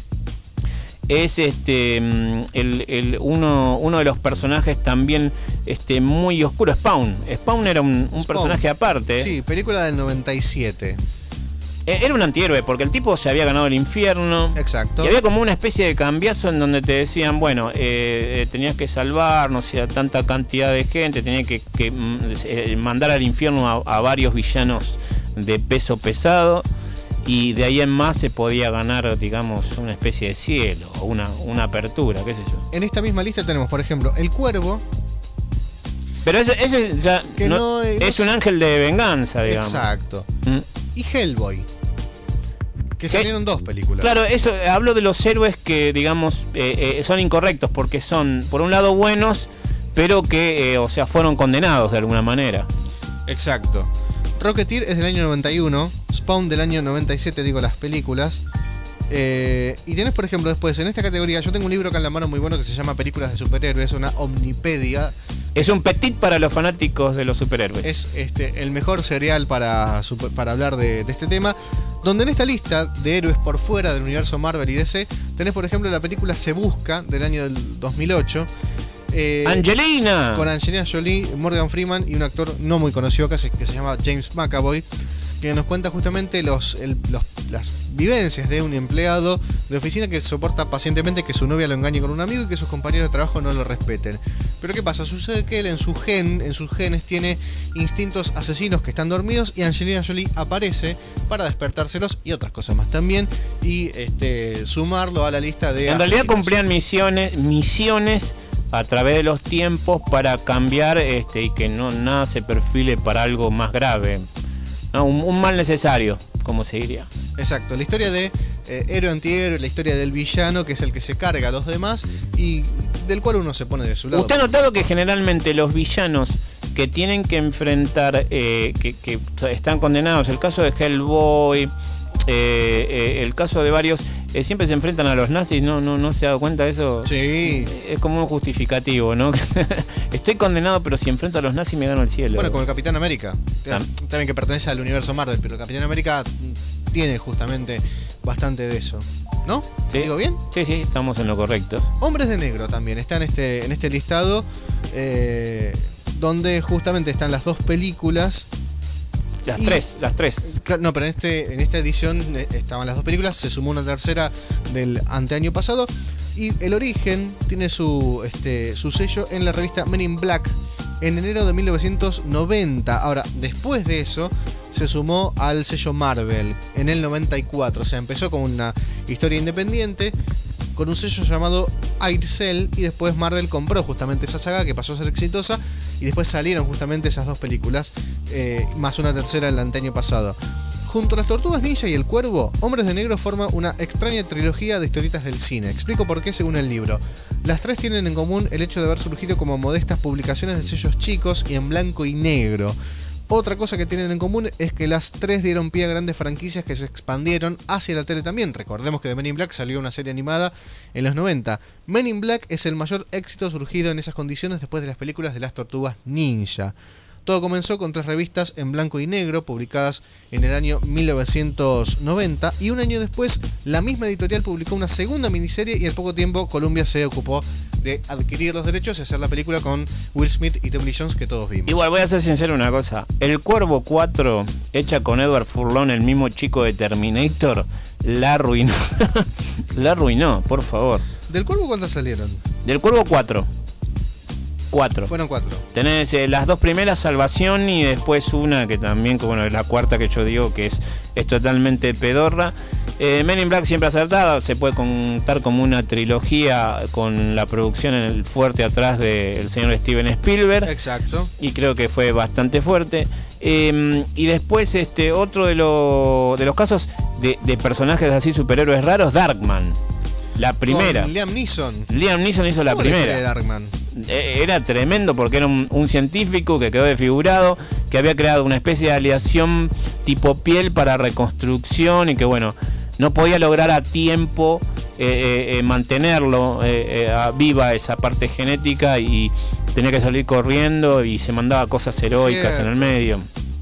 U: es este el, el uno, uno de los personajes también este, muy oscuro, Spawn. Spawn era un, un
E: Spawn.
U: personaje aparte.
E: Sí, película del noventa y siete.
U: Eh, Era un antihéroe, porque el tipo se había ganado el infierno.
E: Exacto.
U: Y había como una especie de cambiazo en donde te decían, bueno, eh, eh, tenías que salvar, no sé, a tanta cantidad de gente, tenías que, que, mm, eh, mandar al infierno a, a varios villanos de peso pesado. Y de ahí en más se podía ganar, digamos, una especie de cielo, o una, una apertura, qué sé yo.
E: En esta misma lista tenemos, por ejemplo, El Cuervo.
U: Pero ese, ese ya
E: Que
U: no-
E: no, eh, no
U: es un ángel de venganza, digamos.
E: Exacto.
U: Mm.
E: Y Hellboy. Que salieron dos películas.
U: Claro, eso eh, hablo de los héroes que, digamos, eh, eh, son incorrectos, porque son, por un lado, buenos, pero que, eh, o sea, fueron condenados de alguna manera.
E: Exacto. Rocketeer es del año noventa y uno, Spawn del año noventa y siete, digo las películas. Eh, y tenés, por ejemplo, después, en esta categoría, yo tengo un libro acá en la mano muy bueno que se llama Películas de Superhéroes, una omnipedia.
U: Es un petit para los fanáticos de los superhéroes.
E: Es este, el mejor serial para, super- para hablar de, de este tema. Donde en esta lista de héroes por fuera del universo Marvel y D C, tenés, por ejemplo, la película Se Busca, del año del dos mil ocho. Eh,
U: ¡Angelina!
E: Con Angelina Jolie, Morgan Freeman y un actor no muy conocido acá que se, que se llama James McAvoy, que nos cuenta justamente los, el- los- las vivencias de un empleado de oficina que soporta pacientemente que su novia lo engañe con un amigo y que sus compañeros de trabajo no lo respeten. Pero ¿qué pasa? Sucede que él en su gen, en sus genes tiene instintos asesinos que están dormidos y Angelina Jolie aparece para despertárselos y otras cosas más también y este, sumarlo a la lista de
U: En realidad
E: asesinos.
U: cumplían misiones, misiones a través de los tiempos para cambiar este, y que no nada se perfile para algo más grave. No, un, un mal necesario, como se diría.
E: Exacto, la historia de eh, héroe antihéroe, la historia del villano, que es el que se carga a los demás y del cual uno se pone de su lado.
U: ¿Usted ha notado que generalmente los villanos que tienen que enfrentar, eh, que, que están condenados, el caso de Hellboy, eh, eh, el caso de varios, eh, siempre se enfrentan a los nazis? ¿No, no, no se ha dado cuenta de eso?
E: Sí.
U: Es como un justificativo, ¿no? Estoy condenado, pero si enfrento a los nazis me gano el cielo.
E: Bueno, como el Capitán América,
U: Tam-
E: también que pertenece al universo Marvel, pero el Capitán América tiene justamente bastante de eso. ¿No?
U: ¿Sí?
E: ¿Digo bien?
U: Sí, sí, estamos en lo correcto.
E: Hombres de Negro también está en este, en este listado, eh, donde justamente están las dos películas.
U: Las
E: y-
U: tres, las tres.
E: Claro, no, pero en, este, en esta edición eh, estaban las dos películas, se sumó una tercera del anteaño pasado. Y El Origen tiene su, este, su sello en la revista Men in Black en enero de mil novecientos noventa. Ahora, después de eso, se sumó al sello Marvel en el noventa y cuatro. O sea, empezó con una historia independiente, con un sello llamado Aircel, y después Marvel compró justamente esa saga que pasó a ser exitosa, y después salieron justamente esas dos películas, eh, más una tercera el anteaño pasado. Junto a las Tortugas Ninja y el Cuervo, Hombres de Negro forma una extraña trilogía de historietas del cine. Explico por qué según el libro. Las tres tienen en común el hecho de haber surgido como modestas publicaciones de sellos chicos y en blanco y negro. Otra cosa que tienen en común es que las tres dieron pie a grandes franquicias que se expandieron hacia la tele también. Recordemos que de Men in Black salió una serie animada en los noventa. Men in Black es el mayor éxito surgido en esas condiciones después de las películas de las Tortugas Ninja. Todo comenzó con tres revistas en blanco y negro publicadas en el año mil novecientos noventa, y un año después la misma editorial publicó una segunda miniserie, y al poco tiempo Columbia se ocupó de adquirir los derechos y hacer la película con Will Smith y Tommy Lee Jones que todos vimos.
U: Igual voy a ser sincero una cosa. El Cuervo cuatro, hecha con Edward Furlong, el mismo chico de Terminator, la arruinó. La arruinó, por favor.
E: ¿Del Cuervo cuántas salieron?
U: Del Cuervo cuatro. Cuatro.
E: Fueron cuatro.
U: Tenés eh, las dos primeras, Salvación, y después una que también, que bueno, es la cuarta que yo digo que es, es totalmente pedorra. Eh, Men in Black siempre acertada, se puede contar como una trilogía con la producción en el fuerte atrás del señor Steven Spielberg.
E: Exacto.
U: Y creo que fue bastante fuerte. Eh, y después este otro de, lo, de los casos de, de personajes así, superhéroes raros, Darkman. La primera.
E: Con Liam Neeson.
U: Liam Neeson hizo la
E: ¿Cómo la
U: primera.
E: historia de Darkman?
U: Eh, Era tremendo porque era un, un científico que quedó desfigurado, que había creado una especie de aleación tipo piel para reconstrucción, y que bueno, no podía lograr a tiempo eh, eh, eh, mantenerlo eh, eh, a viva esa parte genética, y tenía que salir corriendo y se mandaba cosas heroicas
E: Cierto.
U: en el medio.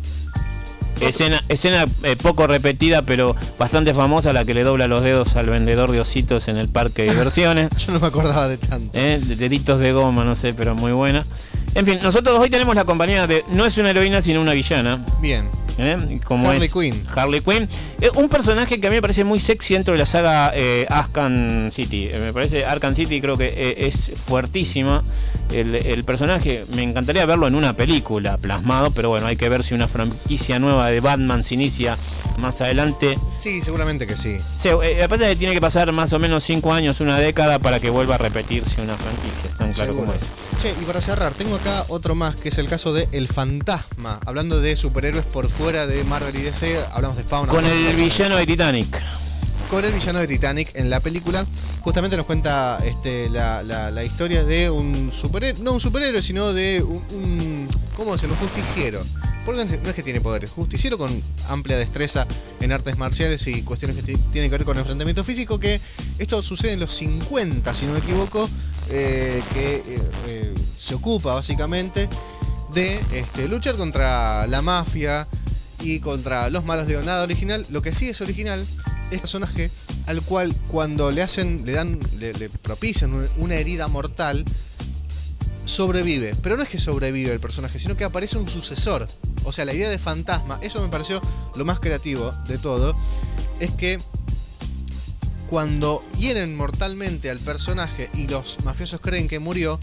U: Escena, escena eh, poco repetida, pero bastante famosa, la que le dobla los dedos al vendedor de ositos en el parque de diversiones.
E: Yo no me acordaba de tanto.
U: Eh, de deditos de goma, no sé, pero muy buena. En fin, nosotros hoy tenemos la compañía de, no es una heroína, sino una villana.
E: Bien.
U: ¿Eh? Como
E: Harley
U: es
E: Quinn.
U: Harley Quinn. Eh, un personaje que a mí me parece muy sexy dentro de la saga eh, Arkham City. Eh, me parece Arkham City, creo que eh, es fuertísima. El, el personaje, me encantaría verlo en una película plasmado, pero bueno, hay que ver si una franquicia nueva de Batman se inicia más adelante.
E: Sí, seguramente que sí.
U: Sí, eh, aparte que tiene que pasar más o menos cinco años, una década, para que vuelva a repetirse una franquicia. Tan claro
E: Seguro.
U: como es.
E: Che, y para cerrar, tengo acá otro más, que es el caso de El Fantasma. Hablando de superhéroes por fuera de Marvel y D C, hablamos de Spawn.
U: Con
E: hablamos
U: el
E: de-
U: villano de Titanic.
E: Con el villano de Titanic en la película, justamente nos cuenta este, la, la, la historia de un superhéroe, no un superhéroe, sino de un, un ¿cómo decirlo? Un justiciero. Porque no es que tiene poderes, justiciero con amplia destreza en artes marciales y cuestiones que t- tienen que ver con enfrentamiento físico, que esto sucede en los cincuenta, si no me equivoco, eh, que eh, eh, se ocupa básicamente de este, luchar contra la mafia y contra los malos de nada original. Lo que sí es original es un personaje al cual cuando le hacen, le dan, le, le propician un- una herida mortal, sobrevive. Pero no es que sobrevive el personaje, sino que aparece un sucesor. O sea, la idea de fantasma, eso me pareció lo más creativo de todo, es que cuando hieren mortalmente al personaje y los mafiosos creen que murió,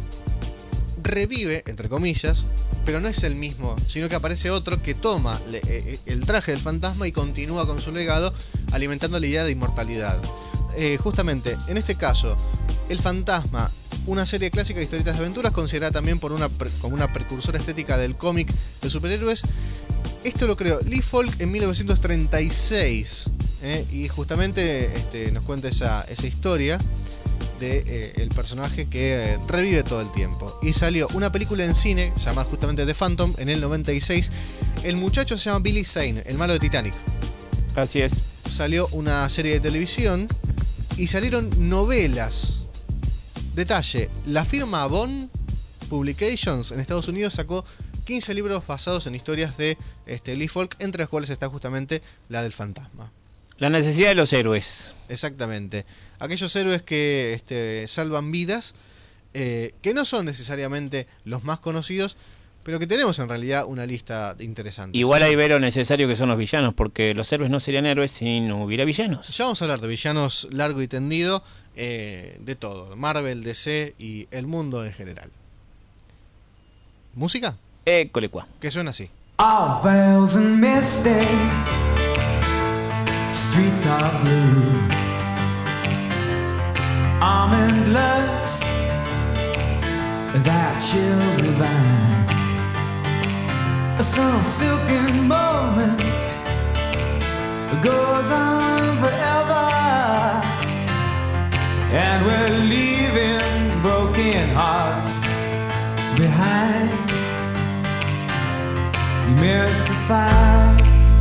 E: revive, entre comillas, pero no es el mismo, sino que aparece otro que toma le- eh, el traje del fantasma y continúa con su legado, alimentando la idea de inmortalidad. Eh, justamente, en este caso, El Fantasma, una serie clásica de historietas de aventuras, considerada también por una pre- como una precursora estética del cómic de superhéroes. Esto lo creó Lee Falk en mil novecientos treinta y seis. ¿eh? Y justamente este, nos cuenta esa, esa historia de eh, el personaje que eh, revive todo el tiempo. Y salió una película en cine llamada justamente The Phantom en el noventa y seis. El muchacho se llama Billy Zane, el malo de Titanic.
U: Así es.
E: Salió una serie de televisión y salieron novelas. Detalle, la firma Bond Publications en Estados Unidos sacó quince libros basados en historias de este, Lee Falk, entre las cuales está justamente la del fantasma.
U: La necesidad de los héroes.
E: Exactamente. Aquellos héroes que este, salvan vidas, eh, que no son necesariamente los más conocidos, pero que tenemos en realidad una lista interesante.
U: Igual hay ver lo necesario que son los villanos, porque los héroes no serían héroes si no hubiera villanos.
E: Ya vamos a hablar de villanos largo y tendido, eh, de todo, Marvel, D C y el mundo en general. ¿Música?
U: École cuá.
E: Que suena así.
T: All veils and misty, streets are blue. Almond looks, that chill divine. Some silken moment goes on forever, and we're leaving broken hearts behind. You mystify,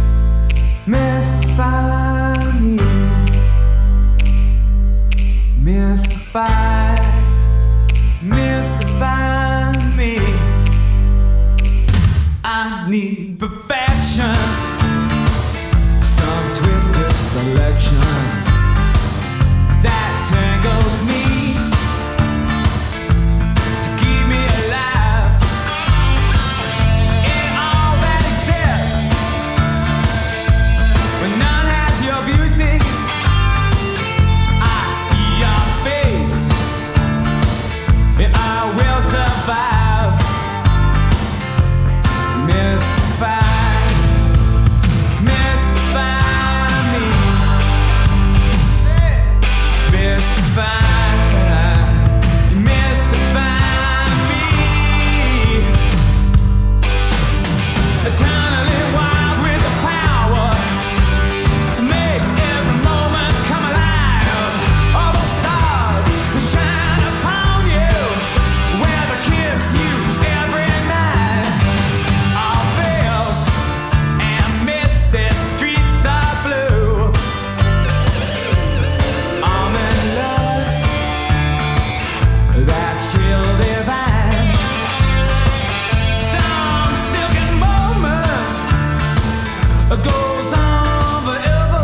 T: mystify me, mystify, mystify me. I need perfection, some twisted selection that tangles me to keep me alive in all that exists. When none has your beauty, I see your face, and I will survive. Mystify, mystify me, mystify, mystify me. Eternally wild with the power to make every moment come alive. All the stars that shine upon you, where they kiss you every night. All veils and misty streets are blue. Almond looks, that chill divine. Some silken moment goes on forever,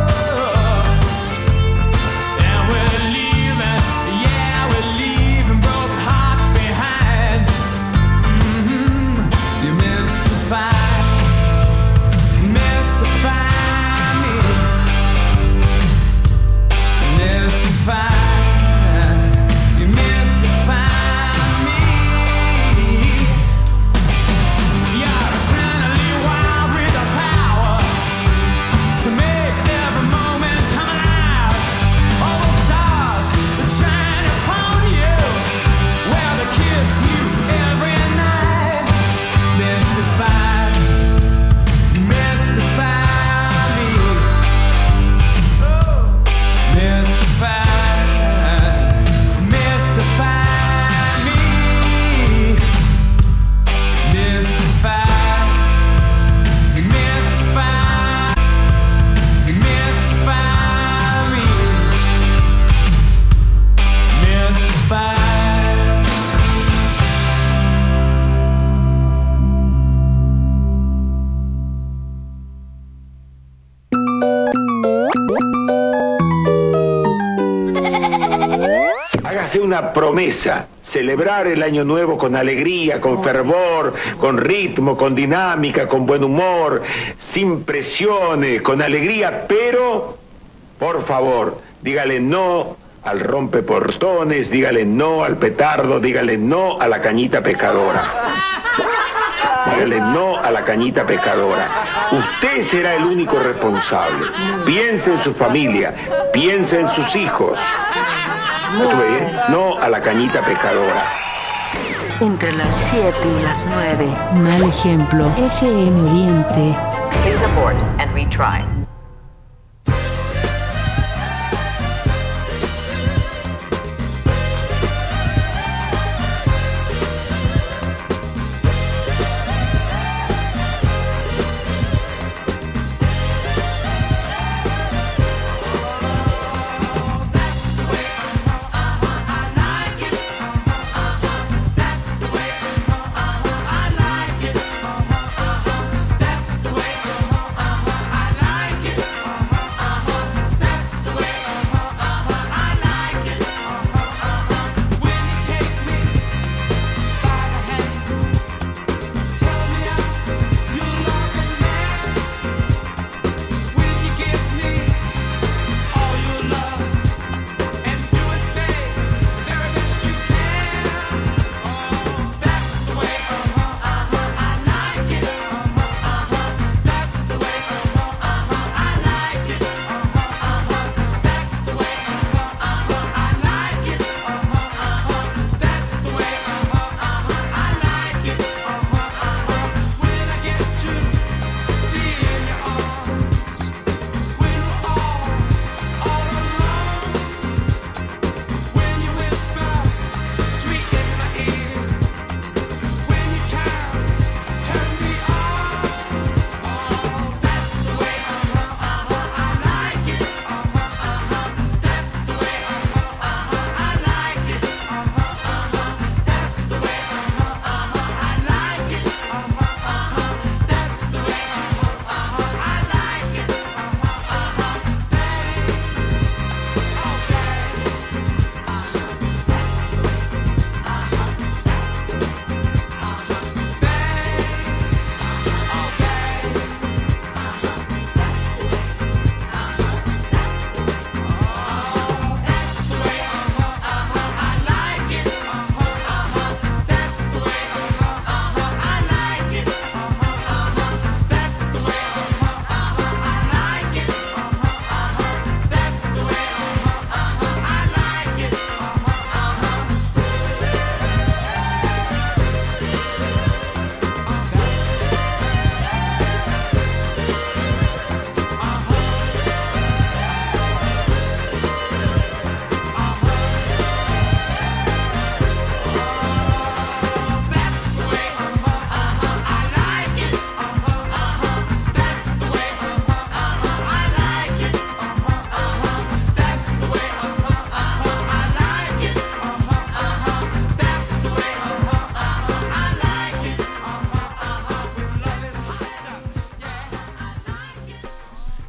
T: and we're leaving, yeah, we're leaving broken hearts behind. Mhm. You mystify, mystify me, mystify, you mystify me. You're eternally wild with the power to make every moment come alive. All the stars that shine upon you, where they kiss you every night. Mystify, mystify me. Oh, mystify, mystify me. Mystify, mystify, mystify me. Mystify.
D: Hágase una promesa, celebrar el año nuevo con alegría, con fervor, con ritmo, con dinámica, con buen humor, sin presiones, con alegría, pero, por favor, dígale no al rompeportones, dígale no al petardo, dígale no a la cañita pescadora. Dígale no a la cañita pescadora. Usted será el único responsable. Piense en su familia, piense en sus hijos. ¿Estuve bien? No a la cañita pescadora.
N: Entre las siete y las nueve. Mal ejemplo. F M Oriente.
R: Please abort and retry.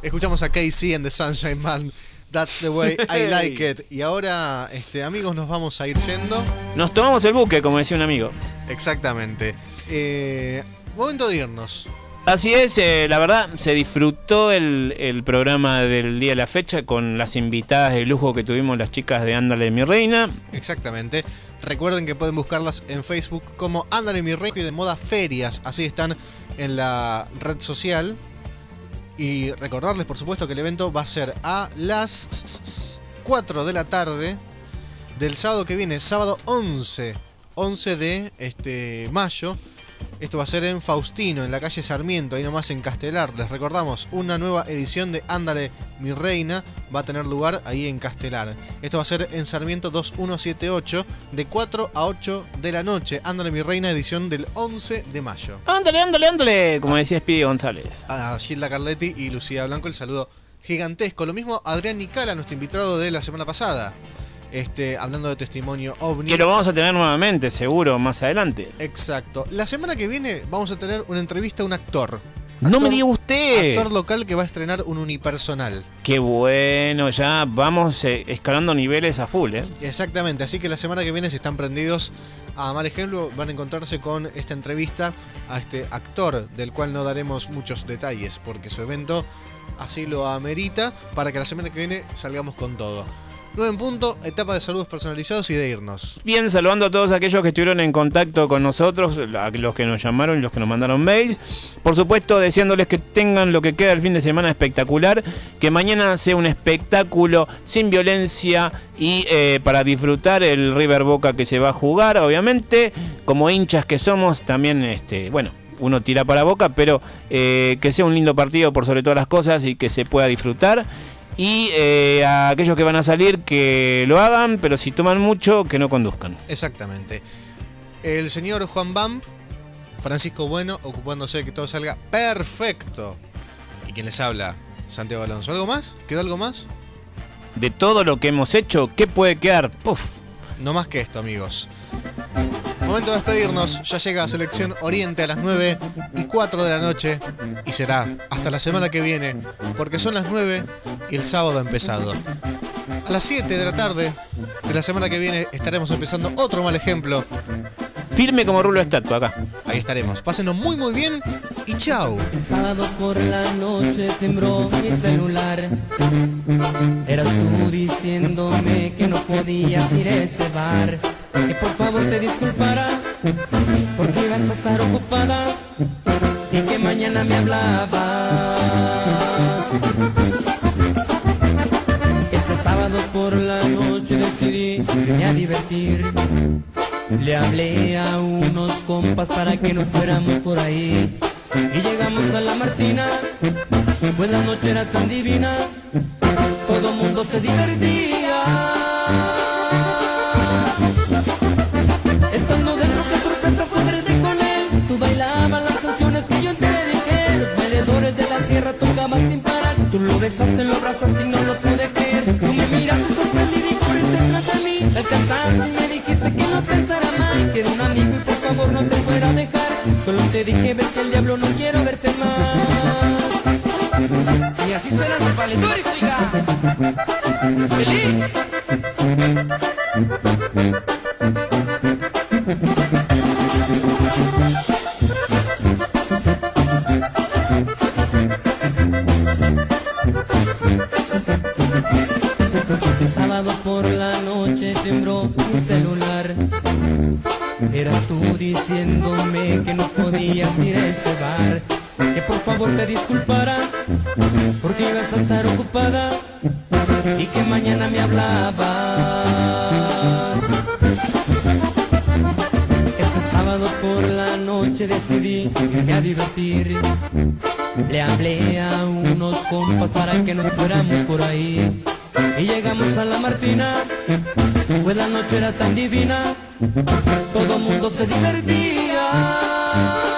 E: Escuchamos a K C and the Sunshine Band. That's the way I like it. Y ahora, este, amigos, nos vamos a ir yendo.
U: Nos tomamos el buque, como decía un amigo.
E: Exactamente. Eh, momento de irnos.
U: Así es, eh, la verdad, se disfrutó el, el programa del día de la fecha con las invitadas de lujo que tuvimos las chicas de Ándale mi Reina.
E: Exactamente. Recuerden que pueden buscarlas en Facebook como Ándale mi Reina y de Moda Ferias. Así están en la red social. Y recordarles, por supuesto, que el evento va a ser a las cuatro de la tarde del sábado que viene, sábado once de este mayo. Esto va a ser en Faustino, en la calle Sarmiento, ahí nomás en Castelar. Les recordamos, una nueva edición de Ándale mi Reina va a tener lugar ahí en Castelar. Esto va a ser en Sarmiento dos mil ciento setenta y ocho, de cuatro a ocho de la noche. Ándale mi Reina, edición del once de mayo.
U: Ándale, ándale, ándale, como decía Speedy González.
E: A Gilda Carletti y Lucía Blanco, el saludo gigantesco. Lo mismo Adrián Nicala, nuestro invitado de la semana pasada. Este, hablando de testimonio ovni.
U: Que lo vamos a tener nuevamente, seguro, más adelante.
E: Exacto. La semana que viene vamos a tener una entrevista a un actor.
U: No
E: Actor-
U: me diga usted.
E: Actor local que va a estrenar un unipersonal.
U: Qué bueno, ya vamos eh, escalando niveles a full, ¿eh?
E: Exactamente, así que la semana que viene, si están prendidos a mal ejemplo, van a encontrarse con esta entrevista a este actor, del cual no daremos muchos detalles, porque su evento así lo amerita, para que la semana que viene salgamos con todo. nueve en punto, etapa de saludos personalizados y de irnos.
U: Bien, saludando a todos aquellos que estuvieron en contacto con nosotros, a los que nos llamaron y los que nos mandaron mails. Por supuesto, deseándoles que tengan lo que queda el fin de semana espectacular, que mañana sea un espectáculo sin violencia y eh, para disfrutar el River Boca que se va a jugar, obviamente, como hinchas que somos, también, este, bueno, uno tira para Boca, pero eh, que sea un lindo partido por sobre todas las cosas y que se pueda disfrutar. Y eh, a aquellos que van a salir, que lo hagan, pero si toman mucho, que no conduzcan.
E: Exactamente. El señor Juan Bam, Francisco Bueno, ocupándose de que todo salga perfecto. Y quien les habla, Santiago Alonso. ¿Algo más? ¿Quedó algo más?
U: De todo lo que hemos hecho, ¿qué puede quedar? Puf.
E: No más que esto, amigos. Momento de despedirnos. Ya llega Selección Oriente a las nueve y cuatro de la noche. Y será hasta la semana que viene, porque son las nueve y el sábado ha empezado. A las siete de la tarde de la semana que viene estaremos empezando otro mal ejemplo.
U: Firme como rulo de estatua acá.
E: Ahí estaremos. Pásenlo muy muy bien y chao.
G: El sábado por la noche tembló mi celular. Eras tú diciéndome que no podías ir a ese bar. Que por favor te disculpara, porque ibas a estar ocupada y que mañana me hablabas. Este sábado por la noche decidí irme a divertir. Le hablé a unos compas para que nos fuéramos por ahí. Y llegamos a la Martina, pues la noche era tan divina, todo mundo se divertía. Estando dentro, qué sorpresa fue verte con él. Tú bailabas las canciones que yo te dediqué. Los bailadores de la sierra tocaban sin parar. Tú lo besaste, lo abrazaste y no lo pude creer. Tú me miraste sorprendido y corriste tras de mí. Te alcanzaste y me dijiste que no pensara mal, que era un amigo y por favor no te fuera a dejar. Solo te dije, ves que el diablo no quiero verte más. Y así suenan los valedores, oiga. ¡Feliz! El sábado por la noche tembló mi celular. Eras tú diciéndome que no podías ir a ese bar, que por favor te disculpara, porque ibas a estar ocupada y que mañana me hablabas. Este sábado por la noche decidí irme a divertir. Le hablé a unos compas para que nos fuéramos por ahí. Y llegamos a la Martina, pues la noche era tan divina, todo mundo se divertía.